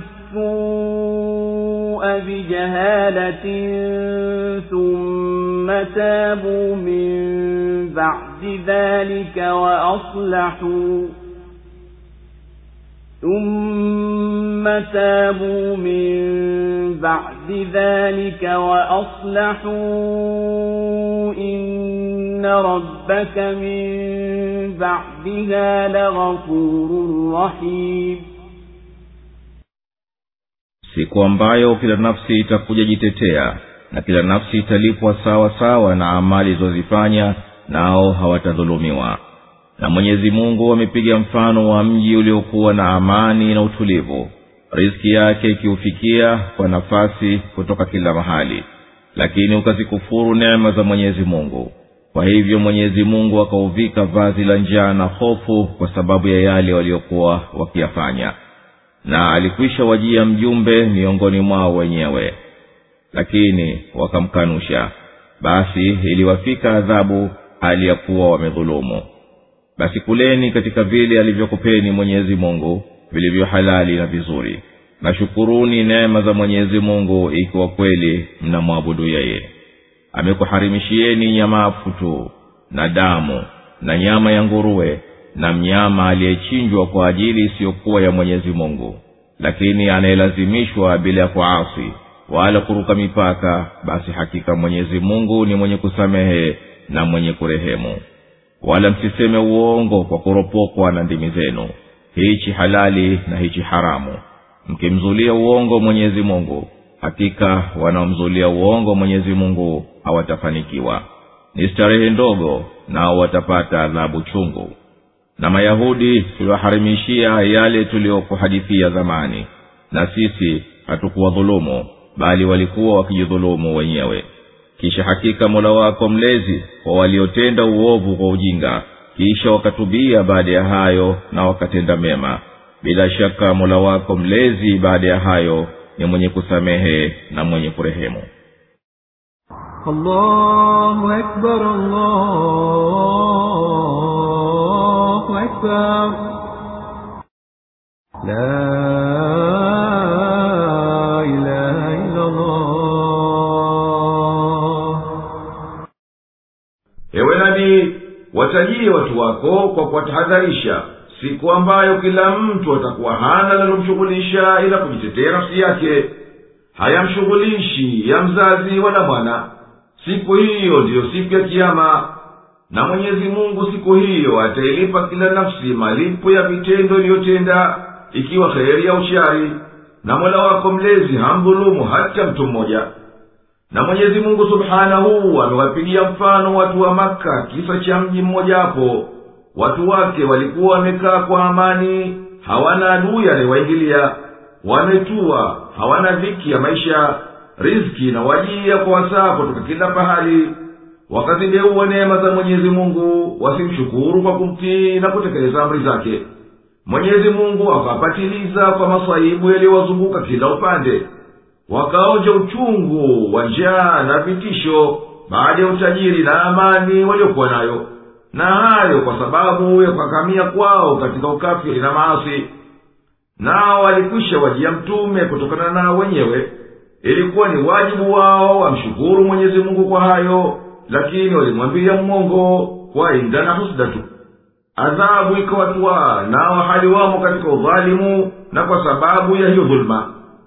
السوء بجهالة ثم تابوا من بعد ذلك وأصلحوا ثم تابوا من بعد ذلك وأصلحوا إن ربك من بعدها لغفور رحيم. siku ambayo kila nafsi itakuja jitetea na kila nafsi italipwa sawa sawa na amali zilizofanya, nao hawatadhulumiwa. Na Mwenyezi Mungu amepiga mfano wa mji uliokuwa na amani na utulivu, riziki yake ikiufikia kwa nafasi kutoka kila mahali, lakini ukazikufuru neema za Mwenyezi Mungu. Kwa hivyo Mwenyezi Mungu akauvika vazi la njaa na hofu kwa sababu ya yale waliokuwa wakiyafanya. Na alikwisha wajia mjumbe miongoni mwao wenyewe, lakini wakamkanusha. Basi iliwafika adhabu hali ya kuwa wamedhulumu. Basi kuleni katika vile alivyokupeni Mwenyezi Mungu vilivyo halali na vizuri, na shukuruni neema za Mwenyezi Mungu ikiwa kweli mnamwabudu yeye. Amekuharimishieni nyama tu na damu na nyama ya nguruwe na mnyama aliyechinjwa kwa ajili isiyokuwa ya Mwenyezi Mungu, lakini anayelazimishwa bila kuasi wala kuruka mipaka, basi hakika Mwenyezi Mungu ni mwenye kusamehe na mwenye kurehemu. Wala msiseme uongo kwa kuropokwa na ndimi zenu, hichi halali na hichi haramu, mkimzulia uongo Mwenyezi Mungu. Hakika wanaomzulia uongo Mwenyezi Mungu hawatafanikiwa, ni starehe ndogo nao watapata adhabu chungu. Na Mayahudi tuliwaharimishia yale tuliokuhadithia zamani, na sisi hatukuwadhulumu bali walikuwa wakijidhulumu wenyewe. Kisha hakika Mola wako mlezi kwa waliotenda uovu kwa ujinga, kisha wakatubia baada ya hayo na wakatenda mema, bila shaka Mola wako mlezi baada ya hayo ni mwenye kusamehe na mwenye kurehemu. Allahu Akbar, Allahu Akbar. La ilaha illa Allah. Ewe nabii, watajie watu wako kwa kuwatahadharisha siku ambayo kila mtu atakuwa hana linalomshughulisha ila kujitetea nafsi yake, hayamshughulishi ya mzazi wala mwana. Siku hiyo ndiyo siku ya Kiyama, na Mwenyezi Mungu siku hiyo atailipa kila nafsi malipo ya vitendo iliyotenda, ikiwa kheri au shari, na Mola wako mlezi hamdhulumu hata mtu mmoja. Na Mwenyezi Mungu Subhanahu amewapigia mfano watu wa Makka kisa cha mji mmoja hapo. watu wake walikuwa wamekaa kwa amani, hawana adui anayewaingilia, wametua, hawana dhiki ya maisha, riziki na wajia kwa wasaa kutoka kila pahali. Wakazideua neema za Mwenyezi Mungu, wasimshukuru kwa kumtii na kutekeleza amri zake. Mwenyezi Mungu akawapatiliza kwa masaibu yaliyowazunguka kila upande. Wakaonja uchungu wa njaa na vitisho baada ya utajiri na amani waliokuwa nayo, na hayo kwa sababu ya kukakamia kwao katika ukafiri na maasi. Nao walikwisha wajia mtume kutokana nao wenyewe. Ilikuwa ni wajibu wao wamshukuru Mwenyezi Mungu kwa hayo, lakini walimwambia mmongo kwa inda na husda tu. Adhabu ikawatwaa, nao hali wamo katika udhalimu na kwa sababu ya hiyo dhulma.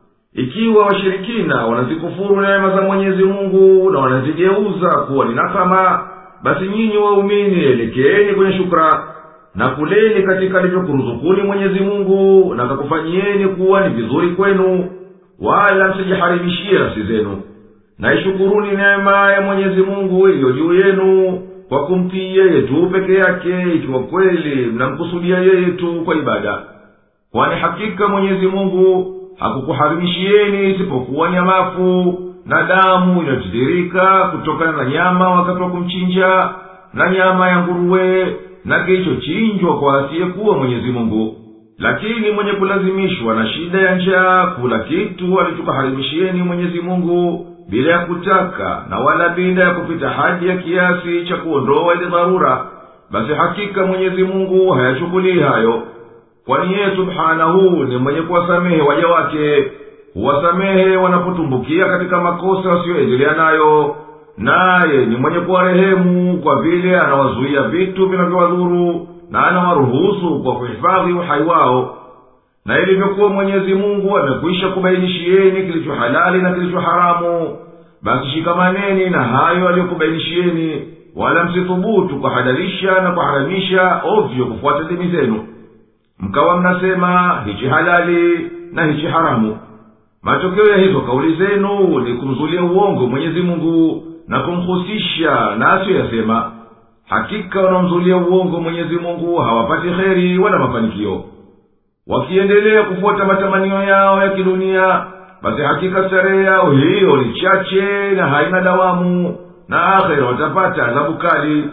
Ikiwa washirikina wanazikufuru neema za Mwenyezi Mungu na wanazigeuza kuwa ni nakama, basi nyinyi waumini elekeeni kwenye shukra na kuleni katika alivyokuruzukuni Mwenyezi Mungu na kakufanyieni kuwa ni vizuri kwenu, wala msijiharibishie nafsi zenu. Na ishukuruni neema ya Mwenyezi Mungu iliyo juu yenu kwa kumtii yeye tu peke yake, ikiwa kweli mnamkusudia yeye tu kwa ibada. Kwani hakika Mwenyezi Mungu hakukuharimishieni isipokuwa nyamafu na damu inayotiririka kutokana na nyama wakati wa kumchinja, na nyama ya nguruwe na kilichochinjwa kwa asiyekuwa Mwenyezi Mungu. Lakini mwenye kulazimishwa na shida ya njaa kula kitu alichokaharimishieni Mwenyezi Mungu bila ya kutaka na wala bila ya kupita haji ya kiasi cha kuondoa ile dharura, basi hakika Mwenyezi Mungu hayachukulii hayo. Kwani yeye subhanahu ni mwenye kuwasamehe waja wake, huwasamehe wanapotumbukia katika makosa wasioendelea nayo, naye ni mwenye kuwarehemu kwa vile anawazuia vitu vinavyowadhuru na anawaruhusu kwa kuhifadhi uhai wao. Na ilivyokuwa Mwenyezi Mungu amekwisha kubainishieni kilicho halali na kilicho haramu, basi shikamaneni na hayo aliyokubainishieni, wala msithubutu kuhalalisha na kuharamisha ovyo kufuata dini zenu, mkawa mnasema hichi halali na hichi haramu. Matokeo ya hizo kauli zenu ni kumzulia uongo Mwenyezi Mungu na kumhusisha na asiyoyasema. Hakika wanaomzulia uongo Mwenyezi Mungu hawapati kheri wala mafanikio. Wakiendelea kufuata matamanio yao ya kidunia, basi hakika starehe yao hiyo ni chache na haina dawamu, na akhera watapata adhabu kali.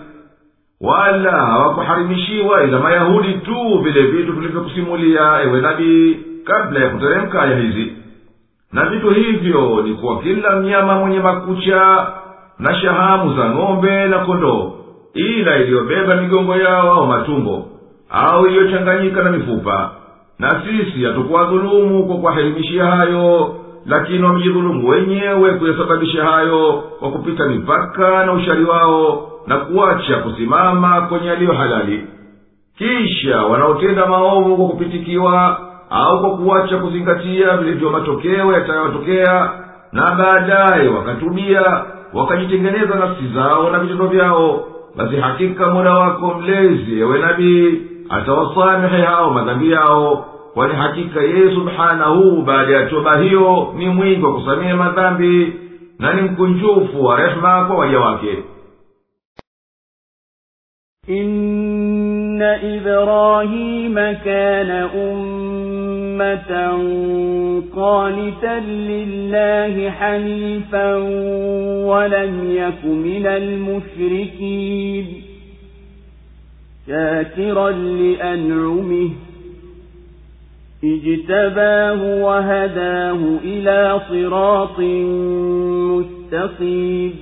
Wala hawakuharimishiwa ila Mayahudi tu vile vitu tulivyokusimulia ewe nabii kabla ya kuteremka aya hizi. Na vitu hivyo ni kwa kila mnyama mwenye makucha na shahamu za ng'ombe na kondoo, ila iliyobeba migongo yao au matumbo, au iliyochanganyika na mifupa. Na sisi hatukuwadhulumu kwa kuwahirimishia hayo, lakini wamejidhulumu wenyewe kuyasababisha hayo kwa kupita mipaka na ushari wao na kuacha kusimama kwenye yaliyo halali. Kisha wanaotenda maovu kwa kupitikiwa au kwa kuacha kuzingatia vilivyo matokeo yatayotokea, na baadaye wakatubia wakajitengeneza nafsi zao na vitendo vyao, basi hakika Mola wako mlezi ewe nabii atawasamehe hao madhambi yao. Kwani hakika yeye subhanahu baada ya toba hiyo ni mwingi wa kusamehe madhambi na ni mkunjufu wa rehema kwa waja wake. Inna Ibrahima kana ummatan qanitan lillahi hanifan wa lam yakun minal mushrikin shakiran li an'umihi اجتباه وهداه إلى صراط مستقيم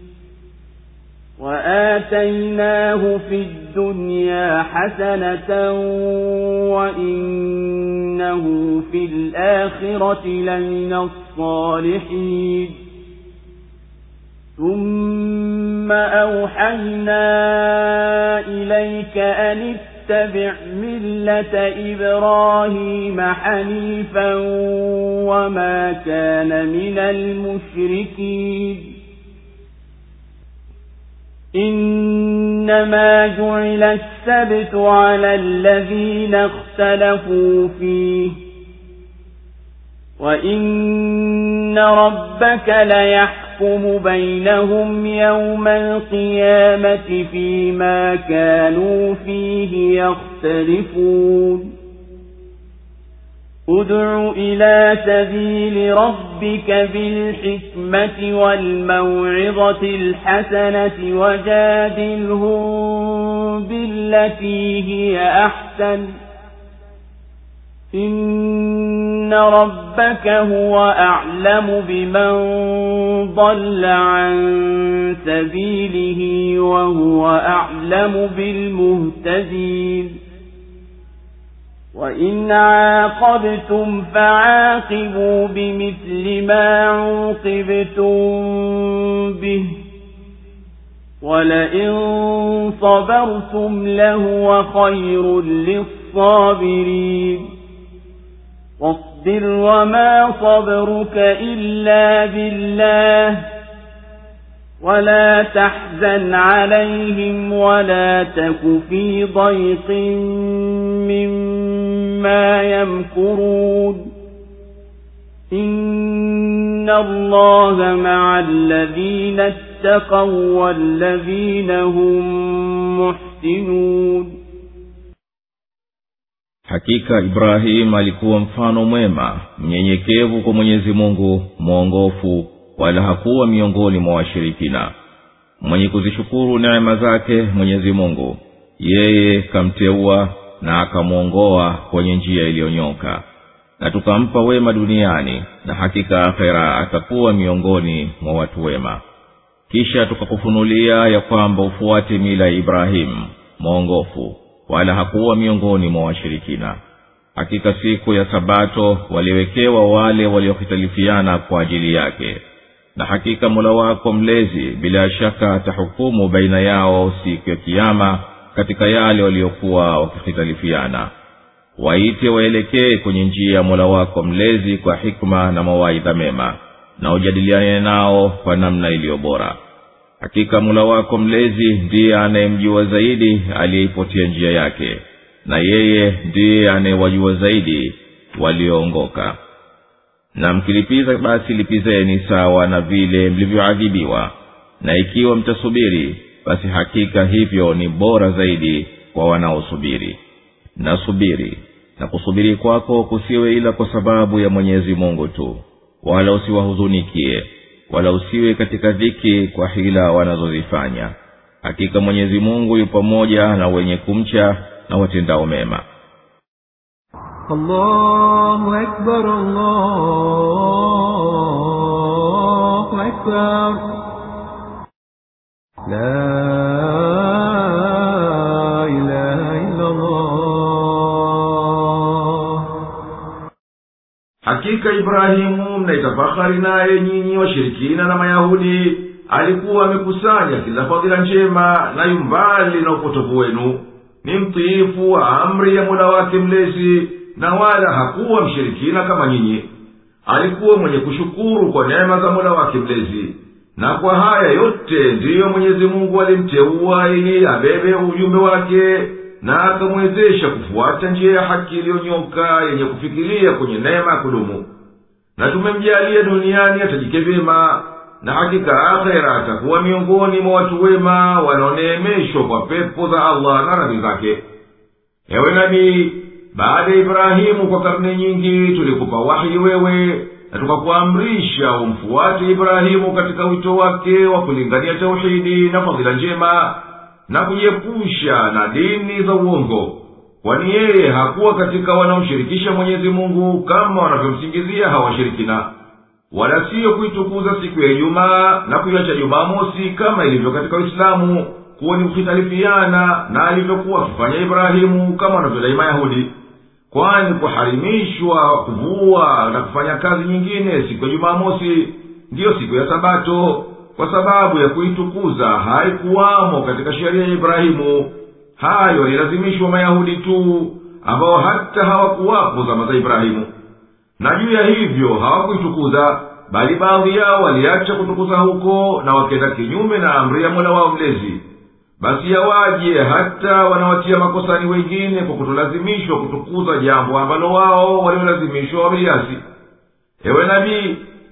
وآتيناه في الدنيا حسنة وإنه في الآخرة لمن الصالحين ثم أوحينا إليك أن اتبع ملة إبراهيم حنيفا وما كان من المشركين إنما جعل السبت على الذين اختلفوا فيه وإن ربك ليحكم يحكم بينهم يوم القيامة فيما كانوا فيه يختلفون ادع إلى سبيل ربك بالحكمة والموعظة الحسنة وجادلهم بالتي هي أحسن إن ربك هو أعلم بمن ضل عن سبيله وهو أعلم بالمهتدين وإن عاقبتم فعاقبوا بمثل ما عوقبتم به ولئن صبرتم لهو خير للصابرين واصبر وما صبرك إلا بالله ولا تحزن عليهم ولا تك في ضيق مما يمكرون إن الله مع الذين اتقوا والذين هم محسنون. Hakika Ibrahim alikuwa mfano mwema, mnyenyekevu kwa Mwenyezi Mungu, mwongofu, wala hakuwa miongoni mwa washirikina. Mwenye kuzishukuru neema zake Mwenyezi Mungu, yeye kamteua na akamuongoa kwenye njia iliyonyoka. Na tukampa wema duniani, na hakika akhera atakuwa miongoni mwa watu wema. Kisha tukakufunulia ya kwamba ufuate mila ya Ibrahim, mwongofu, wala hakuwa miongoni mwa washirikina. Hakika siku ya Sabato waliwekewa wale waliokhitalifiana kwa ajili yake. Na hakika Mola wako mlezi bila shaka atahukumu baina yao siku ya Kiyama katika yale waliokuwa wakikhitalifiana. Waite waelekee kwenye njia ya Mola wako mlezi kwa hikma na mawaidha mema, na ujadiliane nao kwa namna iliyo bora. Hakika Mola wako mlezi ndiye anayemjua zaidi aliyeipotea njia yake, na yeye ndiye anayewajua zaidi walioongoka. Na mkilipiza basi lipizeni sawa na vile mlivyoadhibiwa, na ikiwa mtasubiri basi hakika hivyo ni bora zaidi kwa wanaosubiri. Na subiri, na kusubiri kwako kusiwe ila kwa sababu ya Mwenyezi Mungu tu, wala usiwahuzunikie, wala usiwe katika dhiki kwa hila wanazozifanya. Hakika Mwenyezi Mungu yu pamoja na wenye kumcha na watendao mema. Allahu Akbar, Allahu Akbar. La ilaha illa Allah. Hakika Ibrahimu mnaitafakari naye nyinyi washirikina na Mayahudi, alikuwa amekusanya kila fadhila njema na yumbali na upotovu wenu. Ni mtiifu wa amri ya Mola wake mlezi, na wala hakuwa mshirikina kama nyinyi. Alikuwa mwenye kushukuru kwa neema za Mola wake mlezi, na kwa haya yote ndiyo Mwenyezi Mungu alimteua ili abebe ujumbe wake, na akamwezesha kufuata njia ya haki iliyonyoka yenye kufikiria kwenye neema ya kudumu. Na tumemjalia duniani atajike vyema, na hakika akhera atakuwa miongoni mwa watu wema wanaoneemeshwa kwa pepo za Allah na radhi zake. Ewe nabii, baada ya Ibrahimu kwa karne nyingi tulikupa wahi wewe, na tukakuamrisha umfuate Ibrahimu katika wito wake wa kulingania tauhidi na fadhila njema, na kujiepusha na dini za uongo, kwani yeye hakuwa katika wanaomshirikisha Mwenyezi Mungu kama wanavyomsingizia hawashirikina. Wala siyo kuitukuza siku ya Ijumaa na kuiacha Jumamosi kama ilivyo katika Uislamu kuwa ni kukhitalifiana na alivyokuwa akifanya Ibrahimu kama wanavyodai Mayahudi. Kwani kuharimishwa kuvua na kufanya kazi nyingine siku ya Jumamosi ndiyo siku ya Sabato, kwa sababu ya kuitukuza haikuwamo katika sheria ya Ibrahimu. Hayo ilazimishwa Mayahudi tu, ambao hata hawakuwapo zama za Ibrahimu. Na juu ya hivyo hawakuitukuza, bali baadhi yao waliacha kutukuza huko na wakenda kinyume na amri ya Mola wao mlezi. Basi yawaje hata wanawatia makosani wengine kwa kutolazimishwa kutukuza jambo ambalo wao waliolazimishwa wameliasi. Ewe nabii,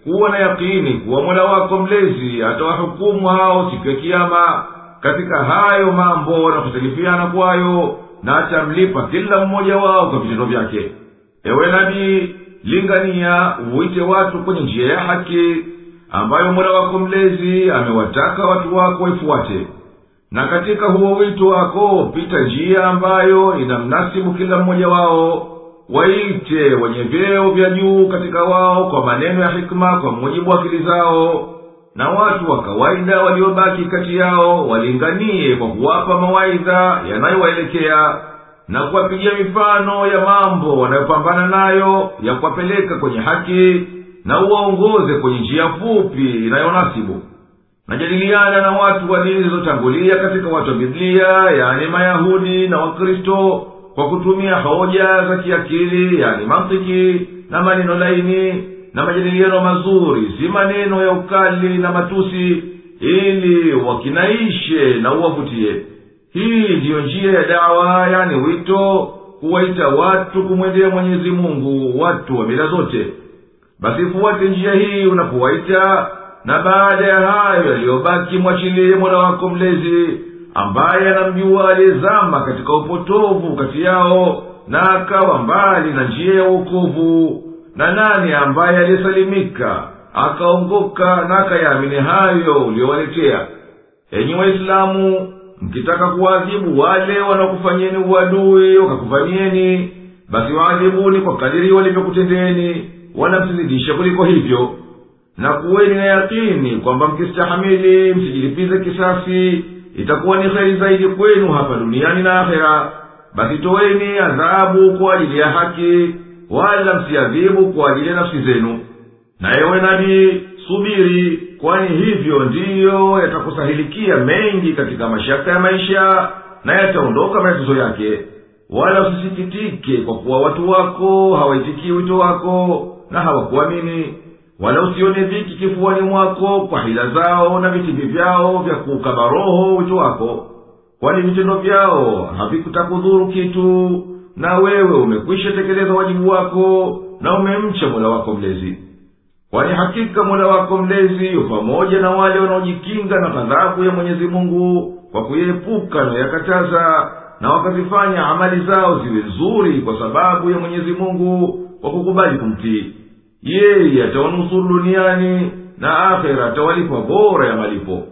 kuwa na yakini kuwa mola wako mlezi atawahukumu hao siku ya kiyama katika hayo mambo na kutalifiana kwayo, na atamlipa kila mmoja wao kwa vitendo vyake. Ewe nabii, lingania uite watu kwenye njia ya haki ambayo mola wako mlezi amewataka watu wako waifuate, na katika huo wito wako pita njia ambayo inamnasibu kila mmoja wao. Waite wenye vyeo vya juu katika wao kwa maneno ya hikma kwa mujibu wa akili zao, na watu wa kawaida waliobaki kati yao walinganie kwa kuwapa mawaidha yanayowaelekea na kuwapigia mifano ya mambo wanayopambana nayo ya kuwapeleka kwenye haki, na uwaongoze kwenye njia fupi inayonasibu. Najadiliana na watu wa dini zilizotangulia katika watu wa Biblia, yani Mayahudi na Wakristo, kwa kutumia hoja za kiakili, yani mantiki na maneno laini na majadiliano mazuri, si maneno ya ukali na matusi, ili wakinaishe na uwavutie. Hii ndiyo njia ya dawa, yani wito, kuwaita watu kumwendea Mwenyezi Mungu, watu wa mila zote. Basi fuate njia hii unapowaita, na baada ya hayo yaliyobaki mwachilie mola wako mlezi, ambaye anamjua aliyezama katika upotovu kati yao na akawa mbali na njia ya wokovu, na nani ambaye aliyesalimika akaongoka na akayaamini hayo uliyowaletea. Enyi Waislamu, mkitaka kuwaadhibu wale wanaokufanyeni uadui wakakufanyeni, basi waadhibuni kwa kadiri walivyokutendeni, wala msizidishe kuliko hivyo. Na kuweni na yakini kwamba mkistahamili msijilipize kisasi, itakuwa ni kheri zaidi kwenu hapa duniani na akhera. Basi toweni adhabu kwa ajili ya haki, wala msiadhibu kwa ajili ya nafsi zenu. Na ewe nabii, subiri, kwani hivyo ndiyo yatakusahilikia mengi katika mashaka ya maisha, na yataondoka matatizo yake. Wala usisikitike kwa kuwa watu wako hawaitikii wito wako na hawakuamini, wala usione dhiki kifuani mwako kwa hila zao na vitimbi vyao vya kuukaba roho wito wako, kwani vitendo vyao havikutakudhuru kitu, na wewe umekwisha tekeleza wajibu wako na umemcha mola wako mlezi. Kwani hakika mola wako mlezi yu pamoja na wale wanaojikinga na ghadhabu ya Mwenyezi Mungu kwa kuyepuka na yakataza, na wakazifanya amali zao ziwe nzuri kwa sababu ya Mwenyezi Mungu kwa kukubali kumtii. Yeye atawanusuru duniani na akhera atawalipa bora ya malipo.